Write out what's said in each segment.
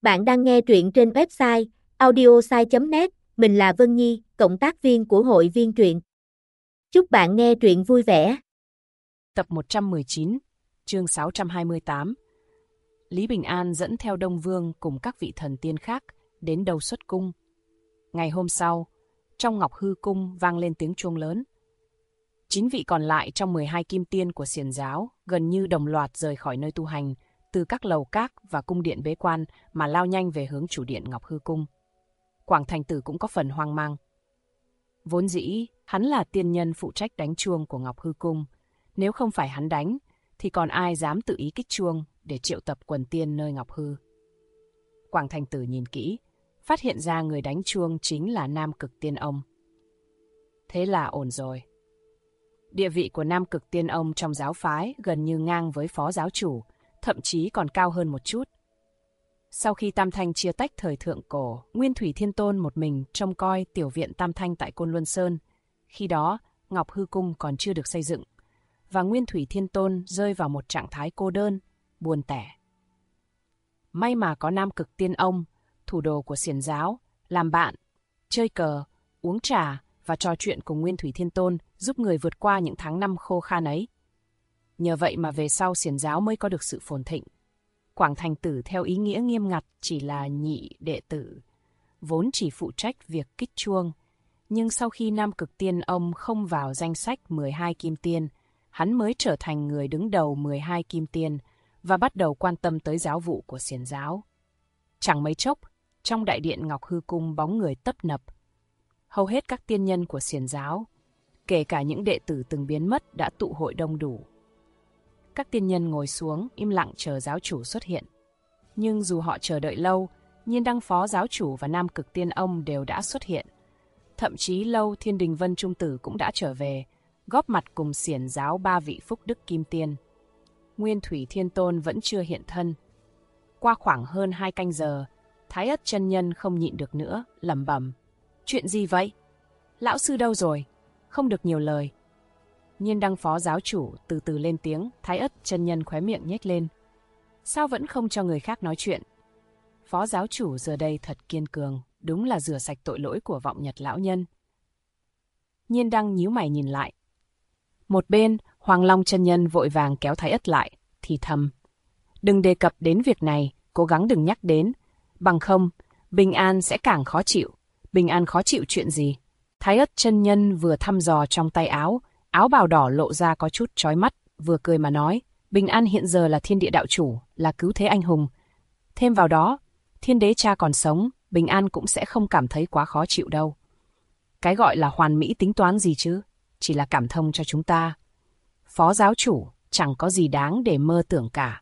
Bạn đang nghe truyện trên website audiosai.net, mình là Vân Nhi, cộng tác viên của hội viên truyện. Chúc bạn nghe truyện vui vẻ. Tập 119, chương 628. Lý Bình An dẫn theo Đông Vương cùng các vị thần tiên khác đến đầu xuất cung. Ngày hôm sau, trong Ngọc Hư Cung vang lên tiếng chuông lớn. 9 vị còn lại trong 12 kim tiên của xiển giáo gần như đồng loạt rời khỏi nơi tu hành, từ các lầu các và cung điện bế quan mà lao nhanh về hướng chủ điện Ngọc Hư Cung. Quảng Thành Tử cũng có phần hoang mang. Vốn dĩ, hắn là tiên nhân phụ trách đánh chuông của Ngọc Hư Cung. Nếu không phải hắn đánh, thì còn ai dám tự ý kích chuông để triệu tập quần tiên nơi Ngọc Hư. Quảng Thành Tử nhìn kỹ, phát hiện ra người đánh chuông chính là Nam Cực Tiên Ông. Thế là ổn rồi. Địa vị của Nam Cực Tiên Ông trong giáo phái gần như ngang với phó giáo chủ, thậm chí còn cao hơn một chút. Sau khi Tam Thanh chia tách thời thượng cổ, Nguyên Thủy Thiên Tôn một mình trông coi tiểu viện Tam Thanh tại Côn Luân Sơn. Khi đó, Ngọc Hư Cung còn chưa được xây dựng, và Nguyên Thủy Thiên Tôn rơi vào một trạng thái cô đơn, buồn tẻ. May mà có Nam Cực Tiên Ông, thủ đồ của xiển giáo, làm bạn, chơi cờ, uống trà và trò chuyện cùng Nguyên Thủy Thiên Tôn giúp người vượt qua những tháng năm khô khan ấy. Nhờ vậy mà về sau xiển giáo mới có được sự phồn thịnh. Quảng Thành Tử theo ý nghĩa nghiêm ngặt chỉ là nhị đệ tử, vốn chỉ phụ trách việc kích chuông. Nhưng sau khi Nam Cực Tiên Ông không vào danh sách 12 kim tiên, hắn mới trở thành người đứng đầu 12 kim tiên và bắt đầu quan tâm tới giáo vụ của xiển giáo. Chẳng mấy chốc, trong đại điện Ngọc Hư Cung bóng người tấp nập. Hầu hết các tiên nhân của xiển giáo, kể cả những đệ tử từng biến mất đã tụ hội đông đủ. Các tiên nhân ngồi xuống, im lặng chờ giáo chủ xuất hiện. Nhưng dù họ chờ đợi lâu, Nhiên Đăng phó giáo chủ và Nam Cực Tiên Ông đều đã xuất hiện. Thậm chí lâu Thiên Đình Vân Trung Tử cũng đã trở về, góp mặt cùng xiển giáo 3 vị phúc đức kim tiên. Nguyên Thủy Thiên Tôn vẫn chưa hiện thân. Qua khoảng hơn 2 canh giờ, Thái Ất chân nhân không nhịn được nữa, lẩm bẩm: "Chuyện gì vậy? Lão sư đâu rồi? Không được nhiều lời." Nhiên Đăng phó giáo chủ từ từ lên tiếng. Thái Ất chân nhân khóe miệng nhếch lên. Sao vẫn không cho người khác nói chuyện? Phó giáo chủ giờ đây thật kiên cường, đúng là rửa sạch tội lỗi của vọng nhật lão nhân. Nhiên Đăng nhíu mày nhìn lại. Một bên, Hoàng Long chân nhân vội vàng kéo Thái Ất lại, thì thầm: "Đừng đề cập đến việc này, cố gắng đừng nhắc đến. Bằng không, Bình An sẽ càng khó chịu." "Bình An khó chịu chuyện gì?" Thái Ất chân nhân vừa thăm dò trong tay áo bào đỏ lộ ra có chút chói mắt, vừa cười mà nói: "Bình An hiện giờ là thiên địa đạo chủ, là cứu thế anh hùng. Thêm vào đó, thiên đế cha còn sống, Bình An cũng sẽ không cảm thấy quá khó chịu đâu. Cái gọi là hoàn mỹ tính toán gì chứ, chỉ là cảm thông cho chúng ta. Phó giáo chủ, chẳng có gì đáng để mơ tưởng cả."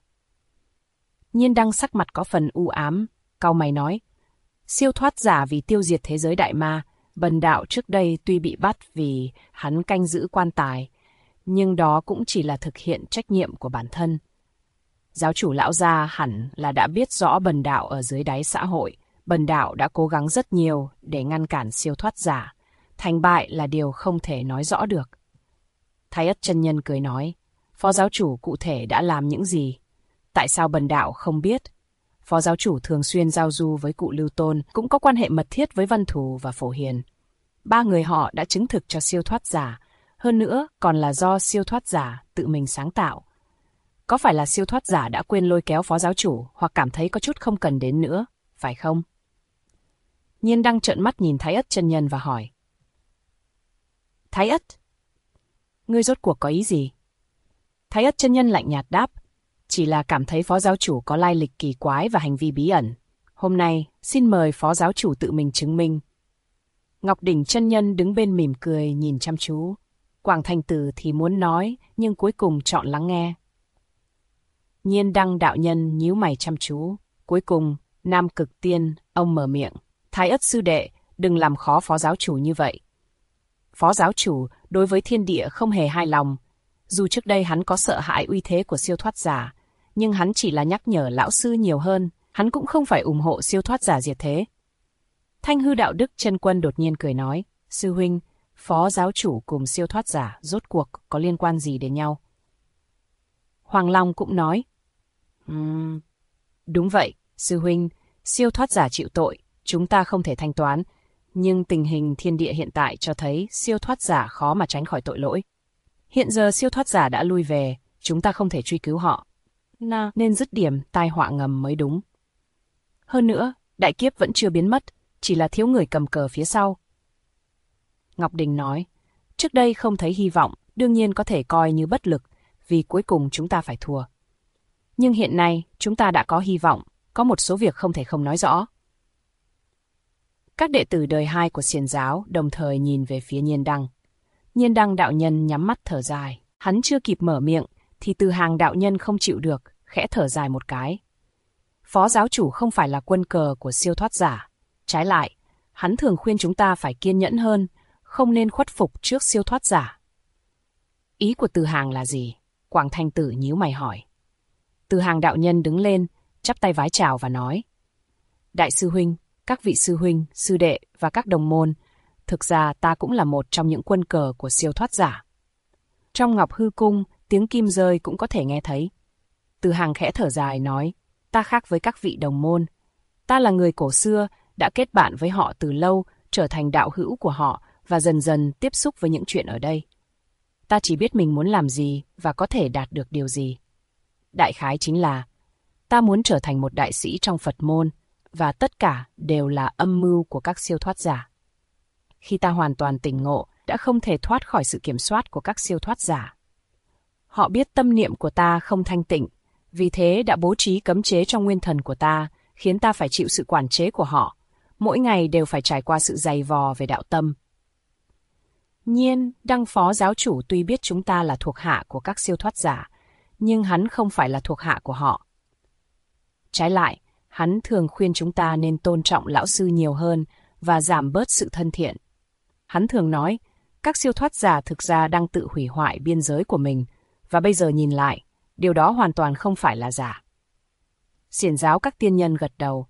Nhiên Đăng sắc mặt có phần u ám, cau mày nói: "Siêu thoát giả vì tiêu diệt thế giới đại ma, bần đạo trước đây tuy bị bắt vì hắn canh giữ quan tài, nhưng đó cũng chỉ là thực hiện trách nhiệm của bản thân. Giáo chủ lão gia hẳn là đã biết rõ bần đạo ở dưới đáy xã hội, bần đạo đã cố gắng rất nhiều để ngăn cản siêu thoát giả, thành bại là điều không thể nói rõ được." Thái Ất chân nhân cười nói: "Phó giáo chủ cụ thể đã làm những gì? Tại sao bần đạo không biết?" Phó giáo chủ thường xuyên giao du với cụ Lưu Tôn, cũng có quan hệ mật thiết với Văn Thù và Phổ Hiền. 3 người họ đã chứng thực cho siêu thoát giả, hơn nữa còn là do siêu thoát giả tự mình sáng tạo. Có phải là siêu thoát giả đã quên lôi kéo phó giáo chủ, hoặc cảm thấy có chút không cần đến nữa, phải không?" Nhiên Đăng trợn mắt nhìn Thái Ất chân nhân và hỏi: "Thái Ất, ngươi rốt cuộc có ý gì?" Thái Ất chân nhân lạnh nhạt đáp: "Chỉ là cảm thấy phó giáo chủ có lai lịch kỳ quái và hành vi bí ẩn. Hôm nay, xin mời phó giáo chủ tự mình chứng minh." Ngọc Đỉnh chân nhân đứng bên mỉm cười nhìn chăm chú. Quảng Thành Tử thì muốn nói, nhưng cuối cùng chọn lắng nghe. Nhiên Đăng đạo nhân nhíu mày chăm chú. Cuối cùng, Nam Cực Tiên Ông mở miệng: "Thái Ất sư đệ, đừng làm khó phó giáo chủ như vậy. Phó giáo chủ đối với thiên địa không hề hài lòng. Dù trước đây hắn có sợ hãi uy thế của siêu thoát giả, nhưng hắn chỉ là nhắc nhở lão sư nhiều hơn, hắn cũng không phải ủng hộ siêu thoát giả diệt thế." Thanh Hư Đạo Đức chân quân đột nhiên cười nói: "Sư huynh, phó giáo chủ cùng siêu thoát giả rốt cuộc có liên quan gì đến nhau?" Hoàng Long cũng nói: Đúng vậy, sư huynh, siêu thoát giả chịu tội, chúng ta không thể thanh toán, nhưng tình hình thiên địa hiện tại cho thấy siêu thoát giả khó mà tránh khỏi tội lỗi. Hiện giờ siêu thoát giả đã lui về, chúng ta không thể truy cứu họ. Nên dứt điểm tai họa ngầm mới đúng. Hơn nữa, đại kiếp vẫn chưa biến mất, chỉ là thiếu người cầm cờ phía sau. Ngọc Đình nói, trước đây không thấy hy vọng, đương nhiên có thể coi như bất lực, vì cuối cùng chúng ta phải thua. Nhưng hiện nay, chúng ta đã có hy vọng, có một số việc không thể không nói rõ. Các đệ tử đời 2 của Xiển giáo đồng thời nhìn về phía Nhiên Đăng. Nhiên Đăng đạo nhân nhắm mắt thở dài, hắn chưa kịp mở miệng, thì Từ Hàng đạo nhân không chịu được, khẽ thở dài một cái. Phó giáo chủ không phải là quân cờ của siêu thoát giả. Trái lại, hắn thường khuyên chúng ta phải kiên nhẫn hơn, không nên khuất phục trước siêu thoát giả. Ý của Từ Hàng là gì? Quảng Thanh Tử nhíu mày hỏi. Từ Hàng đạo nhân đứng lên, chắp tay vái chào và nói. Đại sư huynh, các vị sư huynh, sư đệ và các đồng môn, thực ra ta cũng là một trong những quân cờ của siêu thoát giả. Trong Ngọc Hư Cung, tiếng kim rơi cũng có thể nghe thấy. Từ Hàng khẽ thở dài nói, ta khác với các vị đồng môn. Ta là người cổ xưa, đã kết bạn với họ từ lâu, trở thành đạo hữu của họ và dần dần tiếp xúc với những chuyện ở đây. Ta chỉ biết mình muốn làm gì và có thể đạt được điều gì. Đại khái chính là, ta muốn trở thành một đại sĩ trong Phật môn, và tất cả đều là âm mưu của các siêu thoát giả. Khi ta hoàn toàn tỉnh ngộ, đã không thể thoát khỏi sự kiểm soát của các siêu thoát giả. Họ biết tâm niệm của ta không thanh tịnh, vì thế đã bố trí cấm chế trong nguyên thần của ta, khiến ta phải chịu sự quản chế của họ, mỗi ngày đều phải trải qua sự dày vò về đạo tâm. Nhiên Đăng phó giáo chủ tuy biết chúng ta là thuộc hạ của các siêu thoát giả, nhưng hắn không phải là thuộc hạ của họ. Trái lại, hắn thường khuyên chúng ta nên tôn trọng lão sư nhiều hơn và giảm bớt sự thân thiện. Hắn thường nói, các siêu thoát giả thực ra đang tự hủy hoại biên giới của mình, và bây giờ nhìn lại, điều đó hoàn toàn không phải là giả. Xiển giáo các tiên nhân gật đầu.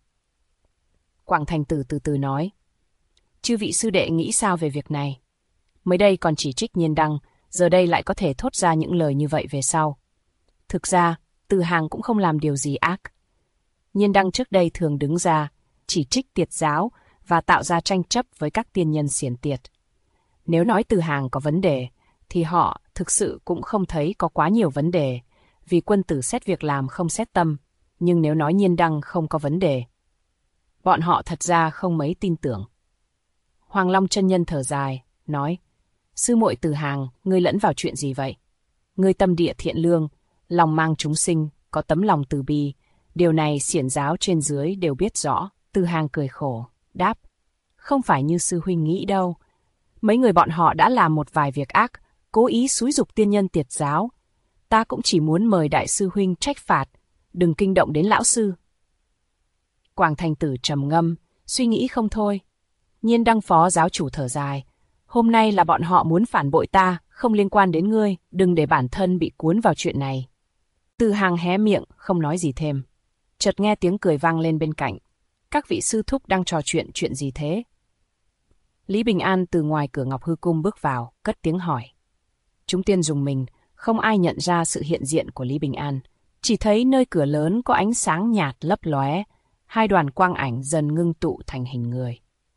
Quảng Thành Tử từ từ nói, chư vị sư đệ nghĩ sao về việc này? Mới đây còn chỉ trích Nhiên Đăng, giờ đây lại có thể thốt ra những lời như vậy về sau. Thực ra, Từ Hàng cũng không làm điều gì ác. Nhiên Đăng trước đây thường đứng ra, chỉ trích Tiệt giáo và tạo ra tranh chấp với các tiên nhân xiển Tiệt. Nếu nói Từ Hàng có vấn đề, thì họ thực sự cũng không thấy có quá nhiều vấn đề, vì quân tử xét việc làm không xét tâm. Nhưng nếu nói Nhiên Đăng không có vấn đề, bọn họ thật ra không mấy tin tưởng. Hoàng Long chân nhân thở dài, nói, sư muội Từ Hàng, ngươi lẫn vào chuyện gì vậy? Ngươi tâm địa thiện lương, lòng mang chúng sinh, có tấm lòng từ bi. Điều này xiển giáo trên dưới đều biết rõ. Từ Hàng cười khổ, đáp, không phải như sư huynh nghĩ đâu. Mấy người bọn họ đã làm một vài việc ác, cố ý xúi giục tiên nhân Tiệt giáo. Ta cũng chỉ muốn mời đại sư huynh trách phạt, đừng kinh động đến lão sư. Quảng Thành Tử trầm ngâm, suy nghĩ không thôi. Nhiên Đăng phó giáo chủ thở dài, hôm nay là bọn họ muốn phản bội ta, không liên quan đến ngươi, đừng để bản thân bị cuốn vào chuyện này. Từ Hàng hé miệng, không nói gì thêm. Chợt nghe tiếng cười vang lên bên cạnh. Các vị sư thúc đang trò chuyện gì thế? Lý Bình An từ ngoài cửa Ngọc Hư Cung bước vào, cất tiếng hỏi. Chúng tiên dùng mình, không ai nhận ra sự hiện diện của Lý Bình An. Chỉ thấy nơi cửa lớn có ánh sáng nhạt lấp lóe, hai đoàn quang ảnh dần ngưng tụ thành hình người.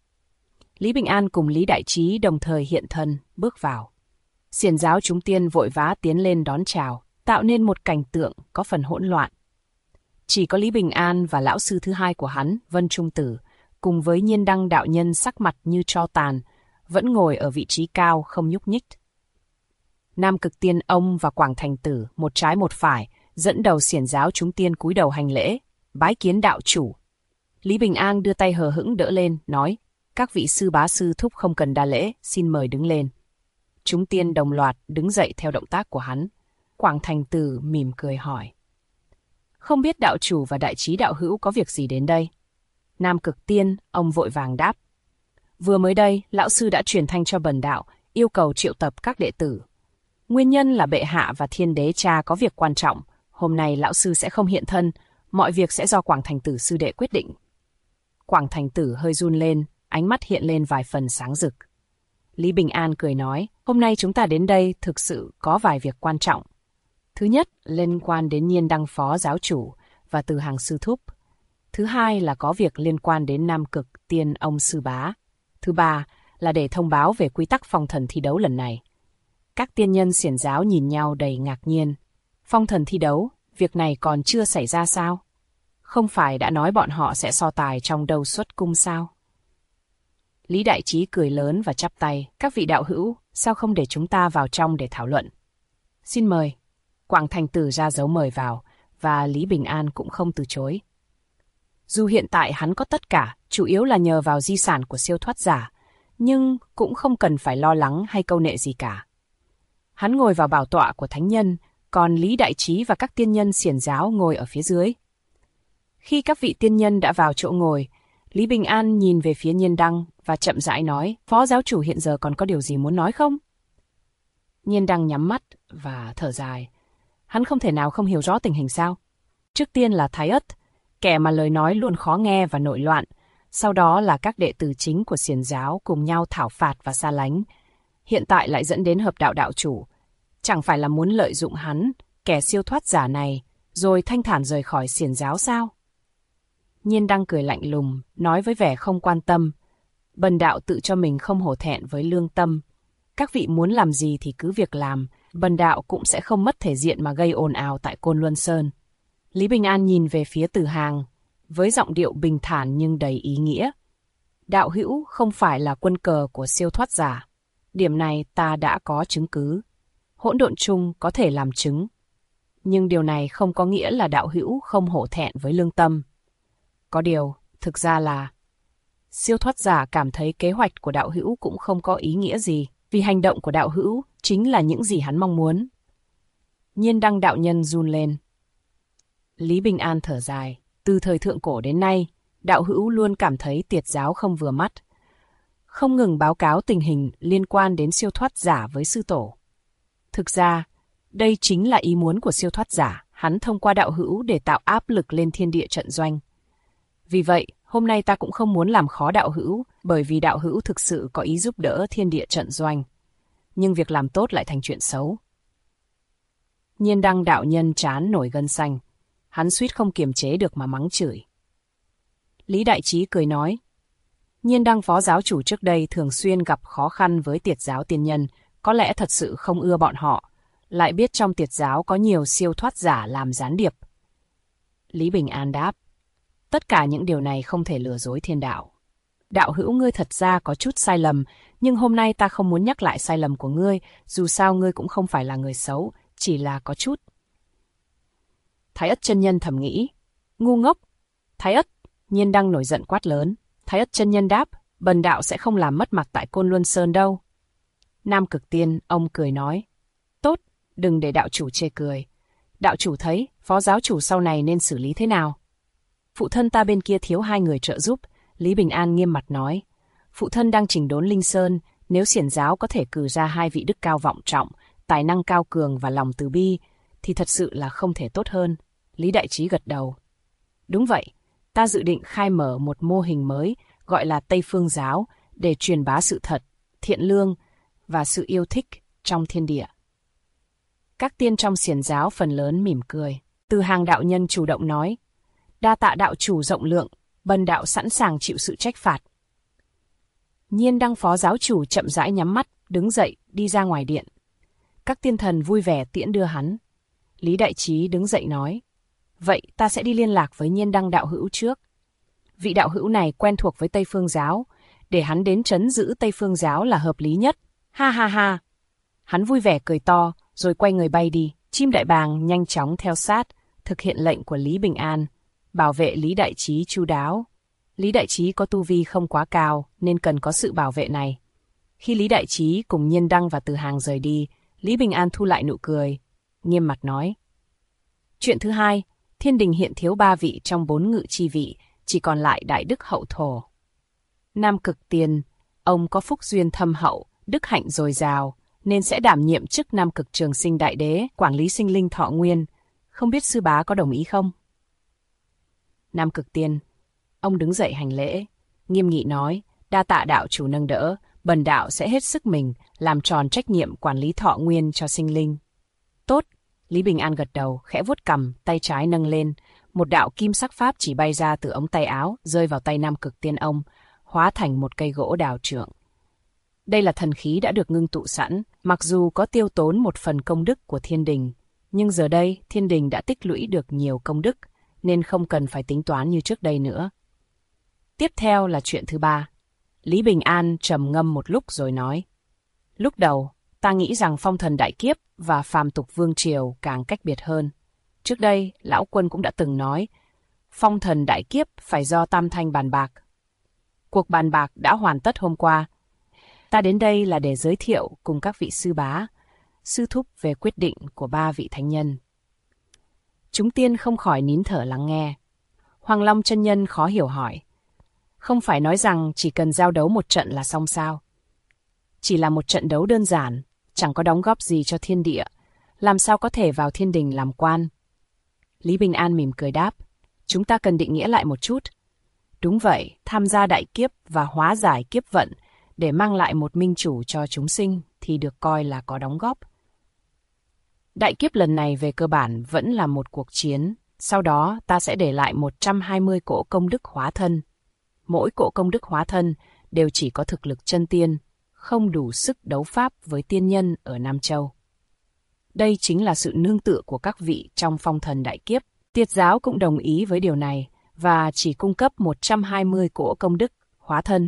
Lý Bình An cùng Lý Đại Trí đồng thời hiện thân, bước vào. Xiển giáo chúng tiên vội vã tiến lên đón chào, tạo nên một cảnh tượng có phần hỗn loạn. Chỉ có Lý Bình An và lão sư thứ hai của hắn, Vân Trung Tử, cùng với Nhiên Đăng đạo nhân sắc mặt như tro tàn, vẫn ngồi ở vị trí cao không nhúc nhích. Nam Cực Tiên ông và Quảng Thành Tử, một trái một phải, dẫn đầu xiển giáo chúng tiên cúi đầu hành lễ, bái kiến đạo chủ. Lý Bình An đưa tay hờ hững đỡ lên, nói, các vị sư bá sư thúc không cần đa lễ, xin mời đứng lên. Chúng tiên đồng loạt đứng dậy theo động tác của hắn. Quảng Thành Tử mỉm cười hỏi, không biết đạo chủ và đại trí đạo hữu có việc gì đến đây? Nam Cực Tiên, ông vội vàng đáp. Vừa mới đây, lão sư đã truyền thanh cho bần đạo, yêu cầu triệu tập các đệ tử. Nguyên nhân là bệ hạ và thiên đế cha có việc quan trọng. Hôm nay lão sư sẽ không hiện thân, mọi việc sẽ do Quảng Thành Tử sư đệ quyết định. Quảng Thành Tử hơi run lên, ánh mắt hiện lên vài phần sáng rực. Lý Bình An cười nói, hôm nay chúng ta đến đây thực sự có vài việc quan trọng. Thứ nhất, liên quan đến Nhiên Đăng phó giáo chủ và Từ Hàng sư thúc. Thứ hai là có việc liên quan đến Nam Cực Tiên ông sư bá. Thứ ba là để thông báo về quy tắc phong thần thi đấu lần này. Các tiên nhân xiển giáo nhìn nhau đầy ngạc nhiên. Phong thần thi đấu, việc này còn chưa xảy ra sao? Không phải đã nói bọn họ sẽ so tài trong đấu xuất cung sao? Lý Đại Trí cười lớn và chắp tay. Các vị đạo hữu, sao không để chúng ta vào trong để thảo luận? Xin mời. Quảng Thành Tử ra dấu mời vào, và Lý Bình An cũng không từ chối. Dù hiện tại hắn có tất cả, chủ yếu là nhờ vào di sản của siêu thoát giả, nhưng cũng không cần phải lo lắng hay câu nệ gì cả. Hắn ngồi vào bảo tọa của thánh nhân, còn Lý Đại Trí và các tiên nhân xiển giáo ngồi ở phía dưới. Khi các vị tiên nhân đã vào chỗ ngồi, Lý Bình An nhìn về phía Nhiên Đăng và chậm rãi nói, Phó giáo chủ hiện giờ còn có điều gì muốn nói không? Nhiên Đăng nhắm mắt và thở dài. Hắn không thể nào không hiểu rõ tình hình sao. Trước tiên là Thái Ất, kẻ mà lời nói luôn khó nghe và nội loạn. Sau đó là các đệ tử chính của xiển giáo cùng nhau thảo phạt và xa lánh. Hiện tại lại dẫn đến hợp đạo đạo chủ. Chẳng phải là muốn lợi dụng hắn, kẻ siêu thoát giả này, rồi thanh thản rời khỏi xiển giáo sao? Nhiên Đăng cười lạnh lùng, nói với vẻ không quan tâm. Bần đạo tự cho mình không hổ thẹn với lương tâm. Các vị muốn làm gì thì cứ việc làm, bần đạo cũng sẽ không mất thể diện mà gây ồn ào tại Côn Luân Sơn. Lý Bình An nhìn về phía Từ Hàng, với giọng điệu bình thản nhưng đầy ý nghĩa. Đạo hữu không phải là quân cờ của siêu thoát giả. Điểm này ta đã có chứng cứ. Hỗn độn chung có thể làm chứng. Nhưng điều này không có nghĩa là đạo hữu không hổ thẹn với lương tâm. Có điều, thực ra là siêu thoát giả cảm thấy kế hoạch của đạo hữu cũng không có ý nghĩa gì, vì hành động của đạo hữu chính là những gì hắn mong muốn. Nhiên Đăng đạo nhân run lên. Lý Bình An thở dài. Từ thời thượng cổ đến nay, đạo hữu luôn cảm thấy tiệt giáo không vừa mắt. Không ngừng báo cáo tình hình liên quan đến siêu thoát giả với sư tổ. Thực ra, đây chính là ý muốn của siêu thoát giả, hắn thông qua đạo hữu để tạo áp lực lên thiên địa trận doanh. Vì vậy, hôm nay ta cũng không muốn làm khó đạo hữu, bởi vì đạo hữu thực sự có ý giúp đỡ thiên địa trận doanh. Nhưng việc làm tốt lại thành chuyện xấu. Nhiên Đăng đạo nhân trán nổi gân xanh. Hắn suýt không kiềm chế được mà mắng chửi. Lý Đại Trí cười nói, Nhiên Đăng phó giáo chủ trước đây thường xuyên gặp khó khăn với tiệt giáo tiên nhân, có lẽ thật sự không ưa bọn họ, lại biết trong tiệt giáo có nhiều siêu thoát giả làm gián điệp. Lý Bình An đáp, tất cả những điều này không thể lừa dối thiên đạo. Đạo hữu ngươi thật ra có chút sai lầm, nhưng hôm nay ta không muốn nhắc lại sai lầm của ngươi, dù sao ngươi cũng không phải là người xấu, chỉ là có chút. Thái Ất chân nhân thầm nghĩ, ngu ngốc. Thái Ất, Nhiên Đăng nổi giận quát lớn. Thái Ất chân nhân đáp, bần đạo sẽ không làm mất mặt tại Côn Luân Sơn đâu. Nam Cực Tiên, ông cười nói, tốt, đừng để đạo chủ chê cười. Đạo chủ thấy, phó giáo chủ sau này nên xử lý thế nào? Phụ thân ta bên kia thiếu 2 người trợ giúp, Lý Bình An nghiêm mặt nói. Phụ thân đang chỉnh đốn Linh Sơn, nếu xiển giáo có thể cử ra 2 vị đức cao vọng trọng, tài năng cao cường và lòng từ bi, thì thật sự là không thể tốt hơn. Lý Đại Trí gật đầu. Đúng vậy, ta dự định khai mở một mô hình mới, gọi là Tây Phương Giáo, để truyền bá sự thật, thiện lương và sự yêu thích trong thiên địa. Các tiên trong xiển giáo phần lớn mỉm cười. Từ Hàng đạo nhân chủ động nói, đa tạ đạo chủ rộng lượng, bần đạo sẵn sàng chịu sự trách phạt. Nhiên Đăng phó giáo chủ chậm rãi nhắm mắt, đứng dậy, đi ra ngoài điện. Các tiên thần vui vẻ tiễn đưa hắn. Lý Đại Trí đứng dậy nói, vậy ta sẽ đi liên lạc với Nhiên Đăng đạo hữu trước. Vị đạo hữu này quen thuộc với Tây Phương Giáo, để hắn đến trấn giữ Tây Phương Giáo là hợp lý nhất. Ha ha ha. Hắn vui vẻ cười to, rồi quay người bay đi. Chim đại bàng nhanh chóng theo sát, thực hiện lệnh của Lý Bình An, bảo vệ Lý Đại Trí chu đáo. Lý Đại Trí có tu vi không quá cao, nên cần có sự bảo vệ này. Khi Lý Đại Trí cùng Nhiên Đăng và Từ Hàng rời đi, Lý Bình An thu lại nụ cười, nghiêm mặt nói. Chuyện thứ hai, thiên đình hiện thiếu 3 vị trong 4 ngự chi vị, chỉ còn lại Đại Đức Hậu Thổ. Nam Cực Tiên, ông có phúc duyên thâm hậu, đức hạnh dồi dào, nên sẽ đảm nhiệm chức Nam Cực Trường Sinh Đại Đế, quản lý sinh linh thọ nguyên. Không biết sư bá có đồng ý không? Nam Cực Tiên, ông đứng dậy hành lễ, nghiêm nghị nói, đa tạ đạo chủ nâng đỡ, bần đạo sẽ hết sức mình, làm tròn trách nhiệm quản lý thọ nguyên cho sinh linh. Tốt, Lý Bình An gật đầu, khẽ vuốt cằm, tay trái nâng lên, Một đạo kim sắc pháp chỉ bay ra từ ống tay áo, rơi vào tay Nam Cực Tiên ông, hóa thành một cây gỗ đào trượng. Đây là thần khí đã được ngưng tụ sẵn, mặc dù có tiêu tốn một phần công đức của thiên đình, nhưng giờ đây thiên đình đã tích lũy được nhiều công đức, nên không cần phải tính toán như trước đây nữa. Tiếp theo là chuyện thứ ba. Lý Bình An trầm ngâm một lúc rồi nói. Lúc đầu, ta nghĩ rằng phong thần đại kiếp và phàm tục vương triều càng cách biệt hơn. Trước đây, Lão Quân cũng đã từng nói, phong thần đại kiếp phải do Tam Thanh bàn bạc. Cuộc bàn bạc đã hoàn tất hôm qua. Ta đến đây là để giới thiệu cùng các vị sư bá, sư thúc về quyết định của ba vị thánh nhân. Chúng tiên không khỏi nín thở lắng nghe. Hoàng Long chân nhân khó hiểu hỏi. Không phải nói rằng chỉ cần giao đấu một trận là xong sao? Chỉ là một trận đấu đơn giản, chẳng có đóng góp gì cho thiên địa, làm sao có thể vào thiên đình làm quan? Lý Bình An mỉm cười đáp, chúng ta cần định nghĩa lại một chút. Đúng vậy, tham gia đại kiếp và hóa giải kiếp vận để mang lại một minh chủ cho chúng sinh thì được coi là có đóng góp. Đại kiếp lần này về cơ bản vẫn là một cuộc chiến, sau đó ta sẽ để lại 120 cỗ công đức hóa thân. Mỗi cỗ công đức hóa thân đều chỉ có thực lực chân tiên, không đủ sức đấu pháp với tiên nhân ở Nam Châu. Đây chính là sự nương tựa của các vị trong phong thần đại kiếp. Tiệt giáo cũng đồng ý với điều này và chỉ cung cấp 120 cỗ công đức hóa thân.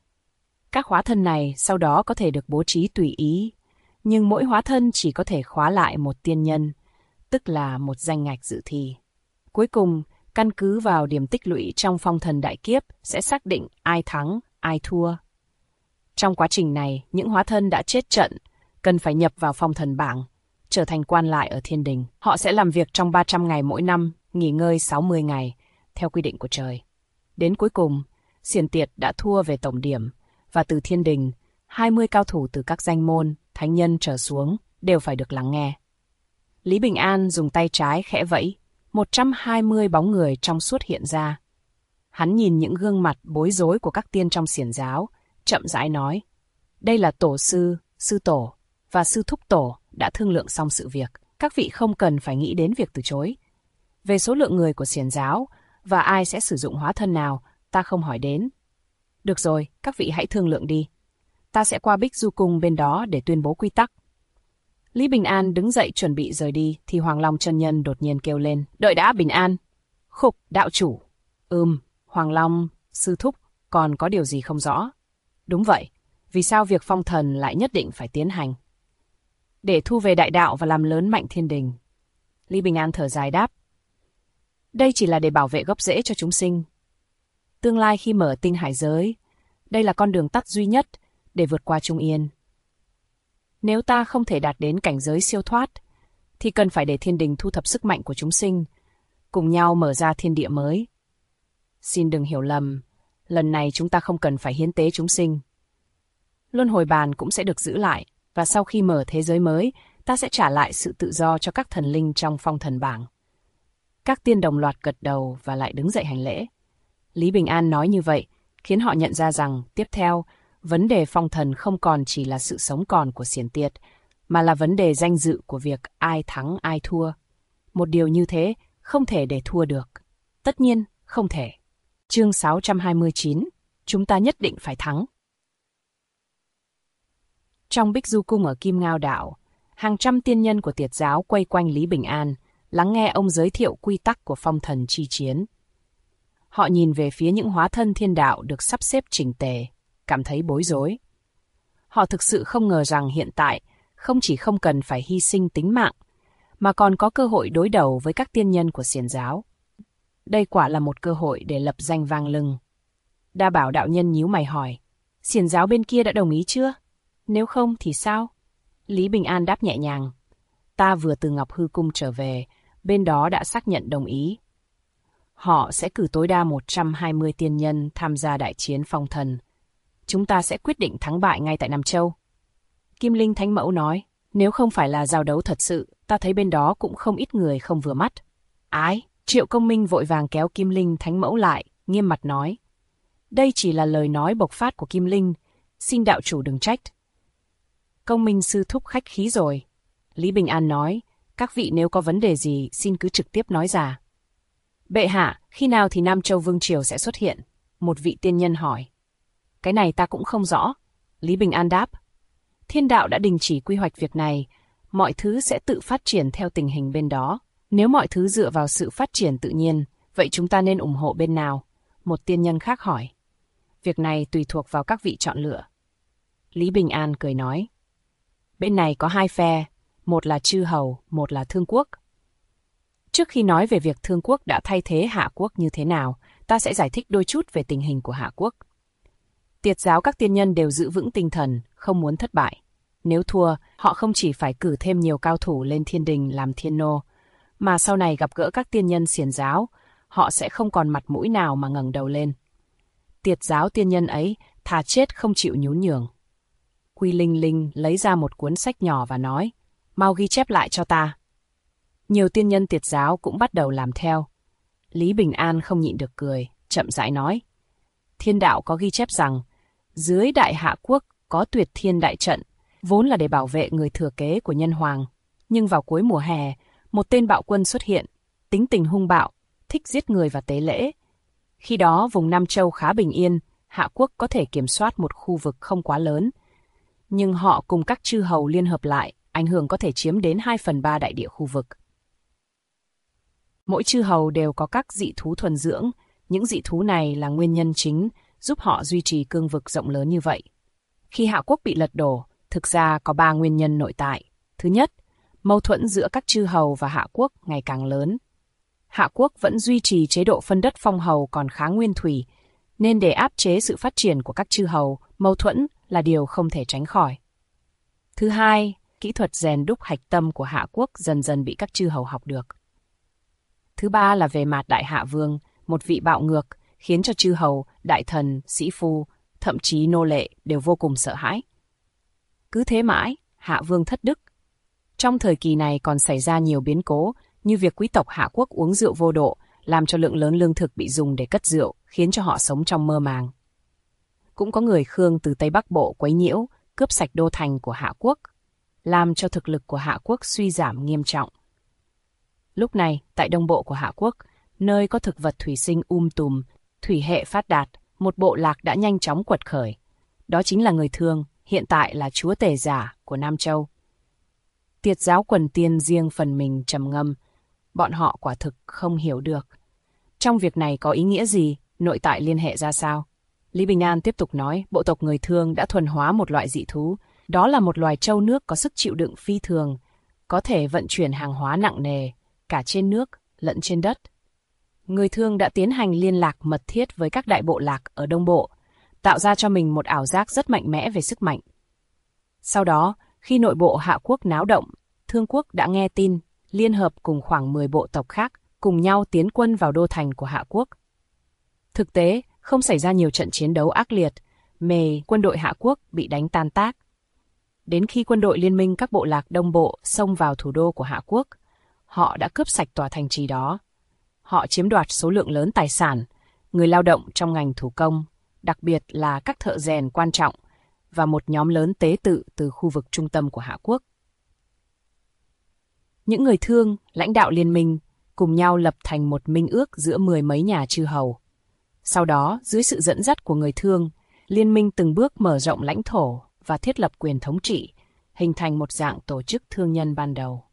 Các hóa thân này sau đó có thể được bố trí tùy ý, nhưng mỗi hóa thân chỉ có thể khóa lại một tiên nhân, tức là một danh ngạch dự thi. Cuối cùng, căn cứ vào điểm tích lũy trong phong thần đại kiếp sẽ xác định ai thắng, ai thua. Trong quá trình này, những hóa thân đã chết trận cần phải nhập vào phong thần bảng, trở thành quan lại ở thiên đình. Họ sẽ làm việc trong 300 ngày mỗi năm, nghỉ ngơi 60 ngày, theo quy định của trời. Đến cuối cùng, Xiển Tiệt đã thua về tổng điểm, và từ thiên đình, 20 cao thủ từ các danh môn, thánh nhân trở xuống đều phải được lắng nghe. Lý Bình An dùng tay trái khẽ vẫy, 120 bóng người trong suốt hiện ra. Hắn nhìn những gương mặt bối rối của các tiên trong xiển giáo, chậm rãi nói, đây là tổ sư, sư tổ và sư thúc tổ đã thương lượng xong sự việc. Các vị không cần phải nghĩ đến việc từ chối. Về số lượng người của xiển giáo và ai sẽ sử dụng hóa thân nào, ta không hỏi đến. Được rồi, các vị hãy thương lượng đi. Ta sẽ qua Bích Du Cung bên đó để tuyên bố quy tắc. Lý Bình An đứng dậy chuẩn bị rời đi, thì Hoàng Long chân nhân đột nhiên kêu lên. Đợi đã Bình An. Khục, đạo chủ. Hoàng Long, sư thúc, còn có điều gì không rõ? Đúng vậy, vì sao việc phong thần lại nhất định phải tiến hành? Để thu về đại đạo và làm lớn mạnh thiên đình. Lý Bình An thở dài đáp. Đây chỉ là để bảo vệ gốc rễ cho chúng sinh. Tương lai khi mở tinh hải giới, đây là con đường tắt duy nhất để vượt qua Trung Yên. Nếu ta không thể đạt đến cảnh giới siêu thoát, thì cần phải để thiên đình thu thập sức mạnh của chúng sinh, cùng nhau mở ra thiên địa mới. Xin đừng hiểu lầm, lần này chúng ta không cần phải hiến tế chúng sinh. Luân hồi bàn cũng sẽ được giữ lại, và sau khi mở thế giới mới, ta sẽ trả lại sự tự do cho các thần linh trong phong thần bảng. Các tiên đồng loạt gật đầu và lại đứng dậy hành lễ. Lý Bình An nói như vậy, khiến họ nhận ra rằng, tiếp theo, vấn đề phong thần không còn chỉ là sự sống còn của Xiển Tiệt, mà là vấn đề danh dự của việc ai thắng ai thua. Một điều như thế không thể để thua được. Tất nhiên, không thể. Chương 629, chúng ta nhất định phải thắng. Trong Bích Du Cung ở Kim Ngao Đảo, hàng trăm tiên nhân của Tiệt giáo quay quanh Lý Bình An, lắng nghe ông giới thiệu quy tắc của phong thần chi chiến. Họ nhìn về phía những hóa thân thiên đạo được sắp xếp chỉnh tề, cảm thấy bối rối. Họ thực sự không ngờ rằng hiện tại không chỉ không cần phải hy sinh tính mạng, mà còn có cơ hội đối đầu với các tiên nhân của xiển giáo. Đây quả là một cơ hội để lập danh vang lừng. Đa Bảo đạo nhân nhíu mày hỏi, xiển giáo bên kia đã đồng ý chưa? Nếu không thì sao? Lý Bình An đáp nhẹ nhàng, ta vừa từ Ngọc Hư Cung trở về, bên đó đã xác nhận đồng ý. Họ sẽ cử tối đa 120 tiên nhân tham gia đại chiến phong thần. Chúng ta sẽ quyết định thắng bại ngay tại Nam Châu. Kim Linh Thánh Mẫu nói, nếu không phải là giao đấu thật sự, ta thấy bên đó cũng không ít người không vừa mắt. Ái, Triệu Công Minh vội vàng kéo Kim Linh Thánh Mẫu lại, nghiêm mặt nói. Đây chỉ là lời nói bộc phát của Kim Linh, xin đạo chủ đừng trách. Công Minh sư thúc khách khí rồi. Lý Bình An nói, các vị nếu có vấn đề gì xin cứ trực tiếp nói ra. Bệ hạ, khi nào thì Nam Châu Vương Triều sẽ xuất hiện? Một vị tiên nhân hỏi. Cái này ta cũng không rõ. Lý Bình An đáp. Thiên đạo đã đình chỉ quy hoạch việc này, mọi thứ sẽ tự phát triển theo tình hình bên đó. Nếu mọi thứ dựa vào sự phát triển tự nhiên, vậy chúng ta nên ủng hộ bên nào? Một tiên nhân khác hỏi. Việc này tùy thuộc vào các vị chọn lựa. Lý Bình An cười nói. Bên này có hai phe, một là chư hầu, một là thương quốc. Trước khi nói về việc thương quốc đã thay thế Hạ quốc như thế nào, ta sẽ giải thích đôi chút về tình hình của Hạ quốc. Tiệt giáo các tiên nhân đều giữ vững tinh thần, không muốn thất bại. Nếu thua, họ không chỉ phải cử thêm nhiều cao thủ lên thiên đình làm thiên nô, mà sau này gặp gỡ các tiên nhân xiển giáo, họ sẽ không còn mặt mũi nào mà ngẩng đầu lên. Tiệt giáo tiên nhân ấy thà chết không chịu nhún nhường. Quy Linh Linh lấy ra một cuốn sách nhỏ và nói, mau ghi chép lại cho ta. Nhiều tiên nhân tiệt giáo cũng bắt đầu làm theo. Lý Bình An không nhịn được cười, chậm rãi nói. Thiên đạo có ghi chép rằng, dưới Đại Hạ Quốc có Tuyệt Thiên Đại Trận, vốn là để bảo vệ người thừa kế của nhân hoàng. Nhưng vào cuối mùa hè, một tên bạo quân xuất hiện, tính tình hung bạo, thích giết người và tế lễ. Khi đó vùng Nam Châu khá bình yên, Hạ Quốc có thể kiểm soát một khu vực không quá lớn. Nhưng họ cùng các chư hầu liên hợp lại, ảnh hưởng có thể chiếm đến 2/3 đại địa khu vực. Mỗi chư hầu đều có các dị thú thuần dưỡng, những dị thú này là nguyên nhân chính giúp họ duy trì cương vực rộng lớn như vậy. Khi Hạ Quốc bị lật đổ, thực ra có 3 nguyên nhân nội tại. Thứ nhất, mâu thuẫn giữa các chư hầu và Hạ Quốc ngày càng lớn. Hạ Quốc vẫn duy trì chế độ phân đất phong hầu còn khá nguyên thủy, nên để áp chế sự phát triển của các chư hầu, mâu thuẫn là điều không thể tránh khỏi. Thứ hai, kỹ thuật rèn đúc hạch tâm của Hạ Quốc dần dần bị các chư hầu học được. Thứ ba là về mặt Đại Hạ Vương, một vị bạo ngược, khiến cho chư hầu, đại thần, sĩ phu, thậm chí nô lệ đều vô cùng sợ hãi. Cứ thế mãi, Hạ Vương thất đức. Trong thời kỳ này còn xảy ra nhiều biến cố, như việc quý tộc Hạ Quốc uống rượu vô độ, làm cho lượng lớn lương thực bị dùng để cất rượu, khiến cho họ sống trong mơ màng. Cũng có người Khương từ Tây Bắc Bộ quấy nhiễu, cướp sạch đô thành của Hạ Quốc, làm cho thực lực của Hạ Quốc suy giảm nghiêm trọng. Lúc này, tại Đông Bộ của Hạ Quốc, nơi có thực vật thủy sinh tùm, thủy hệ phát đạt, một bộ lạc đã nhanh chóng quật khởi. Đó chính là người Thương, hiện tại là chúa tể giả của Nam Châu. Tiệt giáo quần tiên riêng phần mình trầm ngâm, bọn họ quả thực không hiểu được. Trong việc này có ý nghĩa gì, nội tại liên hệ ra sao? Lý Bình An tiếp tục nói, bộ tộc người Thương đã thuần hóa một loại dị thú, đó là một loài trâu nước có sức chịu đựng phi thường, có thể vận chuyển hàng hóa nặng nề, cả trên nước, lẫn trên đất. Người Thương đã tiến hành liên lạc mật thiết với các đại bộ lạc ở Đông Bộ, tạo ra cho mình một ảo giác rất mạnh mẽ về sức mạnh. Sau đó, khi nội bộ Hạ Quốc náo động, Thương Quốc đã nghe tin, liên hợp cùng khoảng 10 bộ tộc khác, cùng nhau tiến quân vào đô thành của Hạ Quốc. Thực tế, không xảy ra nhiều trận chiến đấu ác liệt, quân đội Hạ Quốc bị đánh tan tác. Đến khi quân đội liên minh các bộ lạc Đông Bộ xông vào thủ đô của Hạ Quốc, họ đã cướp sạch tòa thành trì đó. Họ chiếm đoạt số lượng lớn tài sản, người lao động trong ngành thủ công, đặc biệt là các thợ rèn quan trọng, và một nhóm lớn tế tự từ khu vực trung tâm của Hạ Quốc. Những người Thương, lãnh đạo liên minh, cùng nhau lập thành một minh ước giữa 10 mấy nhà chư hầu. Sau đó, dưới sự dẫn dắt của người Thương, liên minh từng bước mở rộng lãnh thổ và thiết lập quyền thống trị, hình thành một dạng tổ chức thương nhân ban đầu.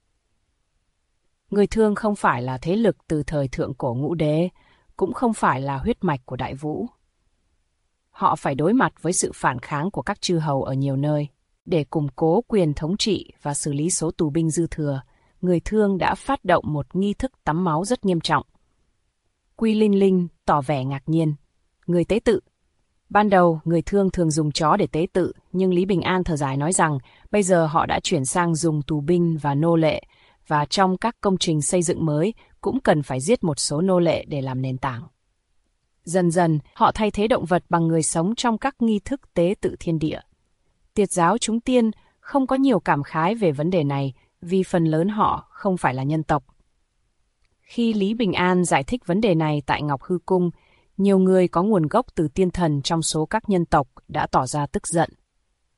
Người Thương không phải là thế lực từ thời thượng cổ Ngũ Đế, cũng không phải là huyết mạch của Đại Vũ. Họ phải đối mặt với sự phản kháng của các chư hầu ở nhiều nơi. Để củng cố quyền thống trị và xử lý số tù binh dư thừa, người Thương đã phát động một nghi thức tắm máu rất nghiêm trọng. Quy Linh Linh tỏ vẻ ngạc nhiên. Người tế tự. Ban đầu, người Thương thường dùng chó để tế tự, nhưng Lý Bình An thở dài nói rằng bây giờ họ đã chuyển sang dùng tù binh và nô lệ, và trong các công trình xây dựng mới cũng cần phải giết một số nô lệ để làm nền tảng. Dần dần, họ thay thế động vật bằng người sống trong các nghi thức tế tự thiên địa. Tiệt giáo chúng tiên không có nhiều cảm khái về vấn đề này vì phần lớn họ không phải là nhân tộc. Khi Lý Bình An giải thích vấn đề này tại Ngọc Hư Cung, nhiều người có nguồn gốc từ tiên thần trong số các nhân tộc đã tỏ ra tức giận.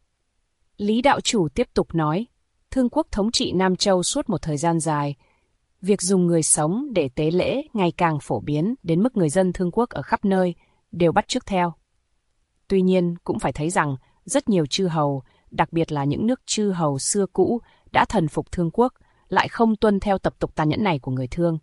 Lý đạo chủ tiếp tục nói, Thương Quốc thống trị Nam Châu suốt một thời gian dài, Việc dùng người sống để tế lễ ngày càng phổ biến đến mức người dân Thương Quốc ở khắp nơi đều bắt chước theo. Tuy nhiên, cũng phải thấy rằng rất nhiều chư hầu, đặc biệt là những nước chư hầu xưa cũ đã thần phục Thương Quốc, lại không tuân theo tập tục tàn nhẫn này của người Thương.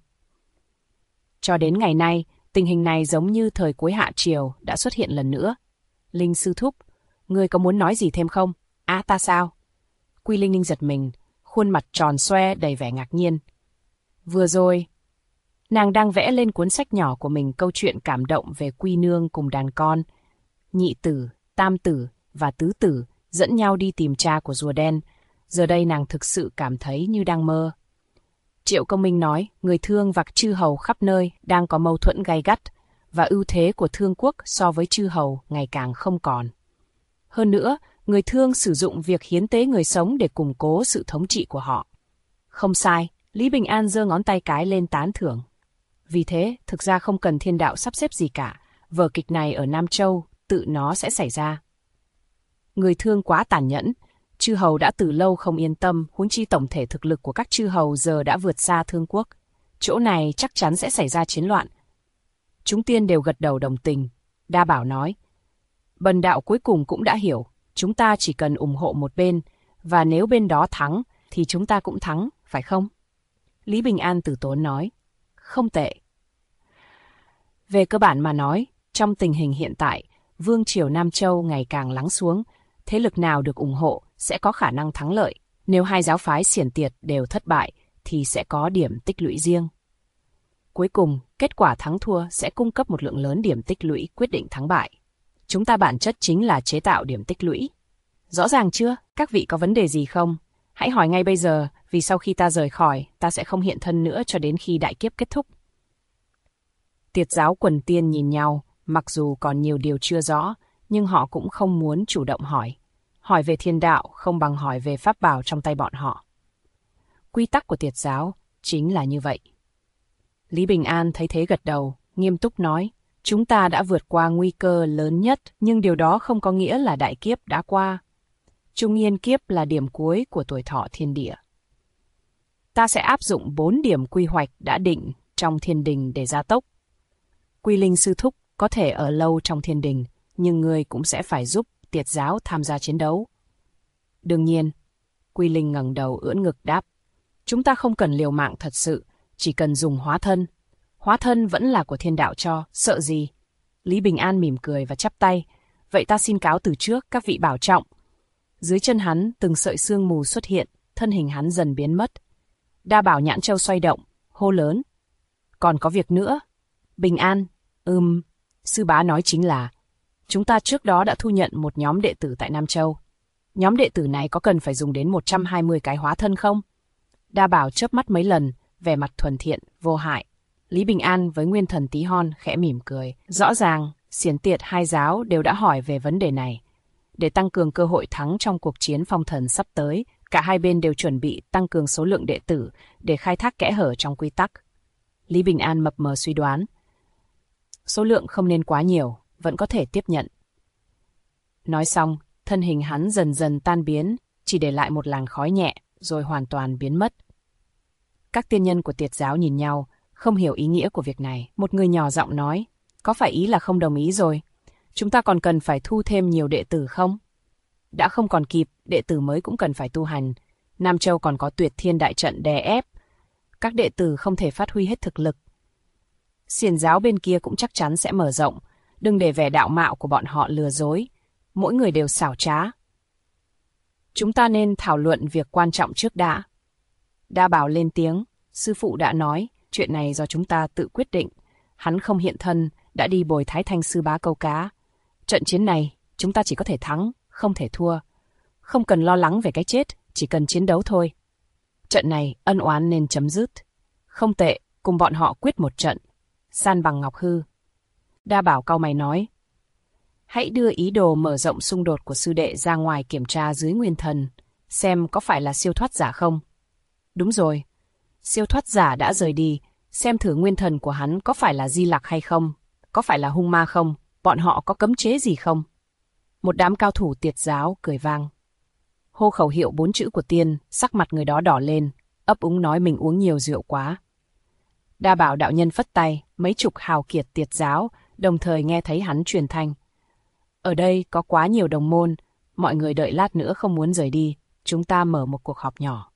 Cho đến ngày nay, tình hình này giống như thời cuối Hạ Triều đã xuất hiện lần nữa. Linh sư thúc, ngươi có muốn nói gì thêm không? Ta sao? Quy Linh Ninh giật mình, khuôn mặt tròn xoe đầy vẻ ngạc nhiên. Vừa rồi, nàng đang vẽ lên cuốn sách nhỏ của mình câu chuyện cảm động về Quy Nương cùng đàn con. Nhị tử, tam tử và tứ tử dẫn nhau đi tìm cha của rùa đen. Giờ đây nàng thực sự cảm thấy như đang mơ. Triệu Công Minh nói, người Thương và chư hầu khắp nơi đang có mâu thuẫn gay gắt, và ưu thế của Thương Quốc so với chư hầu ngày càng không còn. Hơn nữa, người Thương sử dụng việc hiến tế người sống để củng cố sự thống trị của họ. Không sai, Lý Bình An giơ ngón tay cái lên tán thưởng. Vì thế, thực ra không cần thiên đạo sắp xếp gì cả, vở kịch này ở Nam Châu tự nó sẽ xảy ra. Người Thương quá tàn nhẫn, chư hầu đã từ lâu không yên tâm, huống chi tổng thể thực lực của các chư hầu giờ đã vượt xa Thương Quốc. Chỗ này chắc chắn sẽ xảy ra chiến loạn. Chúng tiên đều gật đầu đồng tình. Đa Bảo nói, bần đạo cuối cùng cũng đã hiểu, chúng ta chỉ cần ủng hộ một bên, và nếu bên đó thắng, thì chúng ta cũng thắng, phải không? Lý Bình An từ tốn nói, không tệ. Về cơ bản mà nói, trong tình hình hiện tại, Vương triều Nam Châu ngày càng lắng xuống, thế lực nào được ủng hộ sẽ có khả năng thắng lợi. Nếu hai giáo phái xiển tiệt đều thất bại, thì sẽ có điểm tích lũy riêng. Cuối cùng, kết quả thắng thua sẽ cung cấp một lượng lớn điểm tích lũy quyết định thắng bại. Chúng ta bản chất chính là chế tạo điểm tích lũy. Rõ ràng chưa? Các vị có vấn đề gì không? Hãy hỏi ngay bây giờ, vì sau khi ta rời khỏi, ta sẽ không hiện thân nữa cho đến khi đại kiếp kết thúc. Tiệt giáo quần tiên nhìn nhau, mặc dù còn nhiều điều chưa rõ, nhưng họ cũng không muốn chủ động hỏi. Hỏi về thiên đạo không bằng hỏi về pháp bảo trong tay bọn họ. Quy tắc của tiệt giáo chính là như vậy. Lý Bình An thấy thế gật đầu, nghiêm túc nói, chúng ta đã vượt qua nguy cơ lớn nhất, nhưng điều đó không có nghĩa là đại kiếp đã qua. Trung niên kiếp là điểm cuối của tuổi thọ thiên địa. Ta sẽ áp dụng 4 điểm quy hoạch đã định trong thiên đình để gia tốc. Quy Linh sư thúc có thể ở lâu trong thiên đình, nhưng người cũng sẽ phải giúp tiệt giáo tham gia chiến đấu. Đương nhiên, Quy Linh ngẩng đầu ưỡn ngực đáp, chúng ta không cần liều mạng thật sự, chỉ cần dùng hóa thân. Hóa thân vẫn là của thiên đạo cho, sợ gì? Lý Bình An mỉm cười và chắp tay, vậy ta xin cáo từ trước, các vị bảo trọng. Dưới chân hắn, từng sợi sương mù xuất hiện, thân hình hắn dần biến mất. Đa Bảo nhãn châu xoay động, hô lớn. Còn có việc nữa. Bình An, sư bá nói chính là, chúng ta trước đó đã thu nhận một nhóm đệ tử tại Nam Châu. Nhóm đệ tử này có cần phải dùng đến 120 cái hóa thân không? Đa Bảo chớp mắt mấy lần, vẻ mặt thuần thiện, vô hại. Lý Bình An với nguyên thần tí hon khẽ mỉm cười. Rõ ràng, xiển tiệt hai giáo đều đã hỏi về vấn đề này. Để tăng cường cơ hội thắng trong cuộc chiến phong thần sắp tới, cả hai bên đều chuẩn bị tăng cường số lượng đệ tử để khai thác kẽ hở trong quy tắc. Lý Bình An mập mờ suy đoán. Số lượng không nên quá nhiều, vẫn có thể tiếp nhận. Nói xong, thân hình hắn dần dần tan biến, chỉ để lại một làn khói nhẹ, rồi hoàn toàn biến mất. Các tiên nhân của tiệt giáo nhìn nhau, không hiểu ý nghĩa của việc này. Một người nhỏ giọng nói, có phải ý là không đồng ý rồi? Chúng ta còn cần phải thu thêm nhiều đệ tử không? Đã không còn kịp, đệ tử mới cũng cần phải tu hành. Nam Châu còn có Tuyệt Thiên đại trận đè ép. Các đệ tử không thể phát huy hết thực lực. Xiển giáo bên kia cũng chắc chắn sẽ mở rộng. Đừng để vẻ đạo mạo của bọn họ lừa dối. Mỗi người đều xảo trá. Chúng ta nên thảo luận việc quan trọng trước đã. Đa Bảo lên tiếng, sư phụ đã nói, chuyện này do chúng ta tự quyết định. Hắn không hiện thân, đã đi bồi Thái Thanh sư bá câu cá. Trận chiến này, chúng ta chỉ có thể thắng, không thể thua. Không cần lo lắng về cái chết, chỉ cần chiến đấu thôi. Trận này, ân oán nên chấm dứt. Không tệ, cùng bọn họ quyết một trận. San bằng Ngọc Hư. Đa Bảo cau mày nói, hãy đưa ý đồ mở rộng xung đột của sư đệ ra ngoài kiểm tra dưới nguyên thần, xem có phải là siêu thoát giả không. Đúng rồi, siêu thoát giả đã rời đi, xem thử nguyên thần của hắn có phải là Di Lặc hay không, có phải là hung ma không, bọn họ có cấm chế gì không. Một đám cao thủ tiệt giáo cười vang. Hô khẩu hiệu 4 chữ của tiên, sắc mặt người đó đỏ lên, ấp úng nói mình uống nhiều rượu quá. Đa Bảo đạo nhân phất tay, mấy chục hào kiệt tiệt giáo, đồng thời nghe thấy hắn truyền thanh. Ở đây có quá nhiều đồng môn, mọi người đợi lát nữa không muốn rời đi, chúng ta mở một cuộc họp nhỏ.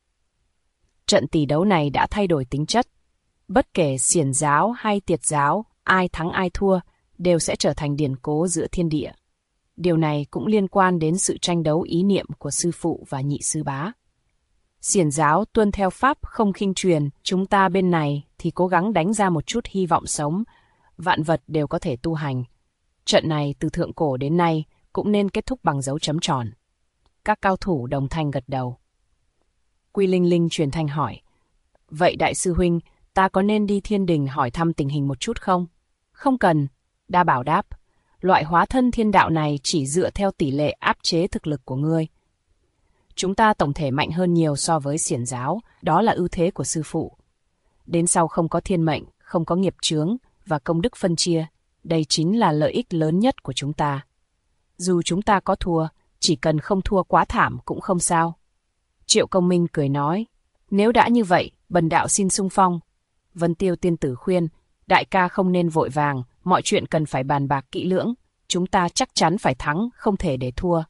Trận tỷ đấu này đã thay đổi tính chất. Bất kể xiển giáo hay tiệt giáo, ai thắng ai thua, đều sẽ trở thành điển cố giữa thiên địa. Điều này cũng liên quan đến sự tranh đấu ý niệm của sư phụ và nhị sư bá. Xiển giáo tuân theo pháp không khinh truyền, chúng ta bên này thì cố gắng đánh ra một chút hy vọng sống, vạn vật đều có thể tu hành. Trận này từ thượng cổ đến nay cũng nên kết thúc bằng dấu chấm tròn. Các cao thủ đồng thanh gật đầu. Quy Linh Linh truyền thanh hỏi, vậy đại sư huynh, ta có nên đi thiên đình hỏi thăm tình hình một chút không? Không cần, Đa Bảo đáp, loại hóa thân thiên đạo này chỉ dựa theo tỷ lệ áp chế thực lực của ngươi. Chúng ta tổng thể mạnh hơn nhiều so với xiển giáo, đó là ưu thế của sư phụ. Đến sau không có thiên mệnh, không có nghiệp chướng và công đức phân chia, đây chính là lợi ích lớn nhất của chúng ta. Dù chúng ta có thua, chỉ cần không thua quá thảm cũng không sao. Triệu Công Minh cười nói, nếu đã như vậy, bần đạo xin xung phong. Vân Tiêu tiên tử khuyên, đại ca không nên vội vàng, mọi chuyện cần phải bàn bạc kỹ lưỡng, chúng ta chắc chắn phải thắng, không thể để thua.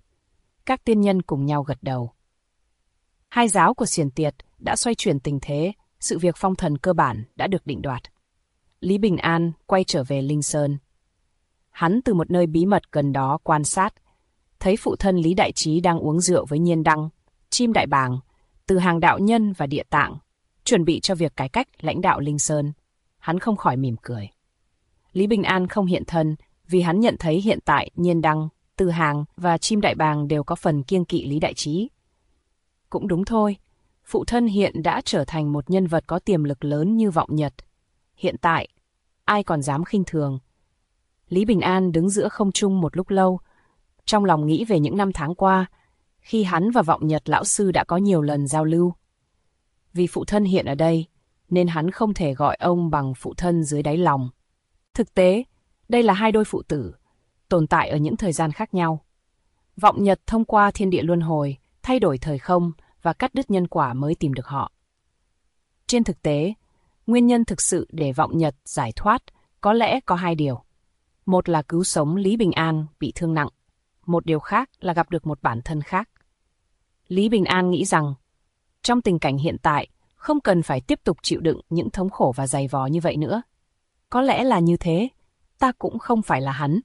Các tiên nhân cùng nhau gật đầu. Hai giáo của xiển tiệt đã xoay chuyển tình thế, sự việc phong thần cơ bản đã được định đoạt. Lý Bình An quay trở về Linh Sơn. Hắn từ một nơi bí mật gần đó quan sát, thấy phụ thân Lý Đại Trí đang uống rượu với Nhiên Đăng, Chim Đại Bàng, Từ Hàng đạo nhân và Địa Tạng, chuẩn bị cho việc cải cách lãnh đạo Linh Sơn. Hắn không khỏi mỉm cười. Lý Bình An không hiện thân vì hắn nhận thấy hiện tại Nhiên Đăng, Từ Hàng và Chim Đại Bàng đều có phần kiêng kỵ Lý Đại Trí. Cũng đúng thôi, phụ thân hiện đã trở thành một nhân vật có tiềm lực lớn như Vọng Nhật. Hiện tại, ai còn dám khinh thường. Lý Bình An đứng giữa không trung một lúc lâu, trong lòng nghĩ về những năm tháng qua, khi hắn và Vọng Nhật lão sư đã có nhiều lần giao lưu. Vì phụ thân hiện ở đây, nên hắn không thể gọi ông bằng phụ thân dưới đáy lòng. Thực tế, đây là hai đôi phụ tử, tồn tại ở những thời gian khác nhau. Vọng Nhật thông qua thiên địa luân hồi, thay đổi thời không và cắt đứt nhân quả mới tìm được họ. Trên thực tế, nguyên nhân thực sự để Vọng Nhật giải thoát có lẽ có hai điều. Một là cứu sống Lý Bình An bị thương nặng, một điều khác là gặp được một bản thân khác. Lý Bình An nghĩ rằng, trong tình cảnh hiện tại, không cần phải tiếp tục chịu đựng những thống khổ và dày vò như vậy nữa. Có lẽ là như thế, ta cũng không phải là hắn.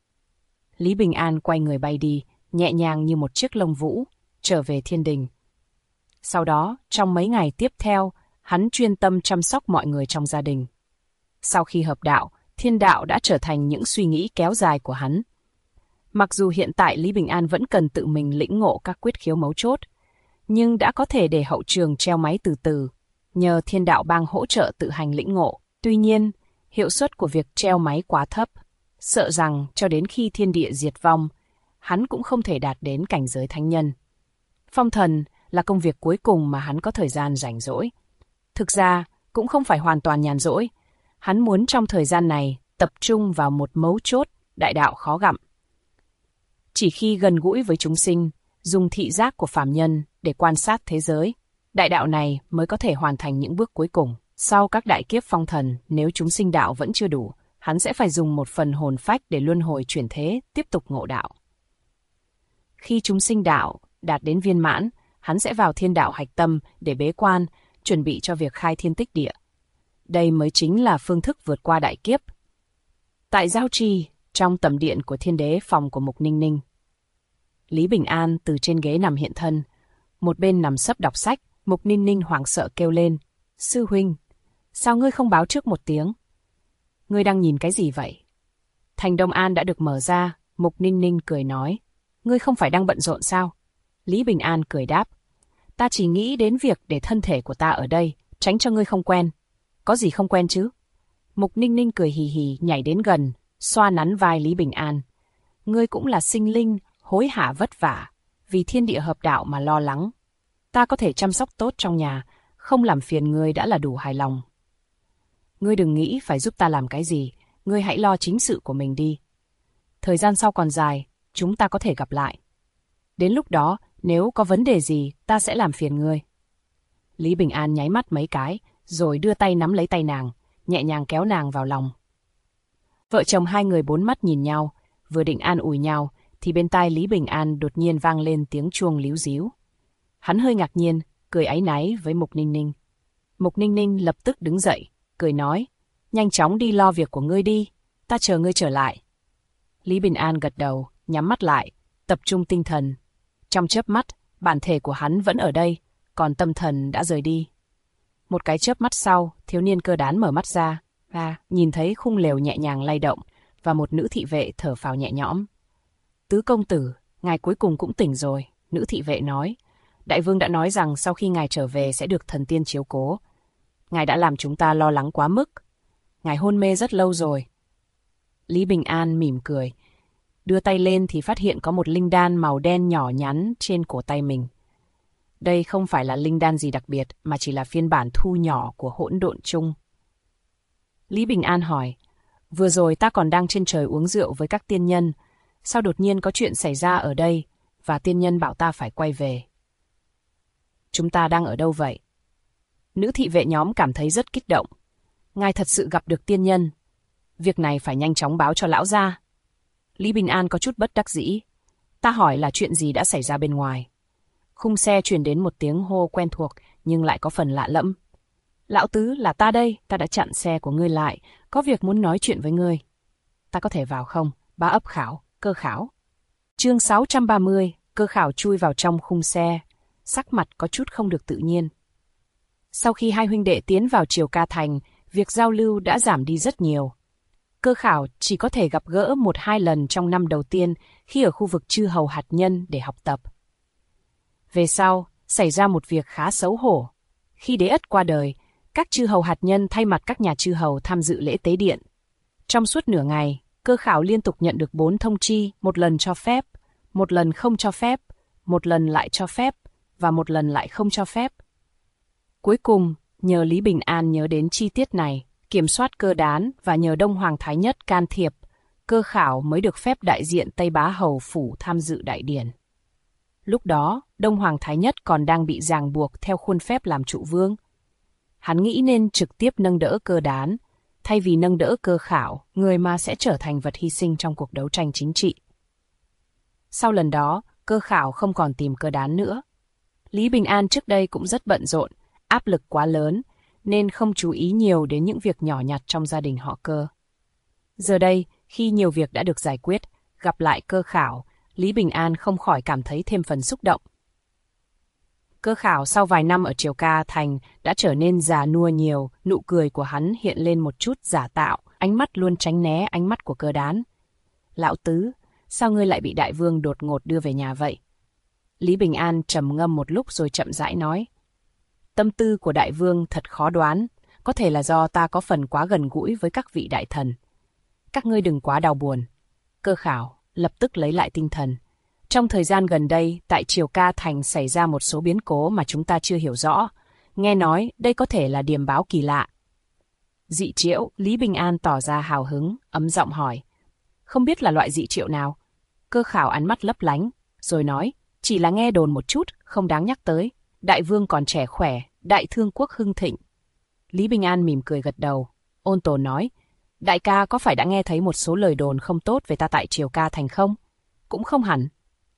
Lý Bình An quay người bay đi, nhẹ nhàng như một chiếc lông vũ, trở về thiên đình. Sau đó, trong mấy ngày tiếp theo, hắn chuyên tâm chăm sóc mọi người trong gia đình. Sau khi hợp đạo, thiên đạo đã trở thành những suy nghĩ kéo dài của hắn. Mặc dù hiện tại Lý Bình An vẫn cần tự mình lĩnh ngộ các quyết khiếu mấu chốt, nhưng đã có thể để hậu trường treo máy từ từ, nhờ thiên đạo bang hỗ trợ tự hành lĩnh ngộ. Tuy nhiên, hiệu suất của việc treo máy quá thấp, sợ rằng cho đến khi thiên địa diệt vong, hắn cũng không thể đạt đến cảnh giới thánh nhân. Phong thần là công việc cuối cùng mà hắn có thời gian rảnh rỗi. Thực ra, cũng không phải hoàn toàn nhàn rỗi. Hắn muốn trong thời gian này tập trung vào một mấu chốt đại đạo khó gặm. Chỉ khi gần gũi với chúng sinh, dùng thị giác của phàm nhân để quan sát thế giới, đại đạo này mới có thể hoàn thành những bước cuối cùng. Sau các đại kiếp phong thần, nếu chúng sinh đạo vẫn chưa đủ, hắn sẽ phải dùng một phần hồn phách để luân hồi chuyển thế, tiếp tục ngộ đạo. Khi chúng sinh đạo đạt đến viên mãn, hắn sẽ vào thiên đạo hạch tâm để bế quan, chuẩn bị cho việc khai thiên tích địa. Đây mới chính là phương thức vượt qua đại kiếp. Tại Giao Trì, trong tầm điện của thiên đế phòng của Mục Ninh Ninh, Lý Bình An từ trên ghế nằm hiện thân, một bên nằm sấp đọc sách. Mục Ninh Ninh hoảng sợ kêu lên, sư huynh, sao ngươi không báo trước một tiếng? Ngươi đang nhìn cái gì vậy? Thành Đông An đã được mở ra, Mục Ninh Ninh cười nói, ngươi không phải đang bận rộn sao? Lý Bình An cười đáp, ta chỉ nghĩ đến việc để thân thể của ta ở đây, tránh cho ngươi không quen. Có gì không quen chứ? Mục Ninh Ninh cười hì hì nhảy đến gần, xoa nắn vai Lý Bình An. Ngươi cũng là sinh linh, hối hả vất vả, vì thiên địa hợp đạo mà lo lắng. Ta có thể chăm sóc tốt trong nhà, không làm phiền ngươi đã là đủ hài lòng. Ngươi đừng nghĩ phải giúp ta làm cái gì, ngươi hãy lo chính sự của mình đi. Thời gian sau còn dài, chúng ta có thể gặp lại. Đến lúc đó, nếu có vấn đề gì, ta sẽ làm phiền ngươi. Lý Bình An nháy mắt mấy cái, rồi đưa tay nắm lấy tay nàng, nhẹ nhàng kéo nàng vào lòng. Vợ chồng hai người bốn mắt nhìn nhau, vừa định an ủi nhau, thì bên tai Lý Bình An đột nhiên vang lên tiếng chuông líu ríu. Hắn hơi ngạc nhiên, cười áy náy với Mục Ninh Ninh. Mục Ninh Ninh lập tức đứng dậy, cười nói, nhanh chóng đi lo việc của ngươi đi, ta chờ ngươi trở lại. Lý Bình An gật đầu, nhắm mắt lại, tập trung tinh thần. Trong chớp mắt, bản thể của hắn vẫn ở đây, còn tâm thần đã rời đi. Một cái chớp mắt sau, thiếu niên cơ đán mở mắt ra, và nhìn thấy khung lều nhẹ nhàng lay động, và một nữ thị vệ thở phào nhẹ nhõm. Tứ công tử, ngài cuối cùng cũng tỉnh rồi, nữ thị vệ nói. Đại vương đã nói rằng sau khi ngài trở về sẽ được thần tiên chiếu cố. Ngài đã làm chúng ta lo lắng quá mức. Ngài hôn mê rất lâu rồi. Lý Bình An mỉm cười. Đưa tay lên thì phát hiện có một linh đan màu đen nhỏ nhắn trên cổ tay mình. Đây không phải là linh đan gì đặc biệt, mà chỉ là phiên bản thu nhỏ của hỗn độn chung. Lý Bình An hỏi, vừa rồi ta còn đang trên trời uống rượu với các tiên nhân, sao đột nhiên có chuyện xảy ra ở đây, và tiên nhân bảo ta phải quay về. Chúng ta đang ở đâu vậy? Nữ thị vệ nhóm cảm thấy rất kích động. Ngài thật sự gặp được tiên nhân. Việc này phải nhanh chóng báo cho lão gia. Lý Bình An có chút bất đắc dĩ. Ta hỏi là chuyện gì đã xảy ra bên ngoài. Khung xe truyền đến một tiếng hô quen thuộc, nhưng lại có phần lạ lẫm. Lão tứ, là ta đây, ta đã chặn xe của ngươi lại, có việc muốn nói chuyện với ngươi. Ta có thể vào không? Bá ấp khảo, Cơ Khảo. Chương 630, Cơ Khảo chui vào trong khung xe, sắc mặt có chút không được tự nhiên. Sau khi hai huynh đệ tiến vào Triều Ca Thành, việc giao lưu đã giảm đi rất nhiều. Cơ Khảo chỉ có thể gặp gỡ 1-2 lần trong năm đầu tiên khi ở khu vực chư hầu hạt nhân để học tập. Về sau, xảy ra một việc khá xấu hổ. Khi Đế Ất qua đời, các chư hầu hạt nhân thay mặt các nhà chư hầu tham dự lễ tế điện. Trong suốt nửa ngày, Cơ Khảo liên tục nhận được 4 thông chi, một lần cho phép, một lần không cho phép, một lần lại cho phép, và một lần lại không cho phép. Cuối cùng, nhờ Lý Bình An nhớ đến chi tiết này, kiểm soát Cơ Đán và nhờ Đông Hoàng Thái Nhất can thiệp, Cơ Khảo mới được phép đại diện Tây Bá Hầu Phủ tham dự đại điển. Lúc đó, Đông Hoàng Thái Nhất còn đang bị ràng buộc theo khuôn phép làm trụ vương. Hắn nghĩ nên trực tiếp nâng đỡ Cơ Đán, thay vì nâng đỡ Cơ Khảo, người mà sẽ trở thành vật hy sinh trong cuộc đấu tranh chính trị. Sau lần đó, Cơ Khảo không còn tìm Cơ Đán nữa. Lý Bình An trước đây cũng rất bận rộn, áp lực quá lớn, nên không chú ý nhiều đến những việc nhỏ nhặt trong gia đình họ Cơ. Giờ đây, khi nhiều việc đã được giải quyết, gặp lại Cơ Khảo, Lý Bình An không khỏi cảm thấy thêm phần xúc động. Cơ Khảo sau vài năm ở Triều Ca Thành đã trở nên già nua nhiều, nụ cười của hắn hiện lên một chút giả tạo, ánh mắt luôn tránh né ánh mắt của Cơ Đán. Lão tứ, sao ngươi lại bị đại vương đột ngột đưa về nhà vậy? Lý Bình An trầm ngâm một lúc rồi chậm rãi nói. Tâm tư của đại vương thật khó đoán, có thể là do ta có phần quá gần gũi với các vị đại thần. Các ngươi đừng quá đau buồn. Cơ Khảo lập tức lấy lại tinh thần. Trong thời gian gần đây, tại Triều Ca Thành xảy ra một số biến cố mà chúng ta chưa hiểu rõ. Nghe nói đây có thể là điềm báo kỳ lạ. Dị triệu, Lý Bình An tỏ ra hào hứng, ấm giọng hỏi. Không biết là loại dị triệu nào? Cơ Khảo ánh mắt lấp lánh, rồi nói, chỉ là nghe đồn một chút, không đáng nhắc tới. Đại vương còn trẻ khỏe, đại thương quốc hưng thịnh. Lý Bình An mỉm cười gật đầu, ôn tồn nói, đại ca có phải đã nghe thấy một số lời đồn không tốt về ta tại Triều Ca Thành không? Cũng không hẳn.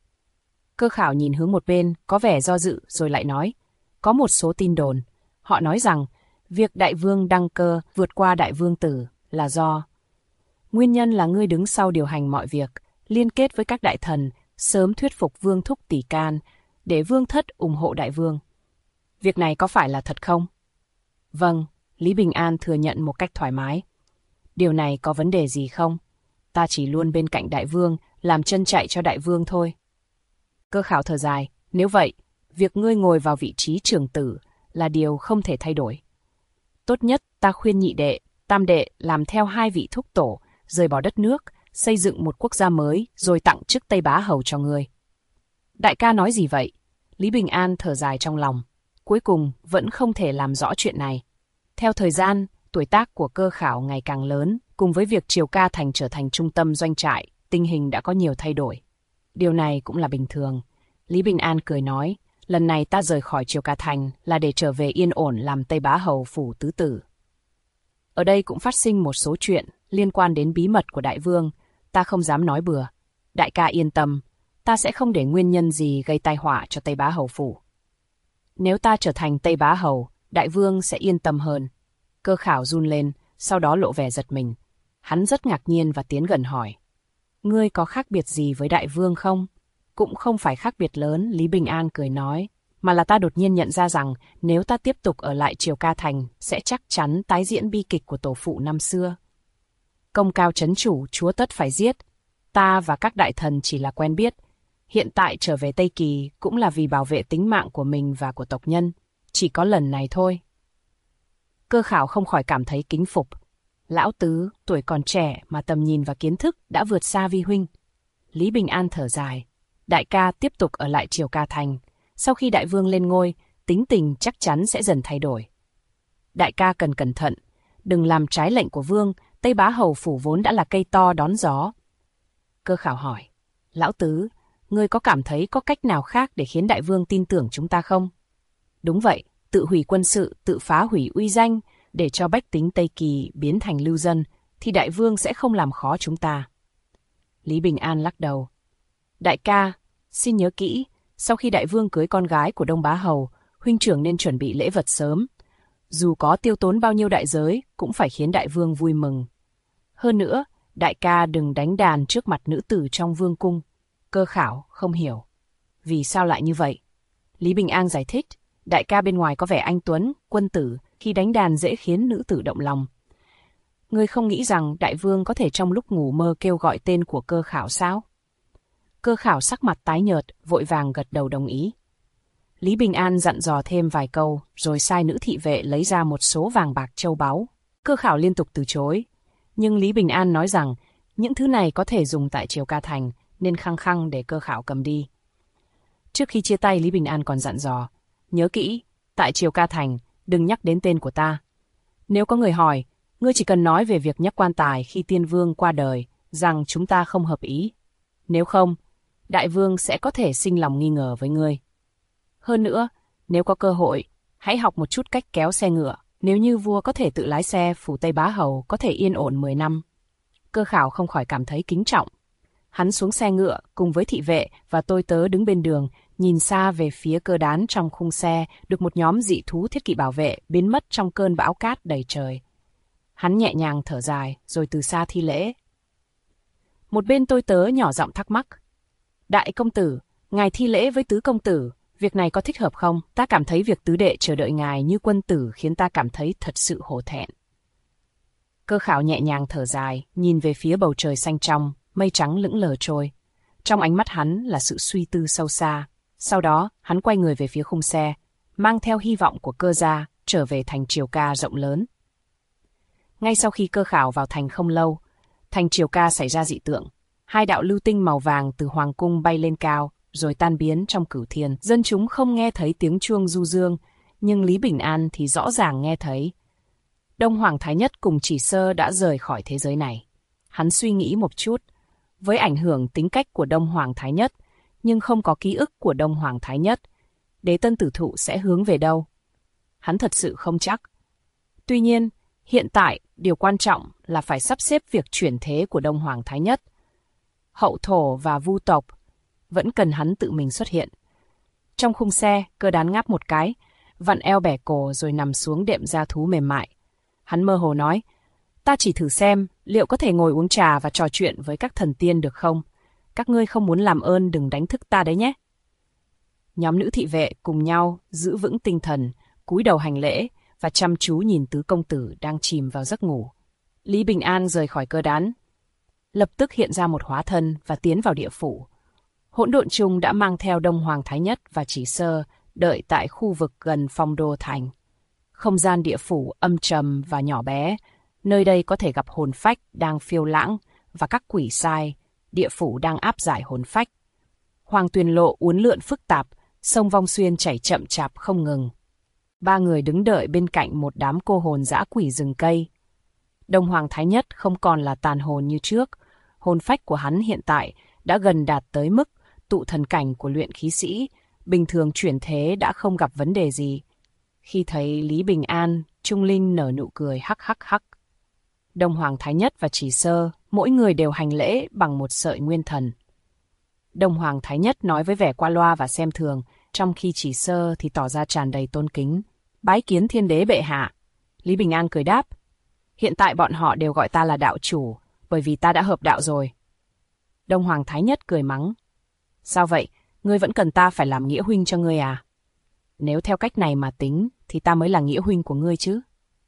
Cơ Khảo nhìn hướng một bên, có vẻ do dự rồi lại nói, có một số tin đồn. Họ nói rằng, việc đại vương đăng cơ vượt qua đại vương tử là do nguyên nhân là ngươi đứng sau điều hành mọi việc, liên kết với các đại thần, sớm thuyết phục vương thúc tỷ can, để vương thất ủng hộ đại vương. Việc này có phải là thật không? Vâng, Lý Bình An thừa nhận một cách thoải mái. Điều này có vấn đề gì không? Ta chỉ luôn bên cạnh đại vương, làm chân chạy cho đại vương thôi. Cơ Khảo thở dài, nếu vậy, việc ngươi ngồi vào vị trí trưởng tử là điều không thể thay đổi. Tốt nhất ta khuyên nhị đệ, tam đệ làm theo hai vị thúc tổ, rời bỏ đất nước, xây dựng một quốc gia mới, rồi tặng chức Tây Bá Hầu cho ngươi. Đại ca nói gì vậy? Lý Bình An thở dài trong lòng. Cuối cùng vẫn không thể làm rõ chuyện này. Theo thời gian, tuổi tác của Cơ Khảo ngày càng lớn, cùng với việc Triều Ca Thành trở thành trung tâm doanh trại, tình hình đã có nhiều thay đổi. Điều này cũng là bình thường. Lý Bình An cười nói, Lần này ta rời khỏi Triều Ca Thành là để trở về yên ổn làm Tây Bá Hầu phủ tứ tử. Ở đây cũng phát sinh một số chuyện liên quan đến bí mật của đại vương, ta không dám nói bừa. Đại ca yên tâm, ta sẽ không để nguyên nhân gì gây tai họa cho Tây Bá Hầu phủ. Nếu ta trở thành Tây Bá Hầu, đại vương sẽ yên tâm hơn. Cơ Khảo run lên, sau đó lộ vẻ giật mình. Hắn rất ngạc nhiên và tiến gần hỏi. Ngươi có khác biệt gì với đại vương không? Cũng không phải khác biệt lớn, Lý Bình An cười nói, mà là ta đột nhiên nhận ra rằng nếu ta tiếp tục ở lại Triều Ca Thành sẽ chắc chắn tái diễn bi kịch của tổ phụ năm xưa. Công cao trấn chủ, chúa tất phải giết. Ta và các đại thần chỉ là quen biết. Hiện tại trở về Tây Kỳ cũng là vì bảo vệ tính mạng của mình và của tộc nhân. Chỉ có lần này thôi. Cơ Khảo không khỏi cảm thấy kính phục. Lão tứ, tuổi còn trẻ mà tầm nhìn và kiến thức đã vượt xa vi huynh. Lý Bình An thở dài. Đại ca tiếp tục ở lại Triều Ca Thành. Sau khi đại vương lên ngôi, tính tình chắc chắn sẽ dần thay đổi. Đại ca cần cẩn thận. Đừng làm trái lệnh của vương. Tây Bá Hầu phủ vốn đã là cây to đón gió. Cơ Khảo hỏi. Lão tứ, ngươi có cảm thấy có cách nào khác để khiến đại vương tin tưởng chúng ta không? Đúng vậy, tự hủy quân sự, tự phá hủy uy danh, để cho bách tính Tây Kỳ biến thành lưu dân, thì đại vương sẽ không làm khó chúng ta. Lý Bình An lắc đầu. Đại ca, xin nhớ kỹ, sau khi đại vương cưới con gái của Đông Bá Hầu, huynh trưởng nên chuẩn bị lễ vật sớm. Dù có tiêu tốn bao nhiêu đại giới, cũng phải khiến đại vương vui mừng. Hơn nữa, đại ca đừng đánh đàn trước mặt nữ tử trong vương cung. Cơ Khảo không hiểu. Vì sao lại như vậy? Lý Bình An giải thích, đại ca bên ngoài có vẻ anh tuấn, quân tử, khi đánh đàn dễ khiến nữ tử động lòng. Ngươi không nghĩ rằng đại vương có thể trong lúc ngủ mơ kêu gọi tên của Cơ Khảo sao? Cơ Khảo sắc mặt tái nhợt, vội vàng gật đầu đồng ý. Lý Bình An dặn dò thêm vài câu, rồi sai nữ thị vệ lấy ra một số vàng bạc châu báu. Cơ Khảo liên tục từ chối. Nhưng Lý Bình An nói rằng những thứ này có thể dùng tại Triều Ca Thành, nên khăng khăng để Cơ Khảo cầm đi. Trước khi chia tay, Lý Bình An còn dặn dò, nhớ kỹ, tại Triều Ca Thành, đừng nhắc đến tên của ta. Nếu có người hỏi, ngươi chỉ cần nói về việc nhắc quan tài khi tiên vương qua đời, rằng chúng ta không hợp ý. Nếu không, đại vương sẽ có thể sinh lòng nghi ngờ với ngươi. Hơn nữa, nếu có cơ hội, hãy học một chút cách kéo xe ngựa. Nếu như vua có thể tự lái xe, phủ Tây Bá Hầu có thể yên ổn 10 năm. Cơ Khảo không khỏi cảm thấy kính trọng. Hắn xuống xe ngựa cùng với thị vệ và tôi tớ đứng bên đường, nhìn xa về phía cơ đán trong khung xe được một nhóm dị thú thiết kỵ bảo vệ biến mất trong cơn bão cát đầy trời. Hắn nhẹ nhàng thở dài rồi từ xa thi lễ. Một bên tôi tớ nhỏ giọng thắc mắc. Đại công tử, ngài thi lễ với tứ công tử, việc này có thích hợp không? Ta cảm thấy việc tứ đệ chờ đợi ngài như quân tử khiến ta cảm thấy thật sự hổ thẹn. Cơ Khảo nhẹ nhàng thở dài, nhìn về phía bầu trời xanh trong, mây trắng lững lờ trôi. Trong ánh mắt hắn là sự suy tư sâu xa. Sau đó, hắn quay người về phía khung xe, mang theo hy vọng của Cơ gia trở về thành Triều Ca rộng lớn. Ngay sau khi Cơ Khảo vào thành không lâu, thành Triều Ca xảy ra dị tượng. 2 đạo lưu tinh màu vàng từ hoàng cung bay lên cao, rồi tan biến trong cửu thiên. Dân chúng không nghe thấy tiếng chuông du dương, nhưng Lý Bình An thì rõ ràng nghe thấy. Đông Hoàng Thái Nhất cùng Chỉ Sơ đã rời khỏi thế giới này. Hắn suy nghĩ một chút, với ảnh hưởng tính cách của Đông Hoàng Thái Nhất, nhưng không có ký ức của Đông Hoàng Thái Nhất, Đế Tân Tử Thụ sẽ hướng về đâu? Hắn thật sự không chắc. Tuy nhiên, hiện tại, điều quan trọng là phải sắp xếp việc chuyển thế của Đông Hoàng Thái Nhất. Hậu thổ và vu tộc vẫn cần hắn tự mình xuất hiện. Trong khung xe, Cơ đán ngáp một cái, vặn eo bẻ cổ rồi nằm xuống đệm da thú mềm mại. Hắn mơ hồ nói, ta chỉ thử xem liệu có thể ngồi uống trà và trò chuyện với các thần tiên được không? Các ngươi không muốn làm ơn đừng đánh thức ta đấy nhé. Nhóm nữ thị vệ cùng nhau giữ vững tinh thần, cúi đầu hành lễ và chăm chú nhìn tứ công tử đang chìm vào giấc ngủ. Lý Bình An rời khỏi Cơ đán, lập tức hiện ra một hóa thân và tiến vào địa phủ. Hỗn độn trùng đã mang theo Đông Hoàng Thái Nhất và Chỉ Sơ đợi tại khu vực gần Phong Đô Thành. Không gian địa phủ âm trầm và nhỏ bé, nơi đây có thể gặp hồn phách đang phiêu lãng và các quỷ sai, địa phủ đang áp giải hồn phách. Hoàng Tuyền Lộ uốn lượn phức tạp, sông Vong Xuyên chảy chậm chạp không ngừng. 3 người đứng đợi bên cạnh một đám cô hồn dã quỷ rừng cây. Đông Hoàng Thái Nhất không còn là tàn hồn như trước, hồn phách của hắn hiện tại đã gần đạt tới mức tụ thần cảnh của luyện khí sĩ, bình thường chuyển thế đã không gặp vấn đề gì. Khi thấy Lý Bình An, Trung Linh nở nụ cười hắc hắc hắc. Đông Hoàng Thái Nhất và Chỉ Sơ, mỗi người đều hành lễ bằng một sợi nguyên thần. Đông Hoàng Thái Nhất nói với vẻ qua loa và xem thường, trong khi Chỉ Sơ thì tỏ ra tràn đầy tôn kính. Bái kiến thiên đế bệ hạ. Lý Bình An cười đáp. Hiện tại bọn họ đều gọi ta là đạo chủ, bởi vì ta đã hợp đạo rồi. Đông Hoàng Thái Nhất cười mắng. Sao vậy, ngươi vẫn cần ta phải làm nghĩa huynh cho ngươi à? Nếu theo cách này mà tính, thì ta mới là nghĩa huynh của ngươi chứ.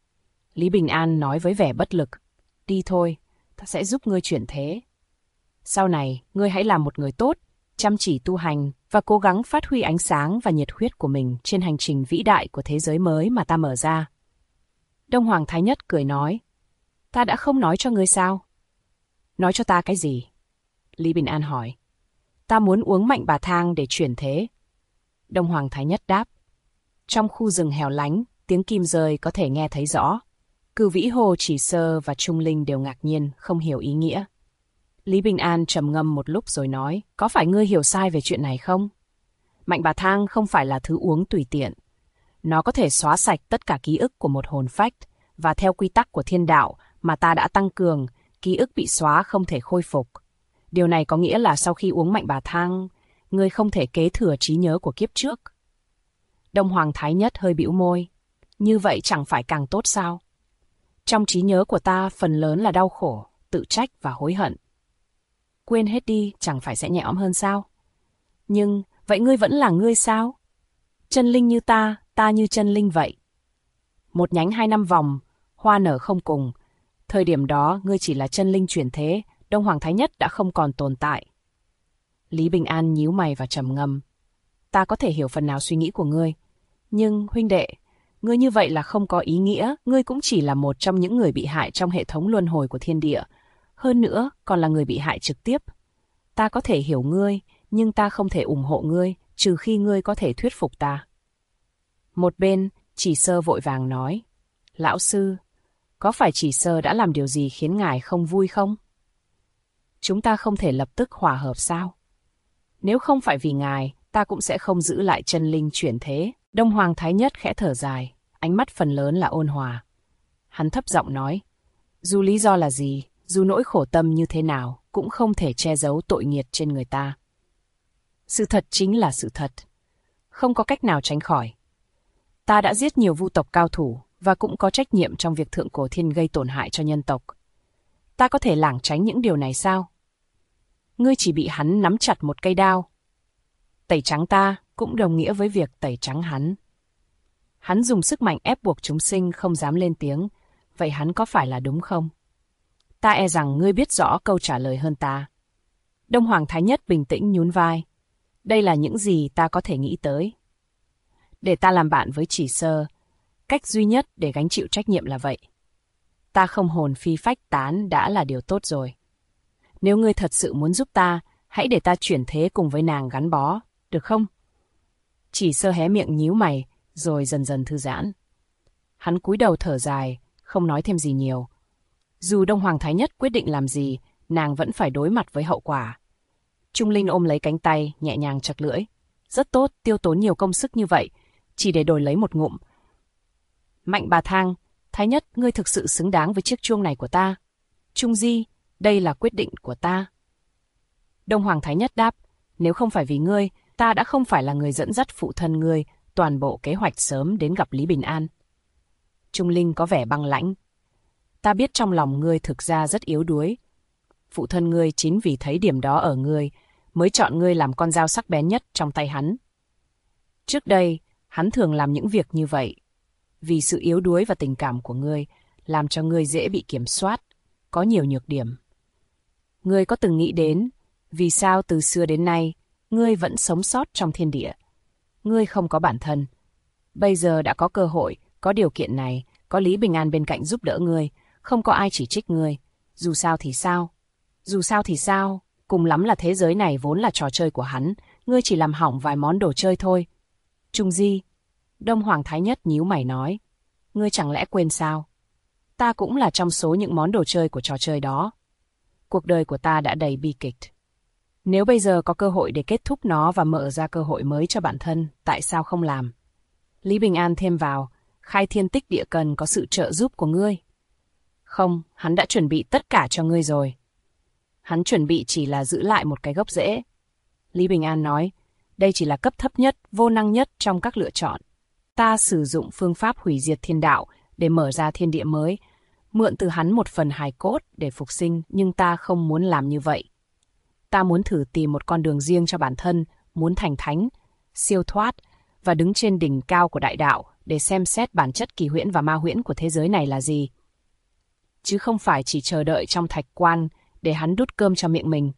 Lý Bình An nói với vẻ bất lực. Đi thôi, ta sẽ giúp ngươi chuyển thế. Sau này, ngươi hãy làm một người tốt, chăm chỉ tu hành và cố gắng phát huy ánh sáng và nhiệt huyết của mình trên hành trình vĩ đại của thế giới mới mà ta mở ra. Đông Hoàng Thái Nhất cười nói. Ta đã không nói cho ngươi sao? Nói cho ta cái gì? Lý Bình An hỏi. Ta muốn uống mạnh bà thang để chuyển thế. Đông Hoàng Thái Nhất đáp. Trong khu rừng hẻo lánh, tiếng kim rơi có thể nghe thấy rõ. Cửu Vĩ Hồ, Chỉ Sơ và Trung Linh đều ngạc nhiên, không hiểu ý nghĩa. Lý Bình An trầm ngâm một lúc rồi nói, có phải ngươi hiểu sai về chuyện này không? Mạnh bà thang không phải là thứ uống tùy tiện. Nó có thể xóa sạch tất cả ký ức của một hồn phách, và theo quy tắc của thiên đạo mà ta đã tăng cường, ký ức bị xóa không thể khôi phục. Điều này có nghĩa là sau khi uống mạnh bà thang, ngươi không thể kế thừa trí nhớ của kiếp trước. Đông Hoàng Thái Nhất hơi bĩu môi. Như vậy chẳng phải càng tốt sao? Trong trí nhớ của ta phần lớn là đau khổ, tự trách và hối hận. Quên hết đi chẳng phải sẽ nhẹ nhõm hơn sao? Nhưng vậy ngươi vẫn là ngươi sao? Chân linh như ta như chân linh vậy. Một nhánh 2 năm vòng, hoa nở không cùng. Thời điểm đó ngươi chỉ là chân linh chuyển thế, Đông Hoàng Thái Nhất đã không còn tồn tại. Lý Bình An nhíu mày và trầm ngâm. Ta có thể hiểu phần nào suy nghĩ của ngươi. Nhưng, huynh đệ, ngươi như vậy là không có ý nghĩa, ngươi cũng chỉ là một trong những người bị hại trong hệ thống luân hồi của thiên địa. Hơn nữa, còn là người bị hại trực tiếp. Ta có thể hiểu ngươi, nhưng ta không thể ủng hộ ngươi, trừ khi ngươi có thể thuyết phục ta. Một bên, Chỉ Sơ vội vàng nói. Lão sư, có phải Chỉ Sơ đã làm điều gì khiến ngài không vui không? Chúng ta không thể lập tức hòa hợp sao? Nếu không phải vì ngài, ta cũng sẽ không giữ lại chân linh chuyển thế. Đông Hoàng Thái Nhất khẽ thở dài, ánh mắt phần lớn là ôn hòa. Hắn thấp giọng nói, dù lý do là gì, dù nỗi khổ tâm như thế nào, cũng không thể che giấu tội nghiệt trên người ta. Sự thật chính là sự thật. Không có cách nào tránh khỏi. Ta đã giết nhiều vu tộc cao thủ và cũng có trách nhiệm trong việc Thượng Cổ Thiên gây tổn hại cho nhân tộc. Ta có thể lảng tránh những điều này sao? Ngươi chỉ bị hắn nắm chặt một cây đao. Tẩy trắng ta cũng đồng nghĩa với việc tẩy trắng hắn. Hắn dùng sức mạnh ép buộc chúng sinh không dám lên tiếng, vậy hắn có phải là đúng không? Ta e rằng ngươi biết rõ câu trả lời hơn ta. Đông Hoàng Thái Nhất bình tĩnh nhún vai. Đây là những gì ta có thể nghĩ tới. Để ta làm bạn với Chỉ Sơ, cách duy nhất để gánh chịu trách nhiệm là vậy. Ta không hồn phi phách tán đã là điều tốt rồi. Nếu ngươi thật sự muốn giúp ta, hãy để ta chuyển thế cùng với nàng gắn bó, được không? Chỉ Sơ hé miệng nhíu mày, rồi dần dần thư giãn. Hắn cúi đầu thở dài, không nói thêm gì nhiều. Dù Đông Hoàng Thái Nhất quyết định làm gì, nàng vẫn phải đối mặt với hậu quả. Trung Linh ôm lấy cánh tay, nhẹ nhàng chặt lưỡi. Rất tốt, tiêu tốn nhiều công sức như vậy, chỉ để đổi lấy một ngụm. Mạnh bà thang, Thái Nhất, ngươi thực sự xứng đáng với chiếc chuông này của ta. Trung Di, đây là quyết định của ta. Đông Hoàng Thái Nhất đáp, nếu không phải vì ngươi, ta đã không phải là người dẫn dắt phụ thân ngươi toàn bộ kế hoạch sớm đến gặp Lý Bình An. Trung Linh có vẻ băng lãnh. Ta biết trong lòng ngươi thực ra rất yếu đuối. Phụ thân ngươi chính vì thấy điểm đó ở ngươi, mới chọn ngươi làm con dao sắc bén nhất trong tay hắn. Trước đây, hắn thường làm những việc như vậy. Vì sự yếu đuối và tình cảm của ngươi, làm cho ngươi dễ bị kiểm soát, có nhiều nhược điểm. Ngươi có từng nghĩ đến, vì sao từ xưa đến nay, ngươi vẫn sống sót trong thiên địa? Ngươi không có bản thân. Bây giờ đã có cơ hội, có điều kiện này, có Lý Bình An bên cạnh giúp đỡ ngươi, không có ai chỉ trích ngươi. Dù sao thì sao? Dù sao thì sao? Cùng lắm là thế giới này vốn là trò chơi của hắn, ngươi chỉ làm hỏng vài món đồ chơi thôi. Trung Di, Đông Hoàng Thái Nhất nhíu mày nói, ngươi chẳng lẽ quên sao? Ta cũng là trong số những món đồ chơi của trò chơi đó. Cuộc đời của ta đã đầy bi kịch. Nếu bây giờ có cơ hội để kết thúc nó và mở ra cơ hội mới cho bản thân, tại sao không làm? Lý Bình An thêm vào, khai thiên tích địa cần có sự trợ giúp của ngươi. Không, hắn đã chuẩn bị tất cả cho ngươi rồi. Hắn chuẩn bị chỉ là giữ lại một cái gốc rễ. Lý Bình An nói, đây chỉ là cấp thấp nhất, vô năng nhất trong các lựa chọn. Ta sử dụng phương pháp hủy diệt thiên đạo để mở ra thiên địa mới, mượn từ hắn một phần hài cốt để phục sinh, nhưng ta không muốn làm như vậy. Ta muốn thử tìm một con đường riêng cho bản thân, muốn thành thánh, siêu thoát và đứng trên đỉnh cao của đại đạo để xem xét bản chất kỳ huyễn và ma huyễn của thế giới này là gì. Chứ không phải chỉ chờ đợi trong thạch quan để hắn đút cơm cho miệng mình.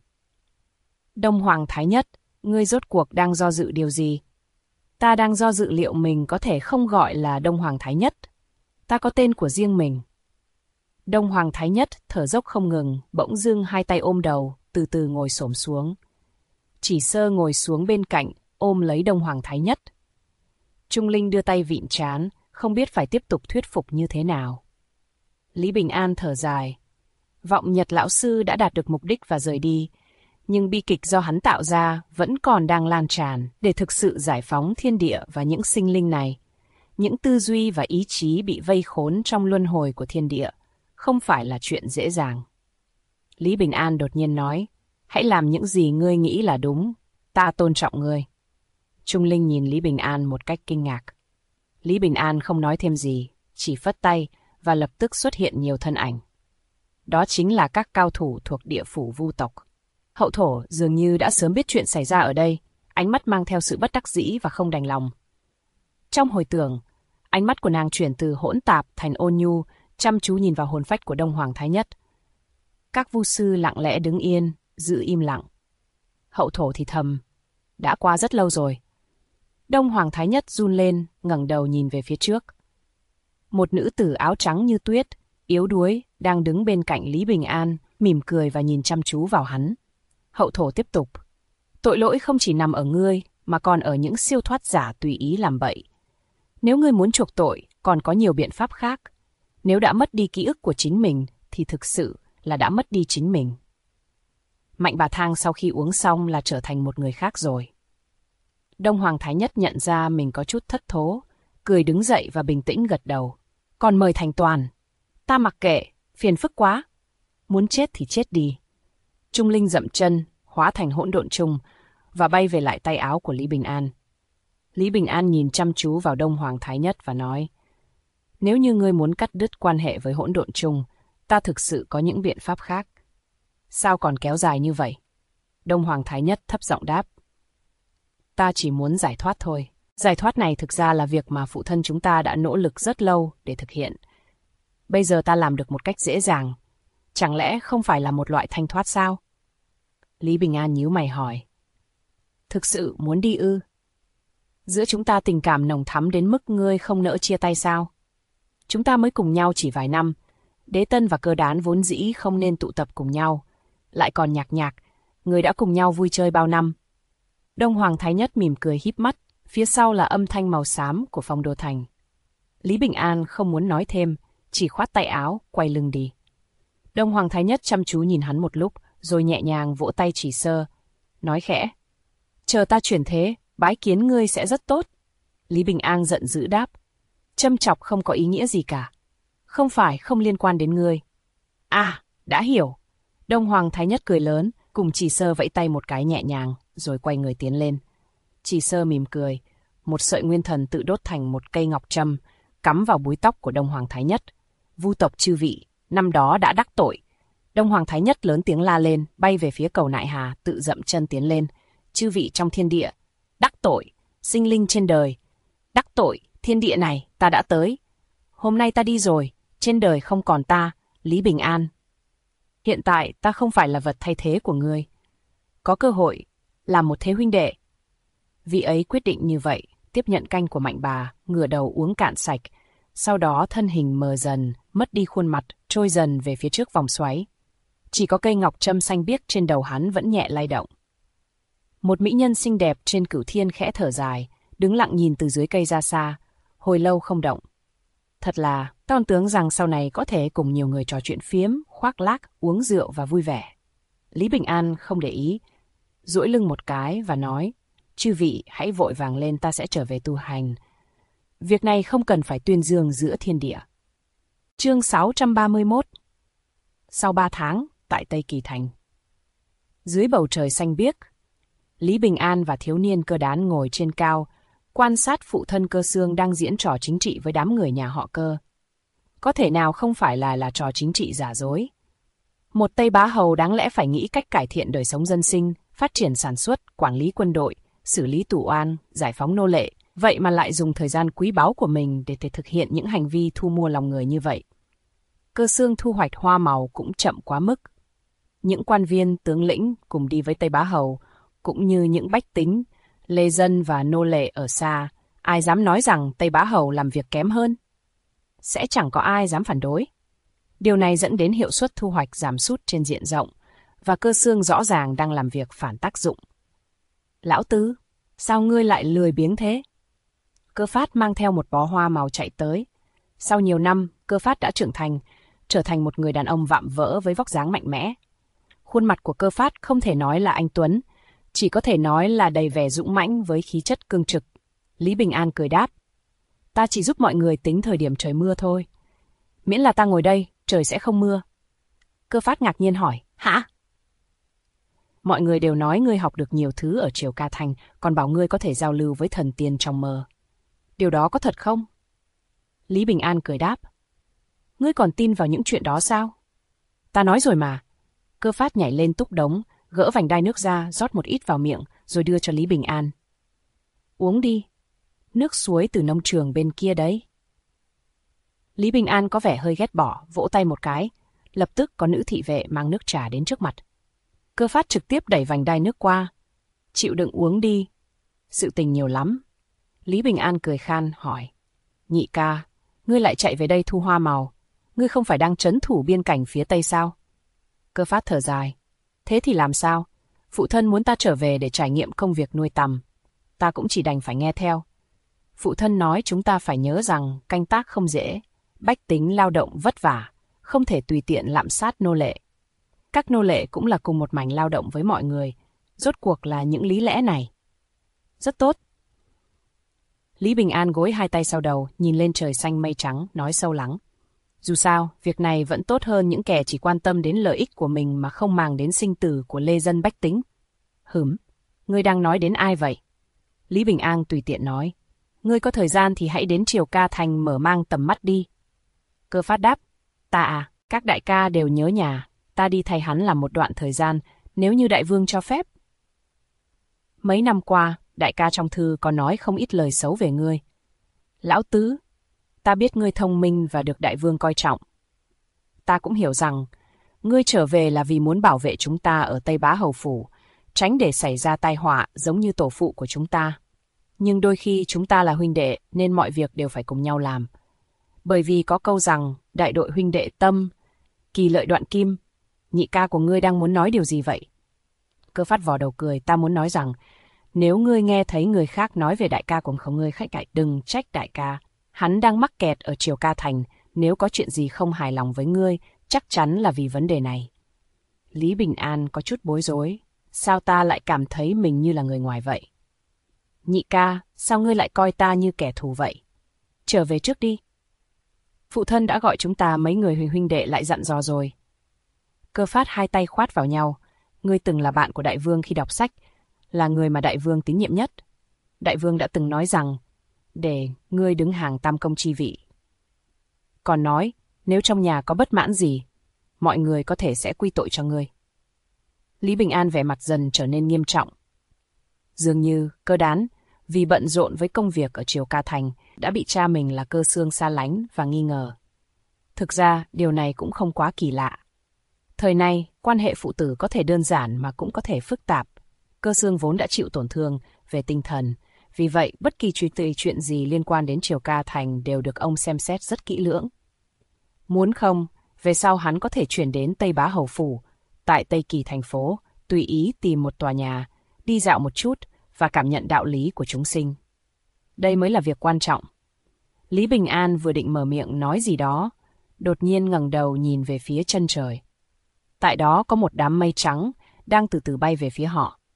Đông Hoàng Thái Nhất, ngươi rốt cuộc đang do dự điều gì? Ta đang do dự liệu mình có thể không gọi là Đông Hoàng Thái Nhất. Ta có tên của riêng mình. Đông Hoàng Thái Nhất thở dốc không ngừng, bỗng dưng hai tay ôm đầu, từ từ ngồi xổm xuống. Chỉ Sơ ngồi xuống bên cạnh, ôm lấy Đông Hoàng Thái Nhất. Trung Linh đưa tay vịn trán, không biết phải tiếp tục thuyết phục như thế nào. Lý Bình An thở dài. Vọng Nhật lão sư đã đạt được mục đích và rời đi, nhưng bi kịch do hắn tạo ra vẫn còn đang lan tràn để thực sự giải phóng thiên địa và những sinh linh này. Những tư duy và ý chí bị vây khốn trong luân hồi của thiên địa không phải là chuyện dễ dàng. Lý Bình An đột nhiên nói, hãy làm những gì ngươi nghĩ là đúng, ta tôn trọng ngươi. Trung Linh nhìn Lý Bình An một cách kinh ngạc. Lý Bình An không nói thêm gì, chỉ phất tay và lập tức xuất hiện nhiều thân ảnh. Đó chính là các cao thủ thuộc địa phủ Vu tộc. Hậu thổ dường như đã sớm biết chuyện xảy ra ở đây, ánh mắt mang theo sự bất đắc dĩ và không đành lòng. Trong hồi tưởng, ánh mắt của nàng chuyển từ hỗn tạp thành ôn nhu, chăm chú nhìn vào hồn phách của Đông Hoàng Thái Nhất. Các vu sư lặng lẽ đứng yên, giữ im lặng. Hậu thổ thì thầm, đã qua rất lâu rồi. Đông Hoàng Thái Nhất run lên, ngẩng đầu nhìn về phía trước. Một nữ tử áo trắng như tuyết, yếu đuối, đang đứng bên cạnh Lý Bình An, mỉm cười và nhìn chăm chú vào hắn. Hậu thổ tiếp tục, tội lỗi không chỉ nằm ở ngươi, mà còn ở những siêu thoát giả tùy ý làm bậy. Nếu ngươi muốn chuộc tội, còn có nhiều biện pháp khác. Nếu đã mất đi ký ức của chính mình, thì thực sự là đã mất đi chính mình. Mạnh bà Thang sau khi uống xong là trở thành một người khác rồi. Đông Hoàng Thái Nhất nhận ra mình có chút thất thố, cười đứng dậy và bình tĩnh gật đầu. Còn mời thành toàn. Ta mặc kệ, phiền phức quá. Muốn chết thì chết đi. Trung Linh dậm chân, hóa thành hỗn độn chung và bay về lại tay áo của Lý Bình An. Lý Bình An nhìn chăm chú vào Đông Hoàng Thái Nhất và nói, nếu như ngươi muốn cắt đứt quan hệ với hỗn độn chung, ta thực sự có những biện pháp khác. Sao còn kéo dài như vậy? Đông Hoàng Thái Nhất thấp giọng đáp, ta chỉ muốn giải thoát thôi. Giải thoát này thực ra là việc mà phụ thân chúng ta đã nỗ lực rất lâu để thực hiện. Bây giờ ta làm được một cách dễ dàng. Chẳng lẽ không phải là một loại thanh thoát sao? Lý Bình An nhíu mày hỏi. Thực sự muốn đi ư? Giữa chúng ta tình cảm nồng thắm đến mức ngươi không nỡ chia tay sao? Chúng ta mới cùng nhau chỉ vài năm. Đế Tân và Cơ Đán vốn dĩ không nên tụ tập cùng nhau. Lại còn Nhạc Nhạc, người đã cùng nhau vui chơi bao năm. Đông Hoàng Thái Nhất mỉm cười híp mắt, phía sau là âm thanh màu xám của Phong Đô Thành. Lý Bình An không muốn nói thêm, chỉ khoát tay áo, quay lưng đi. Đông Hoàng Thái Nhất chăm chú nhìn hắn một lúc, rồi nhẹ nhàng vỗ tay Chỉ Sơ, nói khẽ. Chờ ta chuyển thế, bái kiến ngươi sẽ rất tốt. Lý Bình An giận dữ đáp. Châm chọc không có ý nghĩa gì cả. Không phải không liên quan đến ngươi. À, đã hiểu. Đông Hoàng Thái Nhất cười lớn, cùng Chỉ Sơ vẫy tay một cái nhẹ nhàng, rồi quay người tiến lên. Chỉ Sơ mỉm cười, một sợi nguyên thần tự đốt thành một cây ngọc trâm, cắm vào búi tóc của Đông Hoàng Thái Nhất. Vu tộc chư vị, năm đó đã đắc tội. Đông Hoàng Thái Nhất lớn tiếng la lên, bay về phía cầu Nại Hà, tự dậm chân tiến lên. Chư vị trong thiên địa, đắc tội, sinh linh trên đời. Đắc tội, thiên địa này, ta đã tới. Hôm nay ta đi rồi, trên đời không còn ta, Lý Bình An. Hiện tại ta không phải là vật thay thế của ngươi. Có cơ hội, làm một thế huynh đệ. Vị ấy quyết định như vậy, tiếp nhận canh của Mạnh bà, ngửa đầu uống cạn sạch. Sau đó thân hình mờ dần, mất đi khuôn mặt, trôi dần về phía trước vòng xoáy. Chỉ có cây ngọc trâm xanh biếc trên đầu hắn vẫn nhẹ lay động. Một mỹ nhân xinh đẹp trên cửu thiên khẽ thở dài, đứng lặng nhìn từ dưới cây ra xa, hồi lâu không động. Thật là, ta còn tưởng rằng sau này có thể cùng nhiều người trò chuyện phiếm, khoác lác, uống rượu và vui vẻ. Lý Bình An không để ý. duỗi lưng một cái và nói, chư vị hãy vội vàng lên, ta sẽ trở về tu hành. Việc này không cần phải tuyên dương giữa thiên địa. Chương 631. Sau 3 tháng, tại Tây Kỳ Thành. Dưới bầu trời xanh biếc, Lý Bình An và thiếu niên Cơ Đán ngồi trên cao, quan sát phụ thân Cơ Xương đang diễn trò chính trị với đám người nhà họ Cơ. Có thể nào không phải là trò chính trị giả dối. Một Tây Bá Hầu đáng lẽ phải nghĩ cách cải thiện đời sống dân sinh, phát triển sản xuất, quản lý quân đội, xử lý tù oan, giải phóng nô lệ, vậy mà lại dùng thời gian quý báu của mình để thực hiện những hành vi thu mua lòng người như vậy. Cơ Xương thu hoạch hoa màu cũng chậm quá mức. Những quan viên, tướng lĩnh cùng đi với Tây Bá Hầu, cũng như những bách tính, lê dân và nô lệ ở xa, ai dám nói rằng Tây Bá Hầu làm việc kém hơn? Sẽ chẳng có ai dám phản đối. Điều này dẫn đến hiệu suất thu hoạch giảm sút trên diện rộng, và Cơ Xương rõ ràng đang làm việc phản tác dụng. Lão Tứ, sao ngươi lại lười biếng thế? Cơ Phát mang theo một bó hoa màu chạy tới. Sau nhiều năm, Cơ Phát đã trưởng thành, trở thành một người đàn ông vạm vỡ với vóc dáng mạnh mẽ. Khuôn mặt của Cơ Phát không thể nói là anh tuấn, chỉ có thể nói là đầy vẻ dũng mãnh với khí chất cương trực. Lý Bình An cười đáp, ta chỉ giúp mọi người tính thời điểm trời mưa thôi. Miễn là ta ngồi đây, trời sẽ không mưa. Cơ Phát ngạc nhiên hỏi, hả? Mọi người đều nói ngươi học được nhiều thứ ở Triều Ca Thành, còn bảo ngươi có thể giao lưu với thần tiên trong mơ. Điều đó có thật không? Lý Bình An cười đáp, ngươi còn tin vào những chuyện đó sao? Ta nói rồi mà. Cơ Phát nhảy lên túc đống, gỡ vành đai nước ra, rót một ít vào miệng, rồi đưa cho Lý Bình An. Uống đi. Nước suối từ nông trường bên kia đấy. Lý Bình An có vẻ hơi ghét bỏ, vỗ tay một cái. Lập tức có nữ thị vệ mang nước trà đến trước mặt. Cơ Phát trực tiếp đẩy vành đai nước qua. Chịu đựng uống đi. Sự tình nhiều lắm. Lý Bình An cười khan, hỏi. Nhị ca, ngươi lại chạy về đây thu hoa màu. Ngươi không phải đang trấn thủ biên cảnh phía Tây sao? Cơ Phát thở dài. Thế thì làm sao? Phụ thân muốn ta trở về để trải nghiệm công việc nuôi tằm. Ta cũng chỉ đành phải nghe theo. Phụ thân nói chúng ta phải nhớ rằng canh tác không dễ. Bách tính lao động vất vả, không thể tùy tiện lạm sát nô lệ. Các nô lệ cũng là cùng một mảnh lao động với mọi người. Rốt cuộc là những lý lẽ này. Rất tốt. Lý Bình An gối hai tay sau đầu, nhìn lên trời xanh mây trắng, nói sâu lắng. Dù sao, việc này vẫn tốt hơn những kẻ chỉ quan tâm đến lợi ích của mình mà không màng đến sinh tử của lê dân bách tính. Ngươi đang nói đến ai vậy? Lý Bình An tùy tiện nói. Ngươi có thời gian thì hãy đến Triều Ca Thành mở mang tầm mắt đi. Cơ Phát đáp. Ta à, các đại ca đều nhớ nhà. Ta đi thay hắn làm một đoạn thời gian, nếu như đại vương cho phép. Mấy năm qua, đại ca trong thư có nói không ít lời xấu về ngươi. Lão Tứ, ta biết ngươi thông minh và được đại vương coi trọng. Ta cũng hiểu rằng, ngươi trở về là vì muốn bảo vệ chúng ta ở Tây Bá Hầu Phủ, tránh để xảy ra tai họa giống như tổ phụ của chúng ta. Nhưng đôi khi chúng ta là huynh đệ nên mọi việc đều phải cùng nhau làm. Bởi vì có câu rằng, đại đội huynh đệ tâm, kỳ lợi đoạn kim. Nhị ca của ngươi đang muốn nói điều gì vậy? Cơ Phát vò đầu cười, ta muốn nói rằng, nếu ngươi nghe thấy người khác nói về đại ca của ngươi khách cại, đừng trách đại ca. Hắn đang mắc kẹt ở Triều Ca Thành, nếu có chuyện gì không hài lòng với ngươi, chắc chắn là vì vấn đề này. Lý Bình An có chút bối rối, sao ta lại cảm thấy mình như là người ngoài vậy? Nhị ca, sao ngươi lại coi ta như kẻ thù vậy? Trở về trước đi. Phụ thân đã gọi chúng ta mấy người huynh đệ lại dặn dò rồi. Cơ Phát hai tay khoát vào nhau, ngươi từng là bạn của đại vương khi đọc sách, là người mà đại vương tín nhiệm nhất. Đại vương đã từng nói rằng, để ngươi đứng hàng tam công chi vị. Còn nói, nếu trong nhà có bất mãn gì, mọi người có thể sẽ quy tội cho ngươi. Lý Bình An vẻ mặt dần trở nên nghiêm trọng. Dường như, Cơ Đán, vì bận rộn với công việc ở Triều Ca Thành, đã bị cha mình là Cơ Xương xa lánh và nghi ngờ. Thực ra, điều này cũng không quá kỳ lạ. Thời nay, quan hệ phụ tử có thể đơn giản mà cũng có thể phức tạp. Cơ Xương vốn đã chịu tổn thương về tinh thần, vì vậy bất kỳ chuyện gì liên quan đến Triều Ca Thành đều được ông xem xét rất kỹ lưỡng. Muốn không, về sau hắn có thể chuyển đến Tây Bá Hầu Phủ, tại Tây Kỳ thành phố, tùy ý tìm một tòa nhà, đi dạo một chút và cảm nhận đạo lý của chúng sinh. Đây mới là việc quan trọng. Lý Bình An vừa định mở miệng nói gì đó, đột nhiên ngẩng đầu nhìn về phía chân trời. Tại đó có một đám mây trắng đang từ từ bay về phía họ.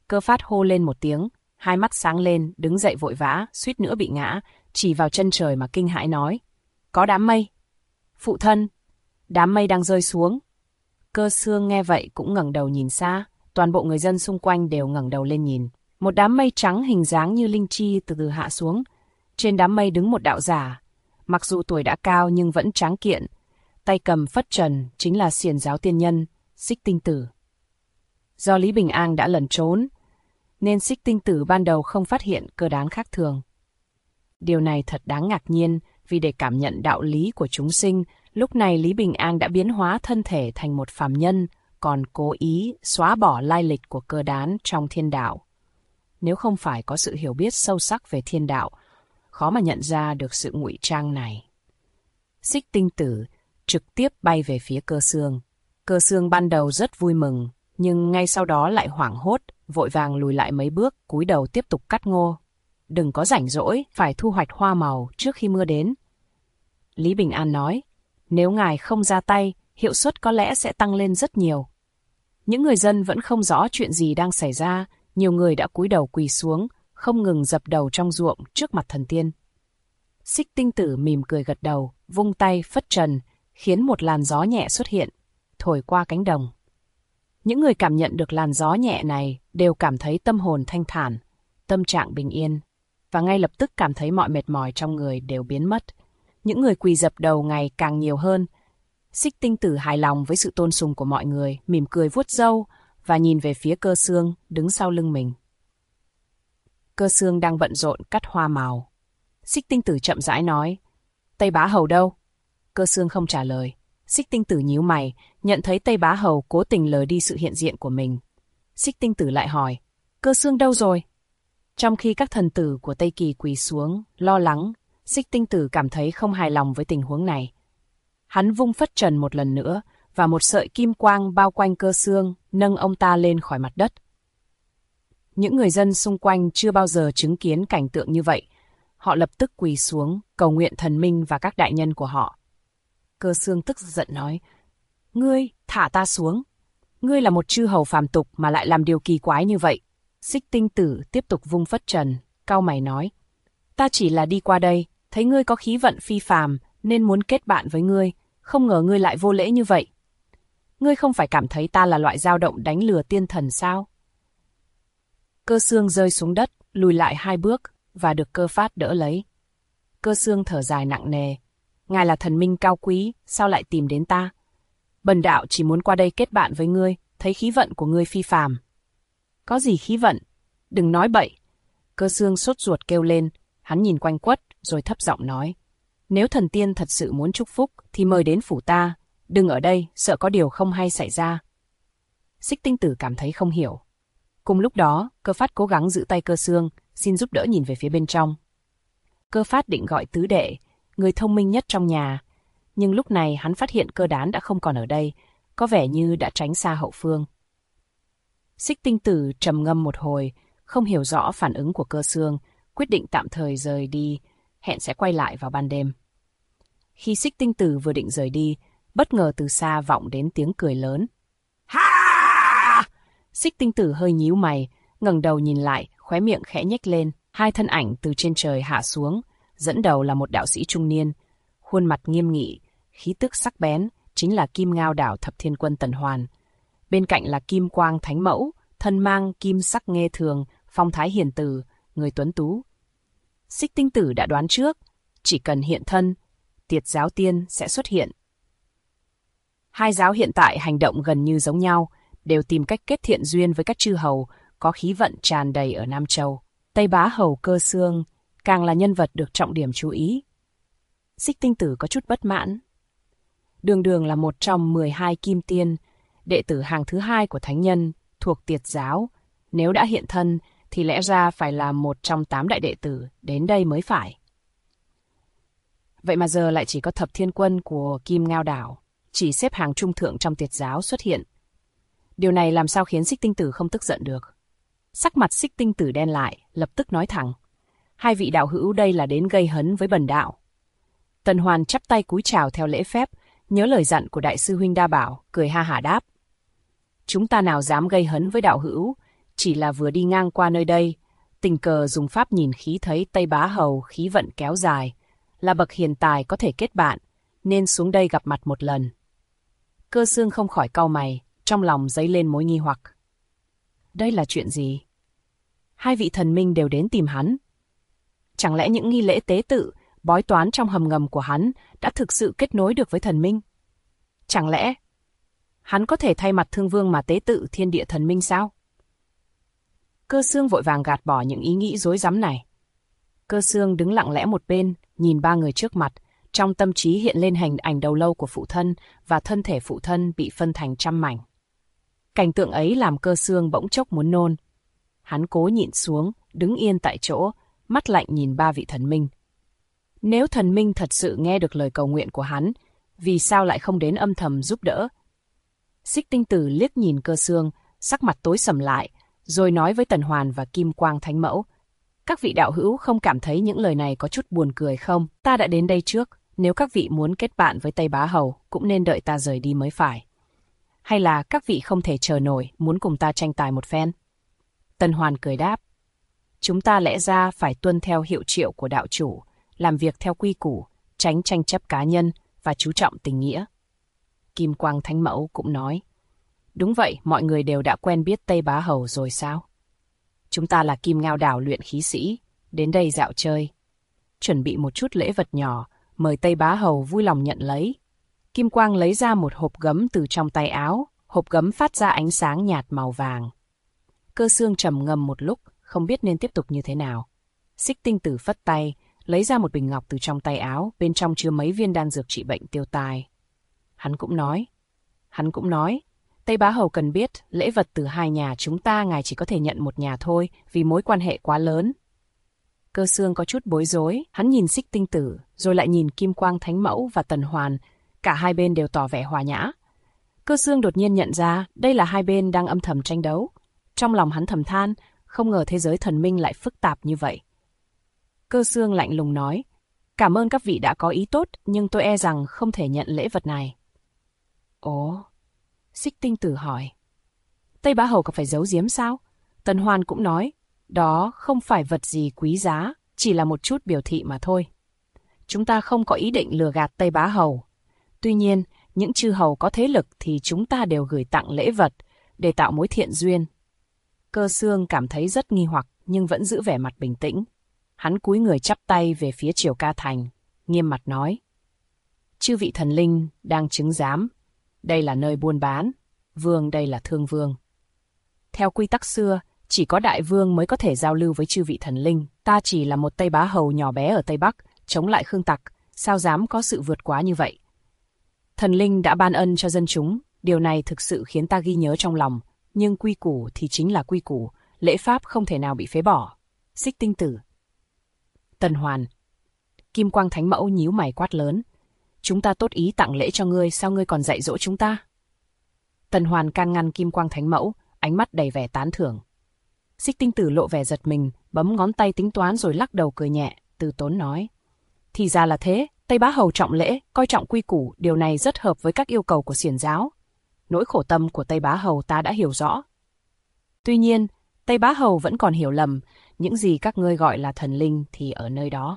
Cơ Phát hô lên một tiếng, hai mắt sáng lên, đứng dậy vội vã, suýt nữa bị ngã, chỉ vào chân trời mà kinh hãi nói. Có đám mây. Phụ thân, đám mây đang rơi xuống. Cơ Xương nghe vậy cũng ngẩng đầu nhìn xa, toàn bộ người dân xung quanh đều ngẩng đầu lên nhìn. Một đám mây trắng hình dáng như linh chi từ từ hạ xuống. Trên đám mây đứng một đạo giả, mặc dù tuổi đã cao nhưng vẫn tráng kiện, tay cầm phất trần chính là Xiển giáo tiên nhân, Xích Tinh Tử. Do Lý Bình An đã lẩn trốn, nên Xích Tinh Tử ban đầu không phát hiện Cơ Đán khác thường. Điều này thật đáng ngạc nhiên, vì để cảm nhận đạo lý của chúng sinh, lúc này Lý Bình An đã biến hóa thân thể thành một phàm nhân, còn cố ý xóa bỏ lai lịch của Cơ Đán trong thiên đạo. Nếu không phải có sự hiểu biết sâu sắc về thiên đạo, khó mà nhận ra được sự ngụy trang này. Xích Tinh Tử trực tiếp bay về phía Cơ Xương. Cơ Xương ban đầu rất vui mừng, nhưng ngay sau đó lại hoảng hốt, vội vàng lùi lại mấy bước, cúi đầu tiếp tục cắt ngô. Đừng có rảnh rỗi, phải thu hoạch hoa màu trước khi mưa đến. Lý Bình An nói, nếu ngài không ra tay, hiệu suất có lẽ sẽ tăng lên rất nhiều. Những người dân vẫn không rõ chuyện gì đang xảy ra, nhiều người đã cúi đầu quỳ xuống, không ngừng dập đầu trong ruộng trước mặt thần tiên. Xích Tinh Tử mỉm cười gật đầu, vung tay phất trần, khiến một làn gió nhẹ xuất hiện, thổi qua cánh đồng. Những người cảm nhận được làn gió nhẹ này đều cảm thấy tâm hồn thanh thản, tâm trạng bình yên, và ngay lập tức cảm thấy mọi mệt mỏi trong người đều biến mất. Những người quỳ dập đầu ngày càng nhiều hơn. Xích Tinh Tử hài lòng với sự tôn sùng của mọi người, mỉm cười vuốt râu và nhìn về phía Cơ Xương đứng sau lưng mình. Cơ Xương đang bận rộn cắt hoa màu. Xích Tinh Tử chậm rãi nói, Tây Bá Hầu đâu? Cơ Xương không trả lời. Xích Tinh Tử nhíu mày, nhận thấy Tây Bá Hầu cố tình lờ đi sự hiện diện của mình. Xích Tinh Tử lại hỏi, Cơ Xương đâu rồi? Trong khi các thần tử của Tây Kỳ quỳ xuống, lo lắng, Xích Tinh Tử cảm thấy không hài lòng với tình huống này. Hắn vung phất trần một lần nữa, và một sợi kim quang bao quanh Cơ Xương, nâng ông ta lên khỏi mặt đất. Những người dân xung quanh chưa bao giờ chứng kiến cảnh tượng như vậy. Họ lập tức quỳ xuống, cầu nguyện thần minh và các đại nhân của họ. Cơ Xương tức giận nói, Ngươi, thả ta xuống. Ngươi là một chư hầu phàm tục mà lại làm điều kỳ quái như vậy. Xích Tinh Tử tiếp tục vung phất trần, cau mày nói, ta chỉ là đi qua đây, thấy ngươi có khí vận phi phàm, nên muốn kết bạn với ngươi, không ngờ ngươi lại vô lễ như vậy. Ngươi không phải cảm thấy ta là loại dao động đánh lừa tiên thần sao? Cơ Xương rơi xuống đất, lùi lại 2 bước, và được Cơ Phát đỡ lấy. Cơ Xương thở dài nặng nề, ngài là thần minh cao quý, sao lại tìm đến ta? Bần đạo chỉ muốn qua đây kết bạn với ngươi, thấy khí vận của ngươi phi phàm. Có gì khí vận? Đừng nói bậy. Cơ Xương sốt ruột kêu lên, hắn nhìn quanh quất, rồi thấp giọng nói, nếu thần tiên thật sự muốn chúc phúc, thì mời đến phủ ta, đừng ở đây, sợ có điều không hay xảy ra. Xích Tinh Tử cảm thấy không hiểu. Cùng lúc đó, Cơ Phát cố gắng giữ tay Cơ Xương, xin giúp đỡ nhìn về phía bên trong. Cơ Phát định gọi tứ đệ, người thông minh nhất trong nhà, nhưng lúc này hắn phát hiện Cơ Đán đã không còn ở đây, có vẻ như đã tránh xa hậu phương. Xích Tinh Tử trầm ngâm một hồi, không hiểu rõ phản ứng của Cơ Xương, quyết định tạm thời rời đi, hẹn sẽ quay lại vào ban đêm. Khi Xích Tinh Tử vừa định rời đi, bất ngờ từ xa vọng đến tiếng cười lớn. Ha! Xích Tinh Tử hơi nhíu mày, ngẩng đầu nhìn lại, khóe miệng khẽ nhếch lên. 2 thân ảnh từ trên trời hạ xuống, dẫn đầu là một đạo sĩ trung niên, khuôn mặt nghiêm nghị, khí tức sắc bén, chính là Kim Ngao Đảo Thập Thiên Quân Tần Hoàn. Bên cạnh là Kim Quang Thánh Mẫu, thân mang kim sắc nghe thường, phong thái hiền từ, người tuấn tú. Xích Tinh Tử đã đoán trước, chỉ cần hiện thân, Tiệt giáo tiên sẽ xuất hiện. Hai giáo hiện tại hành động gần như giống nhau, đều tìm cách kết thiện duyên với các chư hầu, có khí vận tràn đầy ở Nam Châu. Tây Bá Hầu Cơ Xương càng là nhân vật được trọng điểm chú ý. Xích Tinh Tử có chút bất mãn. Đường Đường là một trong 12 kim tiên, đệ tử hàng thứ 2 của thánh nhân, thuộc Tiệt giáo. Nếu đã hiện thân, thì lẽ ra phải là một trong 8 đại đệ tử đến đây mới phải. Vậy mà giờ lại chỉ có Thập Thiên Quân của Kim Ngao Đảo, chỉ xếp hàng trung thượng trong Tiệt giáo xuất hiện. Điều này làm sao khiến Xích Tinh Tử không tức giận được. Sắc mặt Xích Tinh Tử đen lại, lập tức nói thẳng. 2 vị đạo hữu đây là đến gây hấn với bần đạo. Tần Hoàn chắp tay cúi chào theo lễ phép, nhớ lời dặn của đại sư huynh Đa Bảo, cười ha hả đáp. Chúng ta nào dám gây hấn với đạo hữu, chỉ là vừa đi ngang qua nơi đây, tình cờ dùng pháp nhìn khí thấy Tây Bá Hầu khí vận kéo dài, là bậc hiền tài có thể kết bạn, nên xuống đây gặp mặt một lần. Cơ Xương không khỏi cau mày, trong lòng dấy lên mối nghi hoặc. Đây là chuyện gì? Hai vị thần minh đều đến tìm hắn. Chẳng lẽ những nghi lễ tế tự, bói toán trong hầm ngầm của hắn đã thực sự kết nối được với thần minh? Chẳng lẽ hắn có thể thay mặt Thương Vương mà tế tự thiên địa thần minh sao? Cơ Xương vội vàng gạt bỏ những ý nghĩ rối rắm này. Cơ Xương đứng lặng lẽ một bên, nhìn ba người trước mặt, trong tâm trí hiện lên hình ảnh đầu lâu của phụ thân và thân thể phụ thân bị phân thành trăm mảnh. Cảnh tượng ấy làm Cơ Xương bỗng chốc muốn nôn. Hắn cố nhịn xuống, đứng yên tại chỗ, mắt lạnh nhìn ba vị thần minh. Nếu thần minh thật sự nghe được lời cầu nguyện của hắn, vì sao lại không đến âm thầm giúp đỡ? Xích Tinh Tử liếc nhìn Cơ Xương, sắc mặt tối sầm lại, rồi nói với Tần Hoàn và Kim Quang Thánh Mẫu. Các vị đạo hữu không cảm thấy những lời này có chút buồn cười không? Ta đã đến đây trước, nếu các vị muốn kết bạn với Tây Bá Hầu, cũng nên đợi ta rời đi mới phải. Hay là các vị không thể chờ nổi, muốn cùng ta tranh tài một phen? Tần Hoàn cười đáp. Chúng ta lẽ ra phải tuân theo hiệu triệu của đạo chủ, làm việc theo quy củ, tránh tranh chấp cá nhân và chú trọng tình nghĩa. Kim Quang Thánh Mẫu cũng nói. Đúng vậy, mọi người đều đã quen biết Tây Bá Hầu rồi sao? Chúng ta là Kim Ngao Đảo luyện khí sĩ, đến đây dạo chơi. Chuẩn bị một chút lễ vật nhỏ, mời Tây Bá Hầu vui lòng nhận lấy. Kim Quang lấy ra một hộp gấm từ trong tay áo, hộp gấm phát ra ánh sáng nhạt màu vàng. Cơ Xương trầm ngâm một lúc, không biết nên tiếp tục như thế nào. Xích Tinh Tử phất tay, lấy ra một bình ngọc từ trong tay áo, bên trong chứa mấy viên đan dược trị bệnh tiêu tai. Hắn cũng nói, Tây Bá Hầu cần biết, lễ vật từ hai nhà chúng ta ngài chỉ có thể nhận một nhà thôi, vì mối quan hệ quá lớn. Cơ Xương có chút bối rối, hắn nhìn Xích Tinh Tử, rồi lại nhìn Kim Quang Thánh Mẫu và Tần Hoàn, cả hai bên đều tỏ vẻ hòa nhã. Cơ Xương đột nhiên nhận ra, đây là hai bên đang âm thầm tranh đấu. Trong lòng hắn thầm than, không ngờ thế giới thần minh lại phức tạp như vậy. Cơ Xương lạnh lùng nói, cảm ơn các vị đã có ý tốt, nhưng tôi e rằng không thể nhận lễ vật này. Ồ, Xích Tinh Tử hỏi. Tây Bá Hầu có phải giấu giếm sao? Tần Hoàn cũng nói, đó không phải vật gì quý giá, chỉ là một chút biểu thị mà thôi. Chúng ta không có ý định lừa gạt Tây Bá Hầu. Tuy nhiên, những chư hầu có thế lực thì chúng ta đều gửi tặng lễ vật, để tạo mối thiện duyên. Cơ Xương cảm thấy rất nghi hoặc, nhưng vẫn giữ vẻ mặt bình tĩnh. Hắn cúi người chắp tay về phía Triều Ca Thành, nghiêm mặt nói. Chư vị thần linh đang chứng giám. Đây là nơi buôn bán, vương đây là Thương Vương. Theo quy tắc xưa, chỉ có đại vương mới có thể giao lưu với chư vị thần linh. Ta chỉ là một Tây Bá Hầu nhỏ bé ở Tây Bắc, chống lại Khương Tặc, sao dám có sự vượt quá như vậy? Thần linh đã ban ân cho dân chúng, điều này thực sự khiến ta ghi nhớ trong lòng, nhưng quy củ thì chính là quy củ, lễ pháp không thể nào bị phế bỏ. Xích Tinh Tử. Tần Hoàn. Kim Quang Thánh Mẫu nhíu mày quát lớn. Chúng ta tốt ý tặng lễ cho ngươi, sao ngươi còn dạy dỗ chúng ta? Tần Hoàn can ngăn Kim Quang Thánh Mẫu, ánh mắt đầy vẻ tán thưởng. Xích Tinh Tử lộ vẻ giật mình, bấm ngón tay tính toán rồi lắc đầu cười nhẹ, từ tốn nói. Thì ra là thế, Tây Bá Hầu trọng lễ, coi trọng quy củ, điều này rất hợp với các yêu cầu của xiển giáo. Nỗi khổ tâm của Tây Bá Hầu ta đã hiểu rõ. Tuy nhiên, Tây Bá Hầu vẫn còn hiểu lầm, những gì các ngươi gọi là thần linh thì ở nơi đó.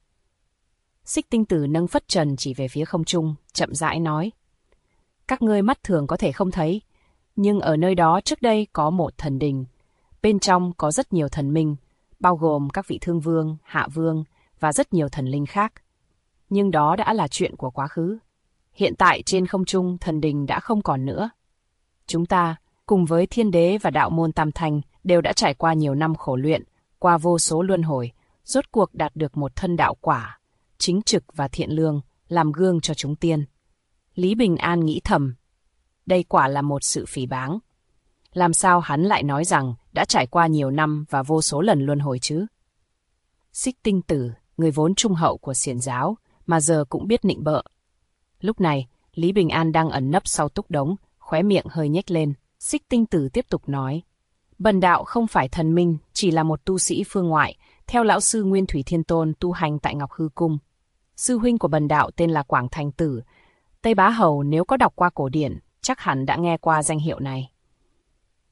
Xích Tinh Tử nâng phất trần chỉ về phía không trung, chậm rãi nói. Các ngươi mắt thường có thể không thấy, nhưng ở nơi đó trước đây có một thần đình. Bên trong có rất nhiều thần minh, bao gồm các vị Thương Vương, Hạ Vương và rất nhiều thần linh khác. Nhưng đó đã là chuyện của quá khứ. Hiện tại trên không trung thần đình đã không còn nữa. Chúng ta, cùng với Thiên Đế và đạo môn Tam Thanh, đều đã trải qua nhiều năm khổ luyện, qua vô số luân hồi, rốt cuộc đạt được một thân đạo quả, chính trực và thiện lương, làm gương cho chúng tiên. Lý Bình An nghĩ thầm, đây quả là một sự phỉ báng. Làm sao hắn lại nói rằng đã trải qua nhiều năm và vô số lần luân hồi chứ? Xích Tinh Tử, người vốn trung hậu của xiển giáo, mà giờ cũng biết nịnh bợ. Lúc này, Lý Bình An đang ẩn nấp sau túc đống, khóe miệng hơi nhếch lên. Xích Tinh Tử tiếp tục nói, bần đạo không phải thần minh, chỉ là một tu sĩ phương ngoại, theo lão sư Nguyên Thủy Thiên Tôn tu hành tại Ngọc Hư Cung. Sư huynh của bần đạo tên là Quảng Thành Tử. Tây Bá Hầu nếu có đọc qua cổ điển, chắc hẳn đã nghe qua danh hiệu này.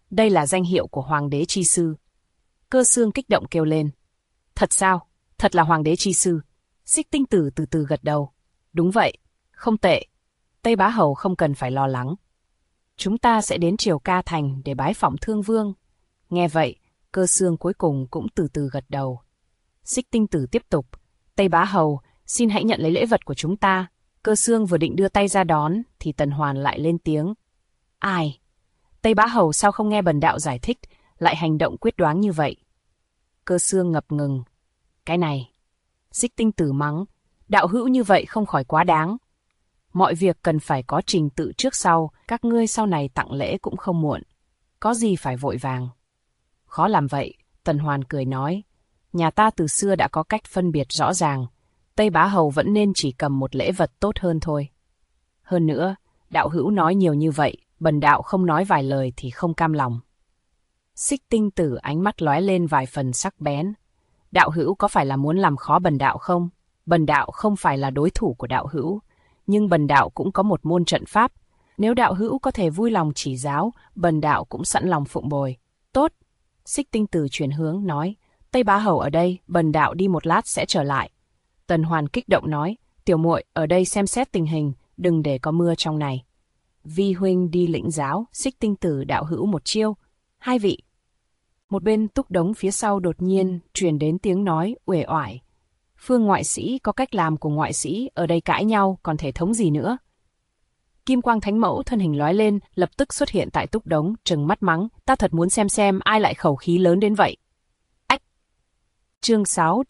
Đây là danh hiệu của Hoàng đế chi sư. Cơ Xương kích động kêu lên. Thật sao? Thật là Hoàng đế chi sư. Xích Tinh Tử từ từ gật đầu. Đúng vậy, không tệ. Tây Bá Hầu không cần phải lo lắng. Chúng ta sẽ đến Triều Ca Thành để bái phỏng Thương Vương. Nghe vậy, Cơ Xương cuối cùng cũng từ từ gật đầu. Xích Tinh Tử tiếp tục. Tây Bá Hầu, xin hãy nhận lấy lễ vật của chúng ta. Cơ Xương vừa định đưa tay ra đón, thì Tần Hoàn lại lên tiếng. Ai? Tây Bá Hầu sao không nghe bần đạo giải thích, lại hành động quyết đoán như vậy? Cơ Xương ngập ngừng. Cái này. Xích Tinh Tử mắng. Đạo hữu như vậy không khỏi quá đáng. Mọi việc cần phải có trình tự trước sau, các ngươi sau này tặng lễ cũng không muộn. Có gì phải vội vàng. Khó làm vậy, Tần Hoàn cười nói. Nhà ta từ xưa đã có cách phân biệt rõ ràng. Tây Bá Hầu vẫn nên chỉ cầm một lễ vật tốt hơn thôi. Hơn nữa, đạo hữu nói nhiều như vậy, bần đạo không nói vài lời thì không cam lòng. Xích Tinh Tử ánh mắt lóe lên vài phần sắc bén. Đạo hữu có phải là muốn làm khó bần đạo không? Bần đạo không phải là đối thủ của đạo hữu, nhưng bần đạo cũng có một môn trận pháp. Nếu đạo hữu có thể vui lòng chỉ giáo, bần đạo cũng sẵn lòng phụng bồi. Tốt. Xích Tinh Tử chuyển hướng nói. Tây Bá Hầu ở đây, bần đạo đi một lát sẽ trở lại. Tần Hoàn kích động nói. Tiểu muội ở đây xem xét tình hình, đừng để có mưa trong này. Vi huynh đi lĩnh giáo, Xích Tinh Tử đạo hữu một chiêu. Hai vị. Một bên Túc Đống phía sau đột nhiên truyền đến tiếng nói uể oải. Phương ngoại sĩ có cách làm của ngoại sĩ, ở đây cãi nhau còn thể thống gì nữa. Kim Quang Thánh Mẫu thân hình lóe lên, lập tức xuất hiện tại Túc Đống, trừng mắt mắng, ta thật muốn xem ai lại khẩu khí lớn đến vậy. Ách. Chương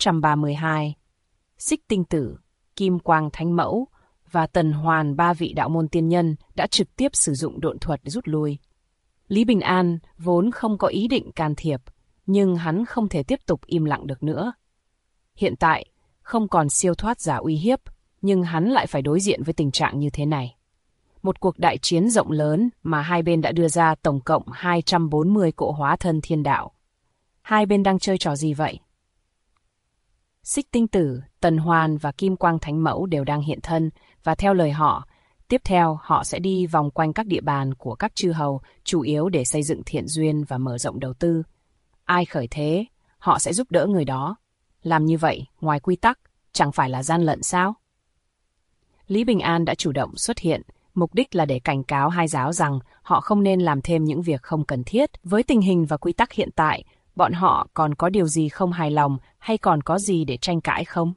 632. Xích Tinh Tử, Kim Quang Thánh Mẫu và Tần Hoàn, ba vị đạo môn tiên nhân đã trực tiếp sử dụng độn thuật rút lui. Lý Bình An vốn không có ý định can thiệp, nhưng hắn không thể tiếp tục im lặng được nữa. Hiện tại, không còn siêu thoát giả uy hiếp, nhưng hắn lại phải đối diện với tình trạng như thế này. Một cuộc đại chiến rộng lớn mà hai bên đã đưa ra tổng cộng 240 cỗ hóa thân thiên đạo. Hai bên đang chơi trò gì vậy? Xích Tinh Tử, Tần Hoàn và Kim Quang Thánh Mẫu đều đang hiện thân, và theo lời họ, tiếp theo họ sẽ đi vòng quanh các địa bàn của các chư hầu, chủ yếu để xây dựng thiện duyên và mở rộng đầu tư. Ai khởi thế, họ sẽ giúp đỡ người đó. Làm như vậy, ngoài quy tắc, chẳng phải là gian lận sao? Lý Bình An đã chủ động xuất hiện, mục đích là để cảnh cáo hai giáo rằng họ không nên làm thêm những việc không cần thiết. Với tình hình và quy tắc hiện tại, bọn họ còn có điều gì không hài lòng hay còn có gì để tranh cãi không?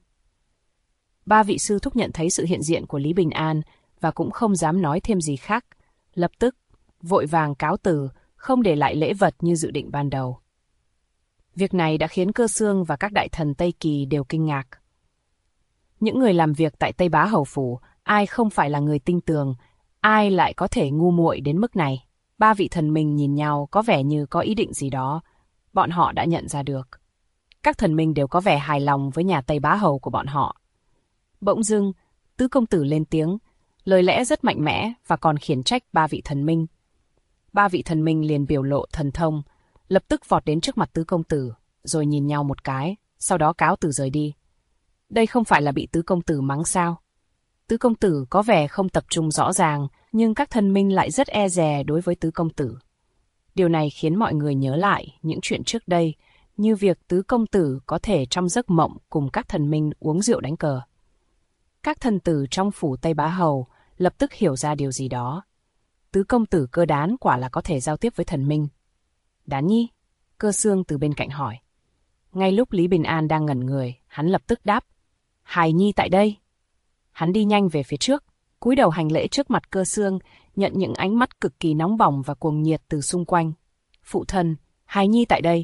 Ba vị sư thúc nhận thấy sự hiện diện của Lý Bình An và cũng không dám nói thêm gì khác. Lập tức, vội vàng cáo từ, không để lại lễ vật như dự định ban đầu. Việc này đã khiến Cơ Xương và các đại thần Tây Kỳ đều kinh ngạc. Những người làm việc tại Tây Bá Hầu Phủ, ai không phải là người tinh tường, ai lại có thể ngu muội đến mức này? Ba vị thần minh nhìn nhau có vẻ như có ý định gì đó. Bọn họ đã nhận ra được. Các thần minh đều có vẻ hài lòng với nhà Tây Bá Hầu của bọn họ. Bỗng dưng, Tứ Công Tử lên tiếng, lời lẽ rất mạnh mẽ và còn khiển trách ba vị thần minh. Ba vị thần minh liền biểu lộ thần thông, lập tức vọt đến trước mặt Tứ Công Tử, rồi nhìn nhau một cái, sau đó cáo từ rời đi. Đây không phải là bị Tứ Công Tử mắng sao? Tứ Công Tử có vẻ không tập trung rõ ràng, nhưng các thần minh lại rất e dè đối với Tứ Công Tử. Điều này khiến mọi người nhớ lại những chuyện trước đây, như việc Tứ Công Tử có thể trong giấc mộng cùng các thần minh uống rượu đánh cờ. Các thần tử trong phủ Tây Bá Hầu lập tức hiểu ra điều gì đó. Tứ Công Tử Cơ Đán quả là có thể giao tiếp với thần minh. Đán nhi? Cơ Xương từ bên cạnh hỏi. Ngay lúc Lý Bình An đang ngẩn người, hắn lập tức đáp. Hài nhi tại đây. Hắn đi nhanh về phía trước, cúi đầu hành lễ trước mặt Cơ Xương, nhận những ánh mắt cực kỳ nóng bỏng và cuồng nhiệt từ xung quanh. Phụ thân, hài nhi tại đây.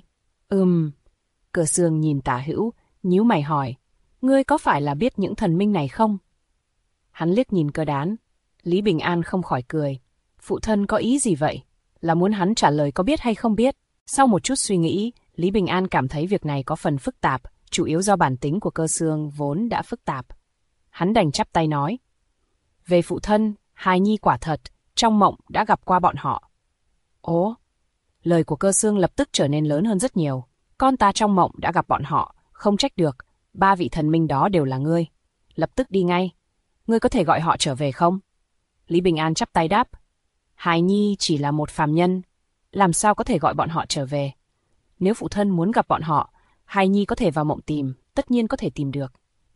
Cơ Xương nhìn Tả Hữu, nhíu mày hỏi. Ngươi có phải là biết những thần minh này không? Hắn liếc nhìn Cơ Đán. Lý Bình An không khỏi cười. Phụ thân có ý gì vậy? Là muốn hắn trả lời có biết hay không biết? Sau một chút suy nghĩ, Lý Bình An cảm thấy việc này có phần phức tạp, chủ yếu do bản tính của Cơ Xương vốn đã phức tạp. Hắn đành chắp tay nói. Về phụ thân, hài nhi quả thật, trong mộng đã gặp qua bọn họ. Ồ, lời của Cơ Xương lập tức trở nên lớn hơn rất nhiều. Con ta trong mộng đã gặp bọn họ, không trách được, ba vị thần minh đó đều là ngươi. Lập tức đi ngay. Ngươi có thể gọi họ trở về không? Lý Bình An chắp tay đáp. Hài nhi chỉ là một phàm nhân, làm sao có thể gọi bọn họ trở về? Nếu phụ thân muốn gặp bọn họ, hài nhi có thể vào mộng tìm, tất nhiên có thể tìm được.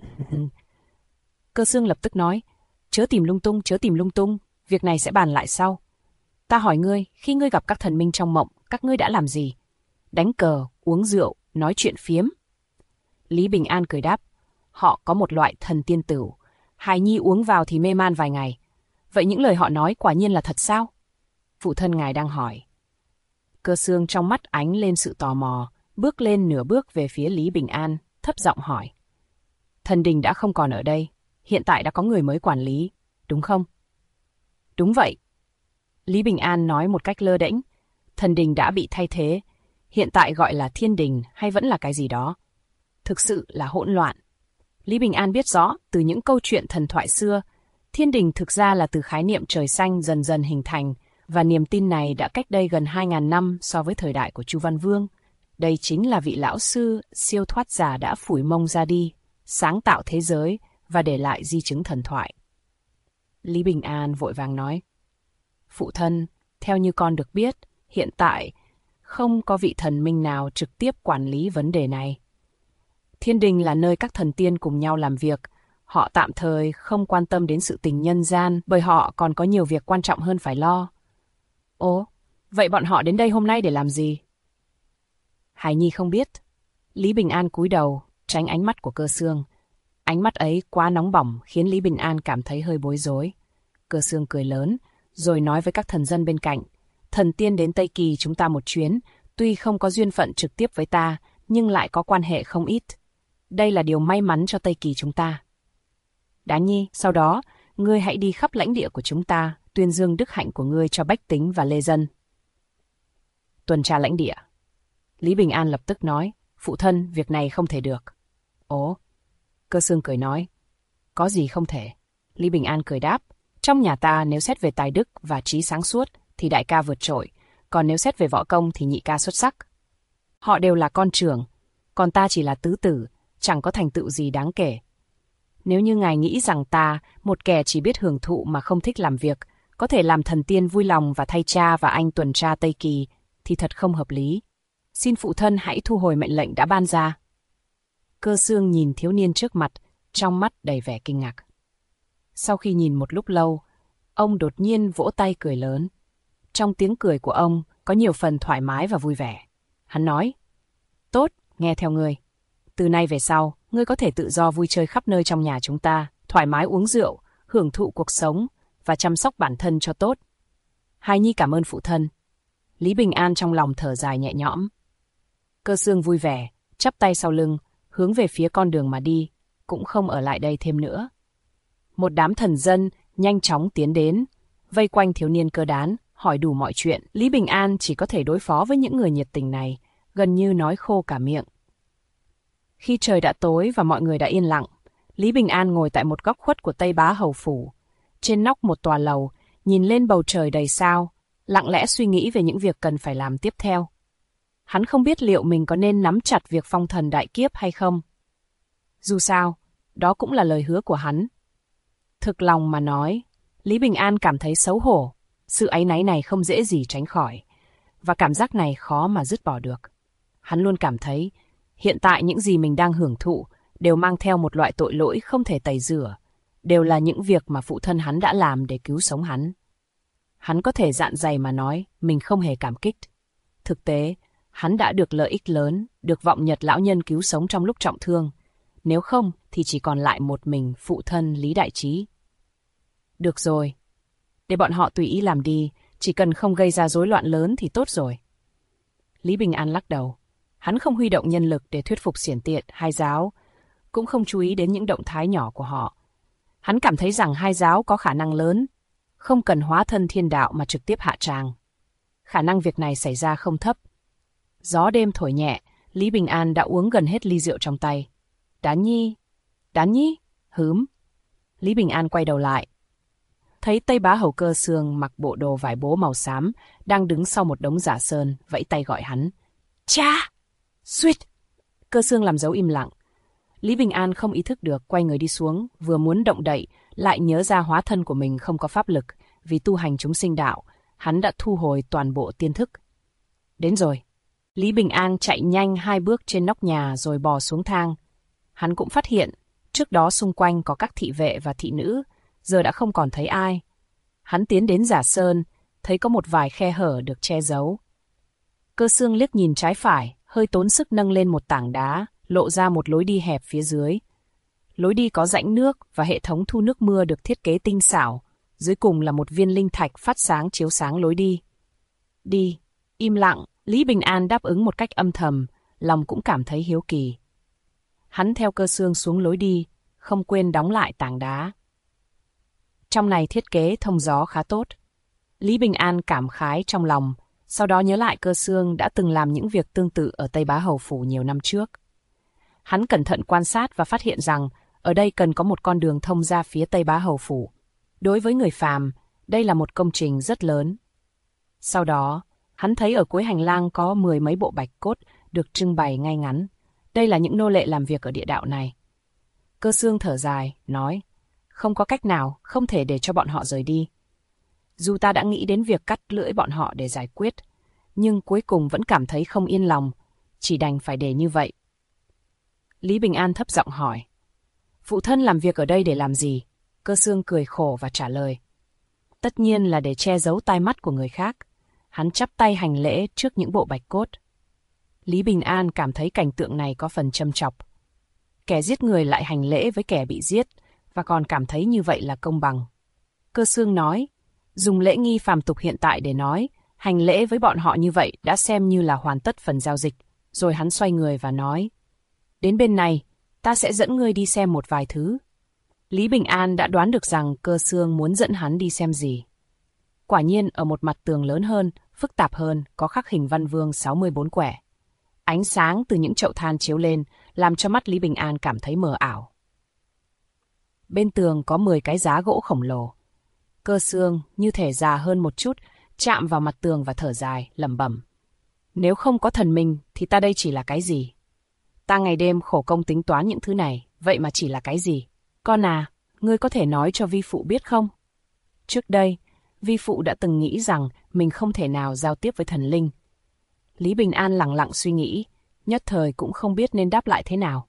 Cơ Xương lập tức nói, chớ tìm lung tung, việc này sẽ bàn lại sau. Ta hỏi ngươi, khi ngươi gặp các thần minh trong mộng, các ngươi đã làm gì? Đánh cờ, uống rượu, nói chuyện phiếm. Lý Bình An cười đáp, họ có một loại thần tiên tửu, hài nhi uống vào thì mê man vài ngày. Vậy những lời họ nói quả nhiên là thật sao? Phụ thân ngài đang hỏi. Cơ Xương trong mắt ánh lên sự tò mò, bước lên nửa bước về phía Lý Bình An, thấp giọng hỏi. Thần đình đã không còn ở đây, hiện tại đã có người mới quản lý, đúng không? Đúng vậy. Lý Bình An nói một cách lơ đễnh, thần đình đã bị thay thế, hiện tại gọi là thiên đình hay vẫn là cái gì đó. Thực sự là hỗn loạn. Lý Bình An biết rõ từ những câu chuyện thần thoại xưa, thiên đình thực ra là từ khái niệm trời xanh dần dần hình thành, và niềm tin này đã cách đây gần 2.000 năm so với thời đại của Chu Văn Vương. Đây chính là vị lão sư siêu thoát giả đã phủi mông ra đi, sáng tạo thế giới và để lại di chứng thần thoại. Lý Bình An vội vàng nói, phụ thân, theo như con được biết, hiện tại không có vị thần minh nào trực tiếp quản lý vấn đề này. Thiên đình là nơi các thần tiên cùng nhau làm việc, họ tạm thời không quan tâm đến sự tình nhân gian bởi họ còn có nhiều việc quan trọng hơn phải lo. Ồ, vậy bọn họ đến đây hôm nay để làm gì? Hải nhi không biết. Lý Bình An cúi đầu, tránh ánh mắt của Cơ Xương. Ánh mắt ấy quá nóng bỏng khiến Lý Bình An cảm thấy hơi bối rối. Cơ Xương cười lớn, rồi nói với các thần dân bên cạnh. Thần tiên đến Tây Kỳ chúng ta một chuyến, tuy không có duyên phận trực tiếp với ta, nhưng lại có quan hệ không ít. Đây là điều may mắn cho Tây Kỳ chúng ta. Đán nhi, sau đó, ngươi hãy đi khắp lãnh địa của chúng ta, tuyên dương đức hạnh của ngươi cho bách tính và lê dân. Tuần tra lãnh địa. Lý Bình An lập tức nói, phụ thân, việc này không thể được. Ồ, Cơ Xương cười nói, có gì không thể? Lý Bình An cười đáp, trong nhà ta nếu xét về tài đức và trí sáng suốt thì đại ca vượt trội, còn nếu xét về võ công thì nhị ca xuất sắc. Họ đều là con trưởng, còn ta chỉ là tứ tử, chẳng có thành tựu gì đáng kể. Nếu như ngài nghĩ rằng ta, một kẻ chỉ biết hưởng thụ mà không thích làm việc, có thể làm thần tiên vui lòng và thay cha và anh tuần tra Tây Kỳ, thì thật không hợp lý. Xin phụ thân hãy thu hồi mệnh lệnh đã ban ra. Cơ Xương nhìn thiếu niên trước mặt, trong mắt đầy vẻ kinh ngạc. Sau khi nhìn một lúc lâu, ông đột nhiên vỗ tay cười lớn. Trong tiếng cười của ông có nhiều phần thoải mái và vui vẻ. Hắn nói, tốt, nghe theo ngươi. Từ nay về sau, ngươi có thể tự do vui chơi khắp nơi trong nhà chúng ta, thoải mái uống rượu, hưởng thụ cuộc sống và chăm sóc bản thân cho tốt. Hài nhi cảm ơn phụ thân. Lý Bình An trong lòng thở dài nhẹ nhõm. Cơ Xương vui vẻ, chắp tay sau lưng, hướng về phía con đường mà đi, cũng không ở lại đây thêm nữa. Một đám thần dân nhanh chóng tiến đến, vây quanh thiếu niên Cơ Đán, hỏi đủ mọi chuyện. Lý Bình An chỉ có thể đối phó với những người nhiệt tình này, gần như nói khô cả miệng. Khi trời đã tối và mọi người đã yên lặng, Lý Bình An ngồi tại một góc khuất của Tây Bá Hầu Phủ, trên nóc một tòa lầu, nhìn lên bầu trời đầy sao, lặng lẽ suy nghĩ về những việc cần phải làm tiếp theo. Hắn không biết liệu mình có nên nắm chặt việc phong thần đại kiếp hay không. Dù sao, đó cũng là lời hứa của hắn. Thực lòng mà nói, Lý Bình An cảm thấy xấu hổ, sự áy náy này không dễ gì tránh khỏi, và cảm giác này khó mà dứt bỏ được. Hắn luôn cảm thấy, hiện tại những gì mình đang hưởng thụ đều mang theo một loại tội lỗi không thể tẩy rửa, đều là những việc mà phụ thân hắn đã làm để cứu sống hắn. Hắn có thể dạn dày mà nói mình không hề cảm kích. Thực tế, hắn đã được lợi ích lớn, được vọng nhật lão nhân cứu sống trong lúc trọng thương. Nếu không thì chỉ còn lại một mình phụ thân Lý Đại Trí. Được rồi, để bọn họ tùy ý làm đi, chỉ cần không gây ra rối loạn lớn thì tốt rồi. Lý Bình An lắc đầu. Hắn không huy động nhân lực để thuyết phục Xiển Tiện, Hai Giáo, cũng không chú ý đến những động thái nhỏ của họ. Hắn cảm thấy rằng Hai Giáo có khả năng lớn, không cần hóa thân thiên đạo mà trực tiếp hạ tràng. Khả năng việc này xảy ra không thấp. Gió đêm thổi nhẹ, Lý Bình An đã uống gần hết ly rượu trong tay. Đán nhi, hứm. Lý Bình An quay đầu lại. Thấy Tây Bá Hầu Cơ Xương mặc bộ đồ vải bố màu xám, đang đứng sau một đống giả sơn, vẫy tay gọi hắn. Cha! Suýt! Cơ Xương làm dấu im lặng. Lý Bình An không ý thức được, quay người đi xuống, vừa muốn động đậy, lại nhớ ra hóa thân của mình không có pháp lực, vì tu hành chúng sinh đạo, hắn đã thu hồi toàn bộ tiên thức. Đến rồi. Lý Bình An chạy nhanh 2 bước trên nóc nhà rồi bò xuống thang. Hắn cũng phát hiện, trước đó xung quanh có các thị vệ và thị nữ, giờ đã không còn thấy ai. Hắn tiến đến giả sơn, thấy có một vài khe hở được che giấu. Cơ Xương liếc nhìn trái phải, hơi tốn sức nâng lên một tảng đá, lộ ra một lối đi hẹp phía dưới. Lối đi có rãnh nước và hệ thống thu nước mưa được thiết kế tinh xảo, dưới cùng là một viên linh thạch phát sáng chiếu sáng lối đi. Đi, im lặng, Lý Bình An đáp ứng một cách âm thầm, lòng cũng cảm thấy hiếu kỳ. Hắn theo Cơ Xương xuống lối đi, không quên đóng lại tảng đá. Trong này thiết kế thông gió khá tốt. Lý Bình An cảm khái trong lòng, sau đó nhớ lại Cơ Xương đã từng làm những việc tương tự ở Tây Bá Hầu Phủ nhiều năm trước. Hắn cẩn thận quan sát và phát hiện rằng ở đây cần có một con đường thông ra phía Tây Bá Hầu Phủ. Đối với người phàm, đây là một công trình rất lớn. Sau đó, hắn thấy ở cuối hành lang có 10 mấy bộ bạch cốt được trưng bày ngay ngắn. Đây là những nô lệ làm việc ở địa đạo này. Cơ Xương thở dài, nói, không có cách nào, không thể để cho bọn họ rời đi. Dù ta đã nghĩ đến việc cắt lưỡi bọn họ để giải quyết, nhưng cuối cùng vẫn cảm thấy không yên lòng, chỉ đành phải để như vậy. Lý Bình An thấp giọng hỏi, phụ thân làm việc ở đây để làm gì? Cơ Xương cười khổ và trả lời, tất nhiên là để che giấu tai mắt của người khác. Hắn chắp tay hành lễ trước những bộ bạch cốt. Lý Bình An cảm thấy cảnh tượng này có phần châm chọc. Kẻ giết người lại hành lễ với kẻ bị giết, và còn cảm thấy như vậy là công bằng. Cơ Xương nói, dùng lễ nghi phàm tục hiện tại để nói, hành lễ với bọn họ như vậy đã xem như là hoàn tất phần giao dịch. Rồi hắn xoay người và nói, đến bên này, ta sẽ dẫn ngươi đi xem một vài thứ. Lý Bình An đã đoán được rằng Cơ Xương muốn dẫn hắn đi xem gì. Quả nhiên ở một mặt tường lớn hơn, phức tạp hơn, có khắc hình văn vương 64 quẻ. Ánh sáng từ những chậu than chiếu lên, làm cho mắt Lý Bình An cảm thấy mờ ảo. Bên tường có 10 cái giá gỗ khổng lồ. Cơ Xương, như thể già hơn một chút, chạm vào mặt tường và thở dài, lẩm bẩm. Nếu không có thần minh, thì ta đây chỉ là cái gì? Ta ngày đêm khổ công tính toán những thứ này, vậy mà chỉ là cái gì? Con à, ngươi có thể nói cho vi phụ biết không? Trước đây, vi phụ đã từng nghĩ rằng mình không thể nào giao tiếp với thần linh. Lý Bình An lặng lặng suy nghĩ, nhất thời cũng không biết nên đáp lại thế nào.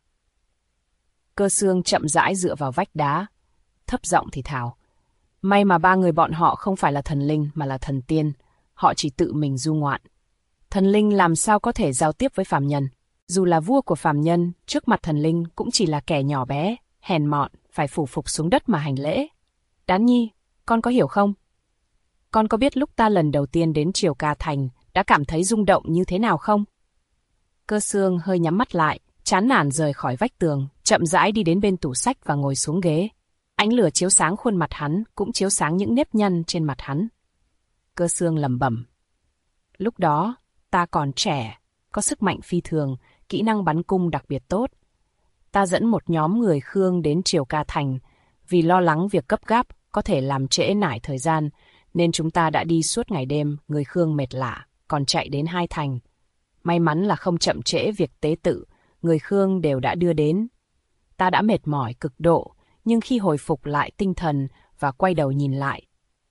Cơ Xương chậm rãi dựa vào vách đá, thấp giọng thì thào. May mà 3 người bọn họ không phải là thần linh mà là thần tiên, họ chỉ tự mình du ngoạn. Thần linh làm sao có thể giao tiếp với phàm nhân? Dù là vua của phàm nhân, trước mặt thần linh cũng chỉ là kẻ nhỏ bé, hèn mọn, phải phủ phục xuống đất mà hành lễ. Đán Nhi, con có hiểu không? Con có biết lúc ta lần đầu tiên đến Triều Ca Thành đã cảm thấy rung động như thế nào không? Cơ Xương hơi nhắm mắt lại, chán nản rời khỏi vách tường, chậm rãi đi đến bên tủ sách và ngồi xuống ghế. Ánh lửa chiếu sáng khuôn mặt hắn, cũng chiếu sáng những nếp nhăn trên mặt hắn. Cơ Xương lẩm bẩm. Lúc đó, ta còn trẻ, có sức mạnh phi thường, kỹ năng bắn cung đặc biệt tốt. Ta dẫn một nhóm người Khương đến Triều Ca Thành, vì lo lắng việc gấp gáp có thể làm trễ nải thời gian, nên chúng ta đã đi suốt ngày đêm, người Khương mệt lả, còn chạy đến 2 thành. May mắn là không chậm trễ việc tế tự, người Khương đều đã đưa đến. Ta đã mệt mỏi cực độ, nhưng khi hồi phục lại tinh thần và quay đầu nhìn lại.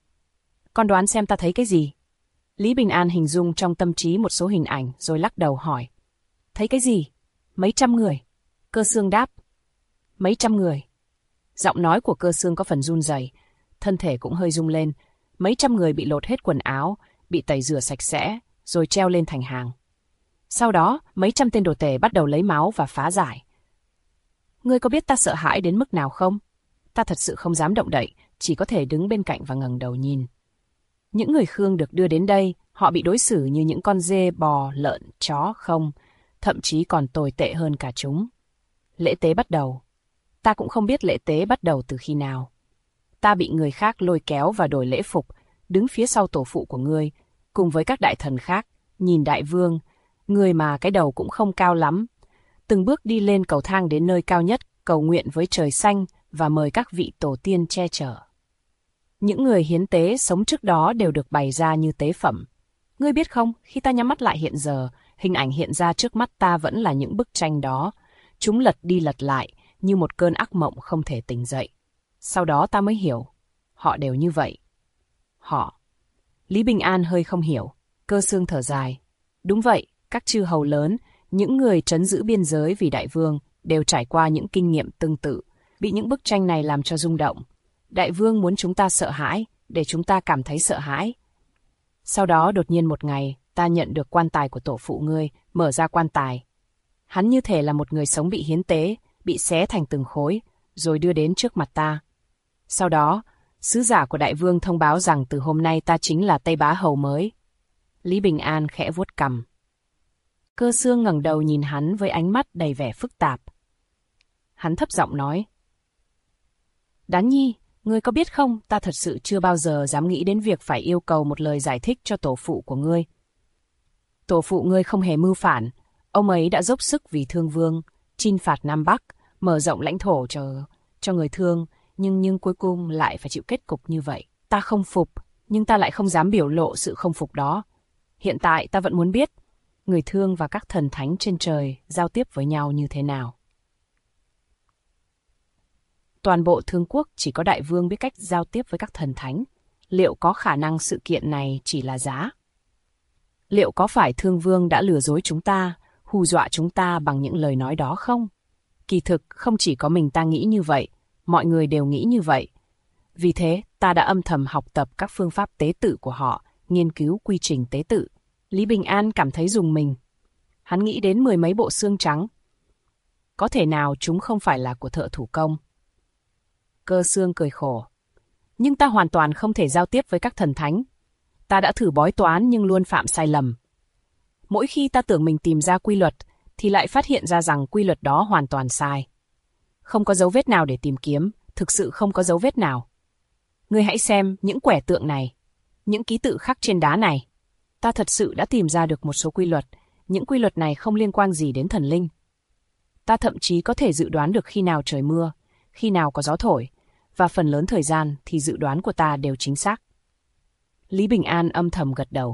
Con đoán xem ta thấy cái gì? Lý Bình An hình dung trong tâm trí một số hình ảnh rồi lắc đầu hỏi. Thấy cái gì? Mấy trăm người. Cơ Xương đáp. Mấy trăm người. Giọng nói của Cơ Xương có phần run rẩy, thân thể cũng hơi rung lên. Mấy trăm người bị lột hết quần áo, bị tẩy rửa sạch sẽ, rồi treo lên thành hàng. Sau đó, mấy trăm tên đồ tể bắt đầu lấy máu và phá giải. Ngươi có biết ta sợ hãi đến mức nào không? Ta thật sự không dám động đậy, chỉ có thể đứng bên cạnh và ngẩng đầu nhìn. Những người Khương được đưa đến đây, họ bị đối xử như những con dê, bò, lợn, chó không, thậm chí còn tồi tệ hơn cả chúng. Lễ tế bắt đầu. Ta cũng không biết lễ tế bắt đầu từ khi nào. Ta bị người khác lôi kéo và đổi lễ phục, đứng phía sau tổ phụ của ngươi, cùng với các đại thần khác, nhìn đại vương, người mà cái đầu cũng không cao lắm. Từng bước đi lên cầu thang đến nơi cao nhất, cầu nguyện với trời xanh và mời các vị tổ tiên che chở. Những người hiến tế sống trước đó đều được bày ra như tế phẩm. Ngươi biết không, khi ta nhắm mắt lại hiện giờ, hình ảnh hiện ra trước mắt ta vẫn là những bức tranh đó. Chúng lật đi lật lại, như một cơn ác mộng không thể tỉnh dậy. Sau đó ta mới hiểu, họ đều như vậy. Họ. Lý Bình An hơi không hiểu, Cơ Xương thở dài. Đúng vậy, các chư hầu lớn, những người trấn giữ biên giới vì đại vương, đều trải qua những kinh nghiệm tương tự, bị những bức tranh này làm cho rung động. Đại vương muốn chúng ta sợ hãi, để chúng ta cảm thấy sợ hãi. Sau đó đột nhiên một ngày, ta nhận được quan tài của tổ phụ ngươi, mở ra quan tài. Hắn như thể là một người sống bị hiến tế, bị xé thành từng khối, rồi đưa đến trước mặt ta. Sau đó, sứ giả của đại vương thông báo rằng từ hôm nay ta chính là Tây Bá Hầu mới. Lý Bình An khẽ vuốt cằm. Cơ Xương ngẩng đầu nhìn hắn với ánh mắt đầy vẻ phức tạp. Hắn thấp giọng nói. Đán Nhi, ngươi có biết không, ta thật sự chưa bao giờ dám nghĩ đến việc phải yêu cầu một lời giải thích cho tổ phụ của ngươi. Tổ phụ ngươi không hề mưu phản, ông ấy đã dốc sức vì Thương Vương, chinh phạt Nam Bắc, mở rộng lãnh thổ cho người Thương, nhưng cuối cùng lại phải chịu kết cục như vậy. Ta không phục, nhưng ta lại không dám biểu lộ sự không phục đó. Hiện tại ta vẫn muốn biết, người Thương và các thần thánh trên trời giao tiếp với nhau như thế nào. Toàn bộ Thương quốc chỉ có đại vương biết cách giao tiếp với các thần thánh. Liệu có khả năng sự kiện này chỉ là giả? Liệu có phải Thương Vương đã lừa dối chúng ta, hù dọa chúng ta bằng những lời nói đó không? Kỳ thực, không chỉ có mình ta nghĩ như vậy, mọi người đều nghĩ như vậy. Vì thế, ta đã âm thầm học tập các phương pháp tế tự của họ, nghiên cứu quy trình tế tự. Lý Bình An cảm thấy rùng mình. Hắn nghĩ đến 10 mấy bộ xương trắng. Có thể nào chúng không phải là của thợ thủ công? Cơ Xương cười khổ. Nhưng ta hoàn toàn không thể giao tiếp với các thần thánh. Ta đã thử bói toán nhưng luôn phạm sai lầm. Mỗi khi ta tưởng mình tìm ra quy luật, thì lại phát hiện ra rằng quy luật đó hoàn toàn sai. Không có dấu vết nào để tìm kiếm, thực sự không có dấu vết nào. Ngươi hãy xem những quẻ tượng này, những ký tự khắc trên đá này. Ta thật sự đã tìm ra được một số quy luật, những quy luật này không liên quan gì đến thần linh. Ta thậm chí có thể dự đoán được khi nào trời mưa, khi nào có gió thổi, và phần lớn thời gian thì dự đoán của ta đều chính xác. Lý Bình An âm thầm gật đầu.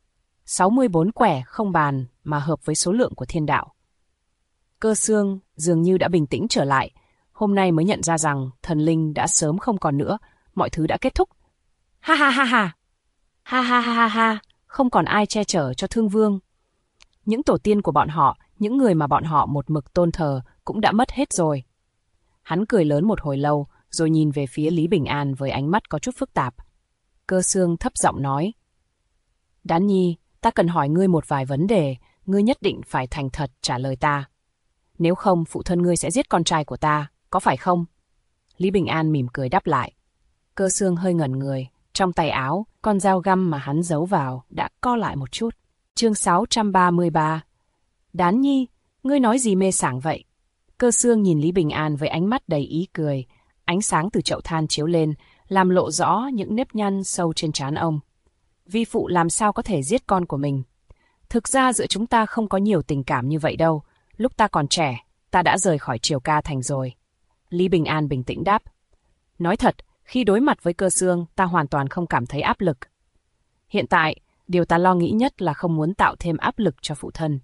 64 quẻ không bàn mà hợp với số lượng của thiên đạo. Cơ Xương dường như đã bình tĩnh trở lại, hôm nay mới nhận ra rằng thần linh đã sớm không còn nữa, mọi thứ đã kết thúc. Ha ha ha ha! Ha ha ha ha ha! Không còn ai che chở cho Thương Vương. Những tổ tiên của bọn họ, những người mà bọn họ một mực tôn thờ cũng đã mất hết rồi. Hắn cười lớn một hồi lâu, rồi nhìn về phía Lý Bình An với ánh mắt có chút phức tạp. Cơ Xương thấp giọng nói. Đán Nhi, ta cần hỏi ngươi một vài vấn đề, ngươi nhất định phải thành thật trả lời ta. Nếu không, phụ thân ngươi sẽ giết con trai của ta, có phải không? Lý Bình An mỉm cười đáp lại. Cơ Xương hơi ngẩn người, trong tay áo, con dao găm mà hắn giấu vào đã co lại một chút. Chương 633. Đán Nhi, ngươi nói gì mê sảng vậy? Cơ Xương nhìn Lý Bình An với ánh mắt đầy ý cười, ánh sáng từ chậu than chiếu lên, làm lộ rõ những nếp nhăn sâu trên trán ông. Vi phụ làm sao có thể giết con của mình? Thực ra giữa chúng ta không có nhiều tình cảm như vậy đâu. Lúc ta còn trẻ, ta đã rời khỏi Triều Ca Thành rồi. Lý Bình An bình tĩnh đáp. Nói thật, khi đối mặt với Cơ Xương, ta hoàn toàn không cảm thấy áp lực. Hiện tại, điều ta lo nghĩ nhất là không muốn tạo thêm áp lực cho phụ thân.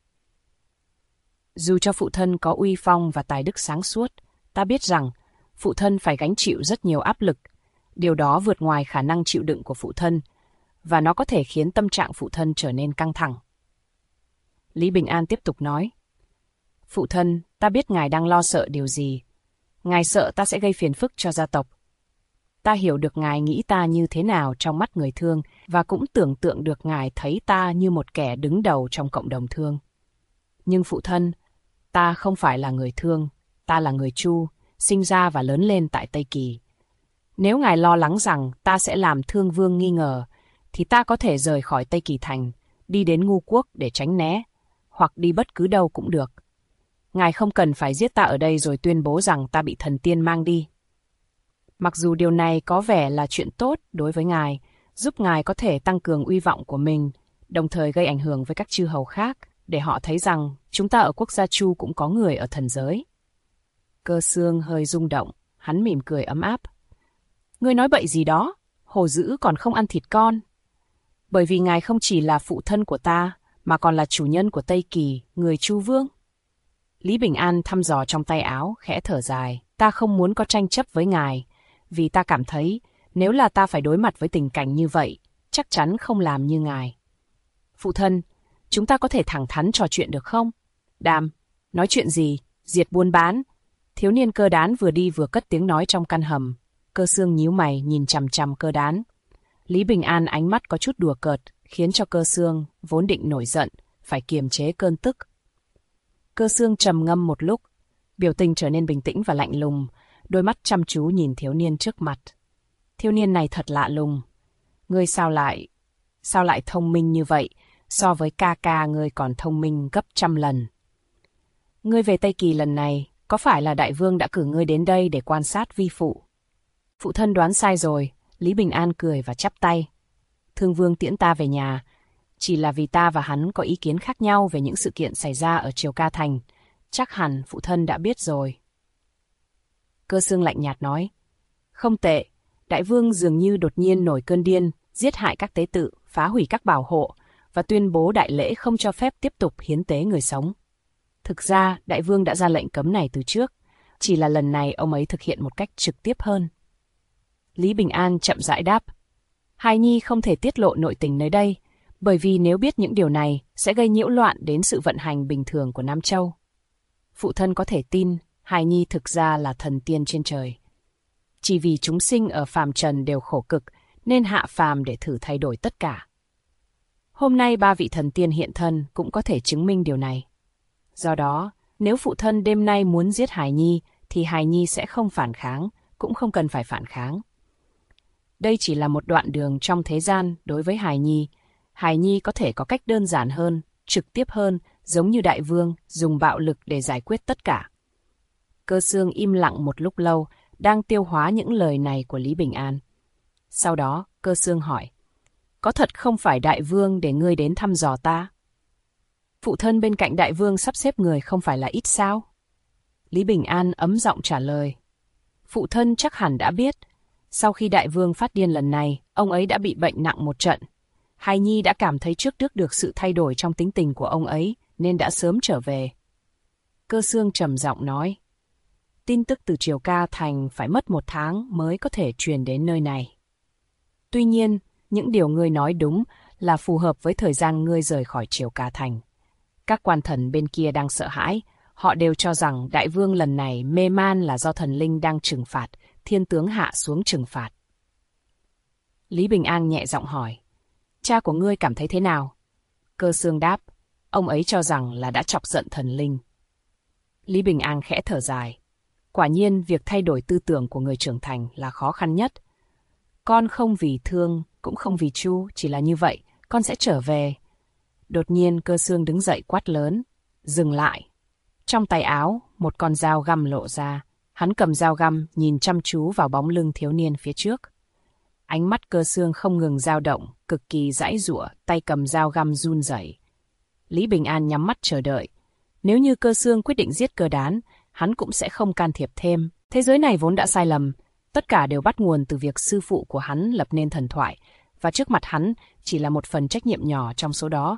Dù cho phụ thân có uy phong và tài đức sáng suốt, ta biết rằng phụ thân phải gánh chịu rất nhiều áp lực. Điều đó vượt ngoài khả năng chịu đựng của phụ thân, và nó có thể khiến tâm trạng phụ thân trở nên căng thẳng. Lý Bình An tiếp tục nói. Phụ thân, ta biết ngài đang lo sợ điều gì. Ngài sợ ta sẽ gây phiền phức cho gia tộc. Ta hiểu được ngài nghĩ ta như thế nào trong mắt người Thương, và cũng tưởng tượng được ngài thấy ta như một kẻ đứng đầu trong cộng đồng Thương. Nhưng phụ thân, ta không phải là người Thương, ta là người Chu, sinh ra và lớn lên tại Tây Kỳ. Nếu ngài lo lắng rằng ta sẽ làm Thương Vương nghi ngờ, thì ta có thể rời khỏi Tây Kỳ Thành, đi đến Ngu Quốc để tránh né, hoặc đi bất cứ đâu cũng được. Ngài không cần phải giết ta ở đây rồi tuyên bố rằng ta bị thần tiên mang đi. Mặc dù điều này có vẻ là chuyện tốt đối với ngài, giúp ngài có thể tăng cường uy vọng của mình, đồng thời gây ảnh hưởng với các chư hầu khác, để họ thấy rằng chúng ta ở quốc gia Chu cũng có người ở thần giới. Cơ Xương hơi rung động, hắn mỉm cười ấm áp. Ngươi nói bậy gì đó, hổ dữ còn không ăn thịt con. Bởi vì ngài không chỉ là phụ thân của ta, mà còn là chủ nhân của Tây Kỳ, người Chu Vương. Lý Bình An thăm dò trong tay áo, khẽ thở dài. Ta không muốn có tranh chấp với ngài, vì ta cảm thấy nếu là ta phải đối mặt với tình cảnh như vậy, chắc chắn không làm như ngài. Phụ thân, chúng ta có thể thẳng thắn trò chuyện được không? Đàm, nói chuyện gì? Diệt buôn bán. Thiếu niên Cơ Đán vừa đi vừa cất tiếng nói trong căn hầm. Cơ Xương nhíu mày nhìn chằm chằm Cơ Đán. Lý Bình An ánh mắt có chút đùa cợt, khiến cho Cơ Xương vốn định nổi giận, phải kiềm chế cơn tức. Cơ Xương trầm ngâm một lúc, biểu tình trở nên bình tĩnh và lạnh lùng, đôi mắt chăm chú nhìn thiếu niên trước mặt. Thiếu niên này thật lạ lùng. Ngươi sao lại thông minh như vậy, so với ca ca ngươi còn thông minh gấp 100 lần. Ngươi về Tây Kỳ lần này, có phải là đại vương đã cử ngươi đến đây để quan sát vi phụ? Phụ thân đoán sai rồi, Lý Bình An cười và chắp tay. Thương vương tiễn ta về nhà, chỉ là vì ta và hắn có ý kiến khác nhau về những sự kiện xảy ra ở Triều Ca Thành. Chắc hẳn phụ thân đã biết rồi. Cơ Xương lạnh nhạt nói. Không tệ, đại vương dường như đột nhiên nổi cơn điên, giết hại các tế tự, phá hủy các bảo hộ và tuyên bố đại lễ không cho phép tiếp tục hiến tế người sống. Thực ra, đại vương đã ra lệnh cấm này từ trước, chỉ là lần này ông ấy thực hiện một cách trực tiếp hơn. Lý Bình An chậm rãi đáp. Hài nhi không thể tiết lộ nội tình nơi đây, bởi vì nếu biết những điều này sẽ gây nhiễu loạn đến sự vận hành bình thường của Nam Châu. Phụ thân có thể tin hài nhi thực ra là thần tiên trên trời. Chỉ vì chúng sinh ở phàm trần đều khổ cực nên hạ phàm để thử thay đổi tất cả. Hôm nay 3 vị thần tiên hiện thân cũng có thể chứng minh điều này. Do đó, nếu phụ thân đêm nay muốn giết hài nhi thì hài nhi sẽ không phản kháng, cũng không cần phải phản kháng. Đây chỉ là một đoạn đường trong thế gian đối với hài nhi có thể có cách đơn giản hơn, trực tiếp hơn, giống như đại vương dùng bạo lực để giải quyết tất cả. Cơ Xương im lặng một lúc lâu, đang tiêu hóa những lời này của Lý Bình An. Sau đó, Cơ Xương hỏi, có thật không phải đại vương để ngươi đến thăm dò ta? Phụ thân bên cạnh đại vương sắp xếp người không phải là ít sao? Lý Bình An ấm giọng trả lời. Phụ thân chắc hẳn đã biết, sau khi đại vương phát điên lần này, ông ấy đã bị bệnh nặng một trận. Hài nhi đã cảm thấy trước được sự thay đổi trong tính tình của ông ấy, nên đã sớm trở về. Cơ Xương trầm giọng nói. Tin tức từ Triều Ca Thành phải mất 1 tháng mới có thể truyền đến nơi này. Tuy nhiên, những điều ngươi nói đúng là phù hợp với thời gian ngươi rời khỏi Triều Ca Thành. Các quan thần bên kia đang sợ hãi, họ đều cho rằng đại vương lần này mê man là do thần linh đang trừng phạt, thiên tướng hạ xuống trừng phạt. Lý Bình An nhẹ giọng hỏi, cha của ngươi cảm thấy thế nào? Cơ Xương đáp, ông ấy cho rằng là đã chọc giận thần linh. Lý Bình An khẽ thở dài. Quả nhiên việc thay đổi tư tưởng của người trưởng thành là khó khăn nhất. Con không vì thương, cũng không vì Chu, chỉ là như vậy, con sẽ trở về. Đột nhiên Cơ Xương đứng dậy quát lớn, dừng lại. Trong tay áo, một con dao găm lộ ra. Hắn cầm dao găm nhìn chăm chú vào bóng lưng thiếu niên phía trước. Ánh mắt Cơ Xương không ngừng dao động, cực kỳ giãy giụa, tay cầm dao găm run rẩy. Lý Bình An nhắm mắt chờ đợi. Nếu như Cơ Xương quyết định giết Cơ Đán, hắn cũng sẽ không can thiệp thêm. Thế giới này vốn đã sai lầm, tất cả đều bắt nguồn từ việc sư phụ của hắn lập nên thần thoại, và trước mặt hắn chỉ là một phần trách nhiệm nhỏ trong số đó.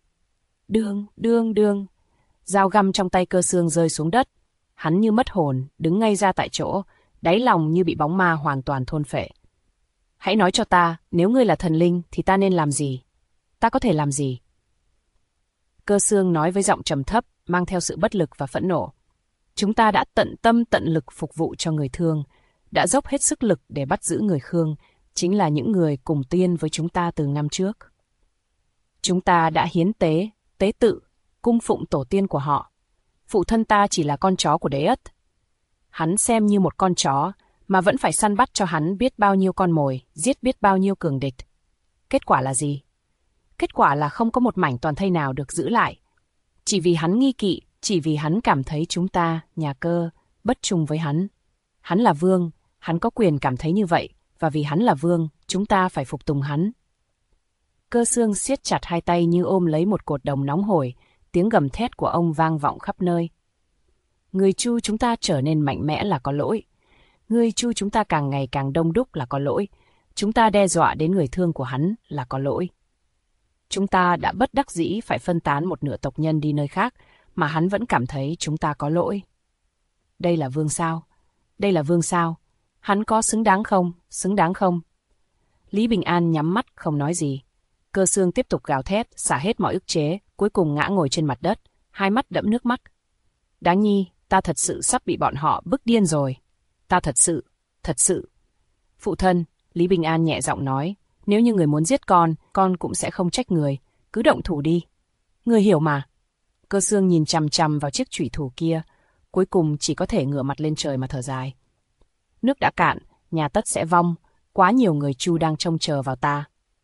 Đương. Dao găm trong tay Cơ Xương rơi xuống đất. Hắn như mất hồn, đứng ngay ra tại chỗ, đáy lòng như bị bóng ma hoàn toàn thôn phệ. Hãy nói cho ta, nếu ngươi là thần linh thì ta nên làm gì? Ta có thể làm gì? Cơ Xương nói với giọng trầm thấp, mang theo sự bất lực và phẫn nộ. Chúng ta đã tận tâm tận lực phục vụ cho người thương, đã dốc hết sức lực để bắt giữ người Khương, chính là những người cùng tiên với chúng ta từ năm trước. Chúng ta đã hiến tế, tế tự, cung phụng tổ tiên của họ. Phụ thân ta chỉ là con chó của Đế Ất. Hắn xem như một con chó, mà vẫn phải săn bắt cho hắn biết bao nhiêu con mồi, giết biết bao nhiêu cường địch. Kết quả là gì? Kết quả là không có một mảnh toàn thây nào được giữ lại. Chỉ vì hắn nghi kỵ, chỉ vì hắn cảm thấy chúng ta, nhà Cơ, bất trung với hắn. Hắn là vương, hắn có quyền cảm thấy như vậy, và vì hắn là vương, chúng ta phải phục tùng hắn. Cơ Xương siết chặt hai tay như ôm lấy một cột đồng nóng hổi, tiếng gầm thét của ông vang vọng khắp nơi. Người Chu chúng ta trở nên mạnh mẽ là có lỗi. Người Chu chúng ta càng ngày càng đông đúc là có lỗi. Chúng ta đe dọa đến người thương của hắn là có lỗi. Chúng ta đã bất đắc dĩ phải phân tán một nửa tộc nhân đi nơi khác, mà hắn vẫn cảm thấy chúng ta có lỗi. Đây là vương sao? Đây là vương sao? Hắn có xứng đáng không? Xứng đáng không? Lý Bình An nhắm mắt không nói gì. Cơ Xương tiếp tục gào thét, xả hết mọi ức chế, cuối cùng ngã ngồi trên mặt đất, hai mắt đẫm nước mắt. Đáng Nhi, ta thật sự sắp bị bọn họ bức điên rồi. Ta thật sự. Phụ thân, Lý Bình An nhẹ giọng nói, nếu như người muốn giết con cũng sẽ không trách người, cứ động thủ đi. Người hiểu mà. Cơ Xương nhìn chằm chằm vào chiếc chủy thủ kia, cuối cùng chỉ có thể ngửa mặt lên trời mà thở dài. Nước đã cạn, nhà tất sẽ vong, quá nhiều người Chu đang trông chờ vào ta.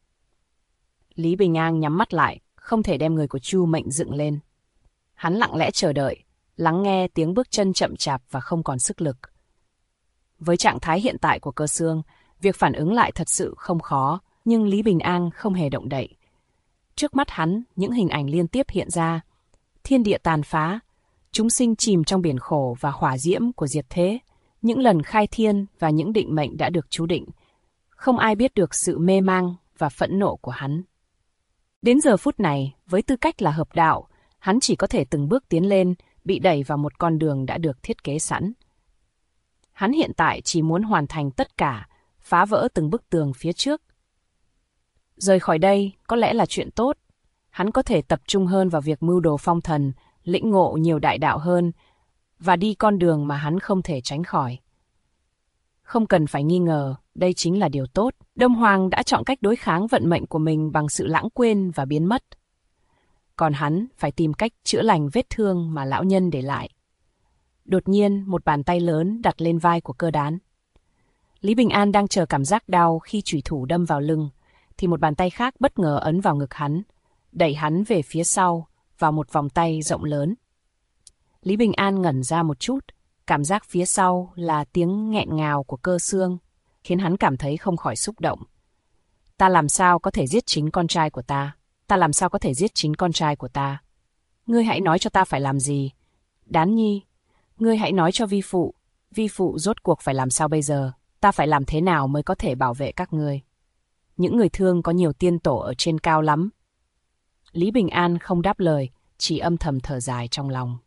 Lý Bình An nhắm mắt lại, không thể đem người của Chu Mệnh dựng lên. Hắn lặng lẽ chờ đợi, lắng nghe tiếng bước chân chậm chạp và không còn sức lực. Với trạng thái hiện tại của Cơ Xương, việc phản ứng lại thật sự không khó, nhưng Lý Bình An không hề động đậy. Trước mắt hắn, những hình ảnh liên tiếp hiện ra. Thiên địa tàn phá, chúng sinh chìm trong biển khổ và hỏa diễm của diệt thế, những lần khai thiên và những định mệnh đã được chú định. Không ai biết được sự mê mang và phẫn nộ của hắn. Đến giờ phút này, với tư cách là hợp đạo, hắn chỉ có thể từng bước tiến lên, bị đẩy vào một con đường đã được thiết kế sẵn. Hắn hiện tại chỉ muốn hoàn thành tất cả, phá vỡ từng bức tường phía trước. Rời khỏi đây có lẽ là chuyện tốt. Hắn có thể tập trung hơn vào việc mưu đồ phong thần, lĩnh ngộ nhiều đại đạo hơn, và đi con đường mà hắn không thể tránh khỏi. Không cần phải nghi ngờ, đây chính là điều tốt. Đông Hoàng đã chọn cách đối kháng vận mệnh của mình bằng sự lãng quên và biến mất. Còn hắn phải tìm cách chữa lành vết thương mà lão nhân để lại. Đột nhiên, một bàn tay lớn đặt lên vai của Cơ Đán. Lý Bình An đang chờ cảm giác đau khi chủy thủ đâm vào lưng, thì một bàn tay khác bất ngờ ấn vào ngực hắn, đẩy hắn về phía sau, vào một vòng tay rộng lớn. Lý Bình An ngẩn ra một chút, cảm giác phía sau là tiếng nghẹn ngào của Cơ Xương, khiến hắn cảm thấy không khỏi xúc động. Ta làm sao có thể giết chính con trai của ta? Ta làm sao có thể giết chính con trai của ta? Ngươi hãy nói cho ta phải làm gì? Đán Nhi, ngươi hãy nói cho vi phụ rốt cuộc phải làm sao bây giờ? Ta phải làm thế nào mới có thể bảo vệ các ngươi? Những người thương có nhiều tiên tổ ở trên cao lắm. Lý Bình An không đáp lời, chỉ âm thầm thở dài trong lòng.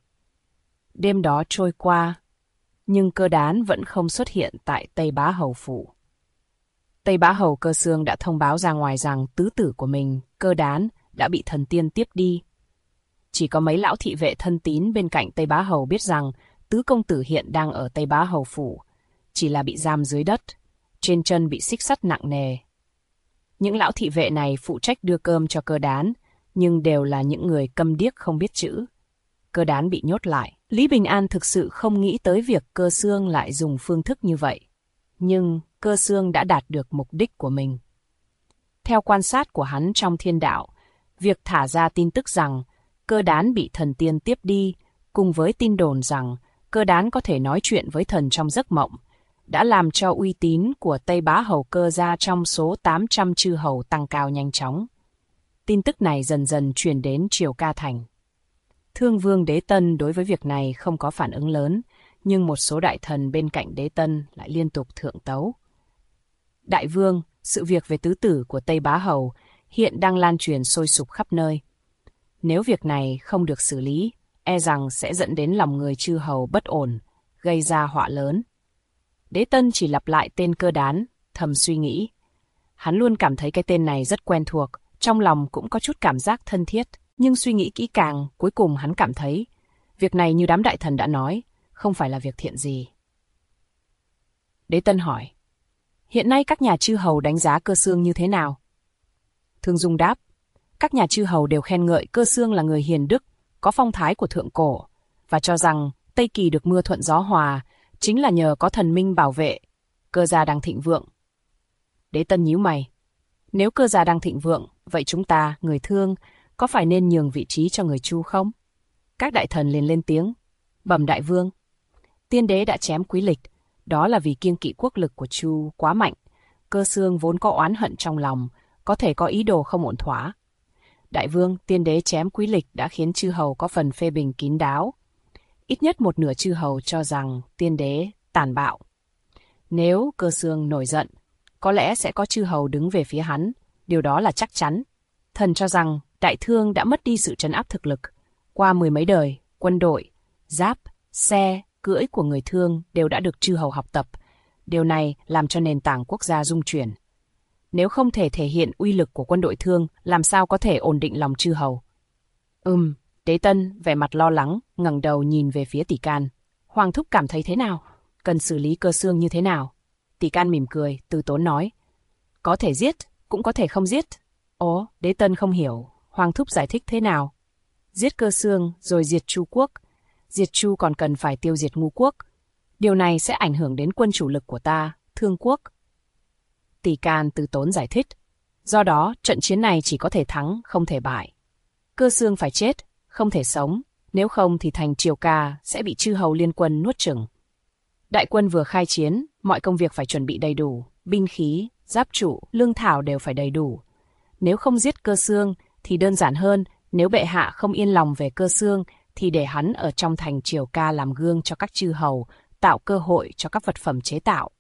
Đêm đó trôi qua, nhưng Cơ Đán vẫn không xuất hiện tại Tây Bá Hầu phủ. Tây Bá Hầu Cơ Xương đã thông báo ra ngoài rằng tứ tử của mình, Cơ Đán, đã bị thần tiên tiếp đi. Chỉ có mấy lão thị vệ thân tín bên cạnh Tây Bá Hầu biết rằng tứ công tử hiện đang ở Tây Bá Hầu phủ, chỉ là bị giam dưới đất, trên chân bị xích sắt nặng nề. Những lão thị vệ này phụ trách đưa cơm cho Cơ Đán, nhưng đều là những người câm điếc không biết chữ. Cơ Đán bị nhốt lại. Lý Bình An thực sự không nghĩ tới việc Cơ Xương lại dùng phương thức như vậy. Nhưng Cơ Xương đã đạt được mục đích của mình. Theo quan sát của hắn trong thiên đạo, việc thả ra tin tức rằng Cơ Đán bị thần tiên tiếp đi, cùng với tin đồn rằng Cơ Đán có thể nói chuyện với thần trong giấc mộng, đã làm cho uy tín của Tây Bá Hầu Cơ gia trong số 800 chư hầu tăng cao nhanh chóng. Tin tức này dần dần truyền đến Triều Ca Thành. Thương Vương Đế Tân đối với việc này không có phản ứng lớn, nhưng một số đại thần bên cạnh Đế Tân lại liên tục thượng tấu. Đại vương, sự việc về tứ tử của Tây Bá Hầu hiện đang lan truyền sôi sục khắp nơi. Nếu việc này không được xử lý, e rằng sẽ dẫn đến lòng người chư hầu bất ổn, gây ra họa lớn. Đế Tân chỉ lặp lại tên Cơ Đán, thầm suy nghĩ. Hắn luôn cảm thấy cái tên này rất quen thuộc, trong lòng cũng có chút cảm giác thân thiết, nhưng suy nghĩ kỹ càng, cuối cùng hắn cảm thấy, việc này như đám đại thần đã nói, không phải là việc thiện gì. Đế Tân hỏi, hiện nay các nhà chư hầu đánh giá Cơ Xương như thế nào? Thương Dung đáp, các nhà chư hầu đều khen ngợi Cơ Xương là người hiền đức, có phong thái của thượng cổ, và cho rằng Tây Kỳ được mưa thuận gió hòa, chính là nhờ có thần minh bảo vệ, Cơ gia đang thịnh vượng. Đế Tân nhíu mày, nếu Cơ gia đang thịnh vượng, vậy chúng ta, người Thương, có phải nên nhường vị trí cho người Chu không? Các đại thần liền lên tiếng, bẩm đại vương. Tiên đế đã chém Quý Lịch, đó là vì kiêng kỵ quốc lực của Chu quá mạnh. Cơ Xương vốn có oán hận trong lòng, có thể có ý đồ không ổn thỏa. Đại vương, tiên đế chém Quý Lịch đã khiến chư hầu có phần phê bình kín đáo. Ít nhất một nửa chư hầu cho rằng tiên đế tàn bạo. Nếu Cơ Xương nổi giận, có lẽ sẽ có chư hầu đứng về phía hắn, điều đó là chắc chắn. Thần cho rằng Đại Thương đã mất đi sự trấn áp thực lực. Qua mười mấy đời, quân đội, giáp, xe, cưỡi của người Thương đều đã được chư hầu học tập. Điều này làm cho nền tảng quốc gia rung chuyển. Nếu không thể thể hiện uy lực của quân đội Thương, làm sao có thể ổn định lòng chư hầu? Đế Tân vẻ mặt lo lắng, ngẩng đầu nhìn về phía Tỷ Can. Hoàng thúc cảm thấy thế nào? Cần xử lý Cơ Xương như thế nào? Tỷ Can mỉm cười, từ tốn nói. Có thể giết, cũng có thể không giết. Ồ, Đế Tân không hiểu, Hoàng thúc giải thích thế nào? Giết Cơ Xương rồi diệt Chu quốc. Diệt Chu còn cần phải tiêu diệt Ngũ quốc. Điều này sẽ ảnh hưởng đến quân chủ lực của ta, Thương quốc. Tỷ Can từ tốn giải thích. Do đó, trận chiến này chỉ có thể thắng, không thể bại. Cơ Xương phải chết, không thể sống, nếu không thì thành Triều Ca sẽ bị chư hầu liên quân nuốt chửng. Đại quân vừa khai chiến, mọi công việc phải chuẩn bị đầy đủ, binh khí, giáp trụ, lương thảo đều phải đầy đủ. Nếu không giết Cơ Xương thì đơn giản hơn, nếu bệ hạ không yên lòng về Cơ Xương thì để hắn ở trong thành Triều Ca làm gương cho các chư hầu, tạo cơ hội cho các vật phẩm chế tạo.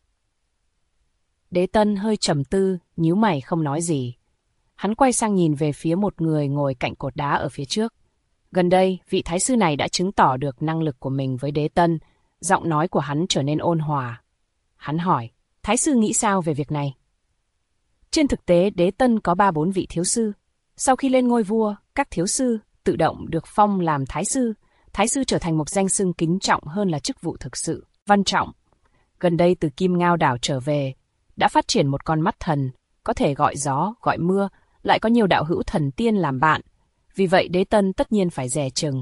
Đế Tân hơi trầm tư, nhíu mày không nói gì. Hắn quay sang nhìn về phía một người ngồi cạnh cột đá ở phía trước. Gần đây, vị thái sư này đã chứng tỏ được năng lực của mình với Đế Tân, giọng nói của hắn trở nên ôn hòa. Hắn hỏi, thái sư nghĩ sao về việc này? Trên thực tế, Đế Tân có 3-4 vị thiếu sư. Sau khi lên ngôi vua, các thiếu sư tự động được phong làm thái sư. Thái sư trở thành một danh xưng kính trọng hơn là chức vụ thực sự, văn trọng. Gần đây từ Kim Ngao đảo trở về, đã phát triển một con mắt thần, có thể gọi gió, gọi mưa, lại có nhiều đạo hữu thần tiên làm bạn. Vì vậy Đế Tân tất nhiên phải dè chừng.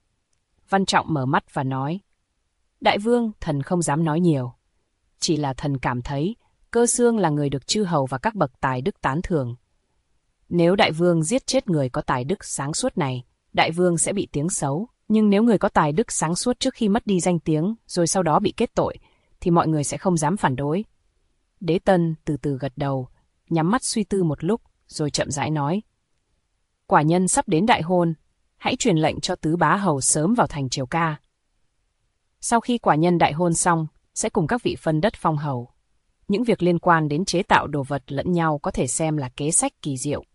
Văn Trọng mở mắt và nói, Đại vương, thần không dám nói nhiều. Chỉ là thần cảm thấy Cơ Xương là người được chư hầu và các bậc tài đức tán thưởng. Nếu đại vương giết chết người có tài đức sáng suốt này, đại vương sẽ bị tiếng xấu. Nhưng nếu người có tài đức sáng suốt trước khi mất đi danh tiếng, rồi sau đó bị kết tội, thì mọi người sẽ không dám phản đối. Đế Tân từ từ gật đầu, nhắm mắt suy tư một lúc, rồi chậm rãi nói. Quả nhân sắp đến đại hôn, hãy truyền lệnh cho tứ bá hầu sớm vào thành Triều Ca. Sau khi quả nhân đại hôn xong, sẽ cùng các vị phân đất phong hầu. Những việc liên quan đến chế tạo đồ vật lẫn nhau có thể xem là kế sách kỳ diệu.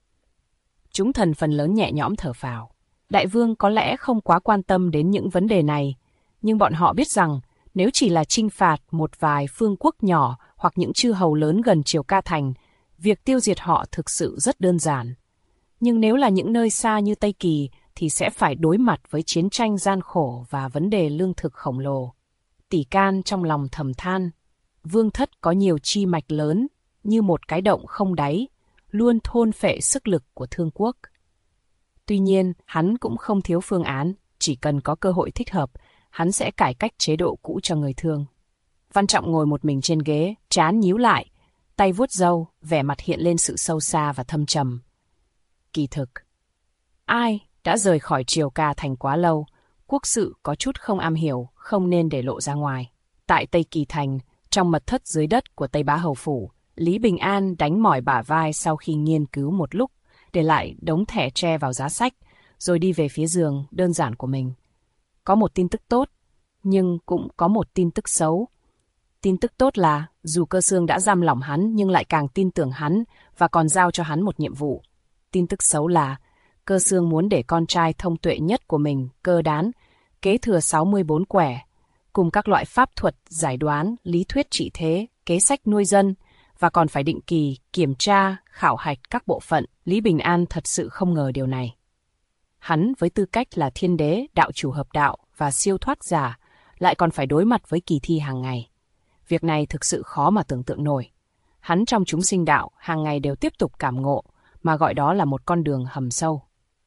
Chúng thần phần lớn nhẹ nhõm thở phào. Đại vương có lẽ không quá quan tâm đến những vấn đề này, nhưng bọn họ biết rằng nếu chỉ là chinh phạt một vài phương quốc nhỏ hoặc những chư hầu lớn gần Triều Ca thành, việc tiêu diệt họ thực sự rất đơn giản. Nhưng nếu là những nơi xa như Tây Kỳ thì sẽ phải đối mặt với chiến tranh gian khổ và vấn đề lương thực khổng lồ. Tỷ Can trong lòng thầm than, vương thất có nhiều chi mạch lớn như một cái động không đáy, luôn thôn phệ sức lực của Thương quốc. Tuy nhiên, hắn cũng không thiếu phương án, chỉ cần có cơ hội thích hợp, hắn sẽ cải cách chế độ cũ cho người Thương. Văn Trọng ngồi một mình trên ghế, trán nhíu lại, tay vuốt râu, vẻ mặt hiện lên sự sâu xa và thâm trầm. Kỳ thực, ai đã rời khỏi Triều Ca thành quá lâu, quốc sự có chút không am hiểu, không nên để lộ ra ngoài. Tại Tây Kỳ thành, trong mật thất dưới đất của Tây Bá Hầu Phủ, Lý Bình An đánh mỏi bả vai sau khi nghiên cứu một lúc, để lại đống thẻ tre vào giá sách, rồi đi về phía giường đơn giản của mình. Có một tin tức tốt, nhưng cũng có một tin tức xấu. Tin tức tốt là, dù Cơ Xương đã giam lỏng hắn nhưng lại càng tin tưởng hắn và còn giao cho hắn một nhiệm vụ. Tin tức xấu là, Cơ Xương muốn để con trai thông tuệ nhất của mình, Cơ Đán, kế thừa 64 quẻ, cùng các loại pháp thuật, giải đoán, lý thuyết trị thế, kế sách nuôi dân, và còn phải định kỳ, kiểm tra, khảo hạch các bộ phận. Lý Bình An thật sự không ngờ điều này. Hắn với tư cách là thiên đế, đạo chủ hợp đạo và siêu thoát giả, lại còn phải đối mặt với kỳ thi hàng ngày. Việc này thực sự khó mà tưởng tượng nổi. Hắn trong chúng sinh đạo hàng ngày đều tiếp tục cảm ngộ, mà gọi đó là một con đường hầm sâu.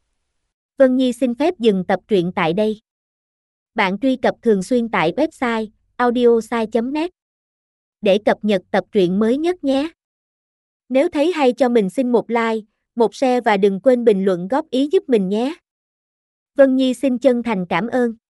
Vân Nhi xin phép dừng tập truyện tại đây. Bạn truy cập thường xuyên tại website audiosai.net để cập nhật tập truyện mới nhất nhé. Nếu thấy hay cho mình xin một like, một share và đừng quên bình luận góp ý giúp mình nhé. Vân Nhi xin chân thành cảm ơn.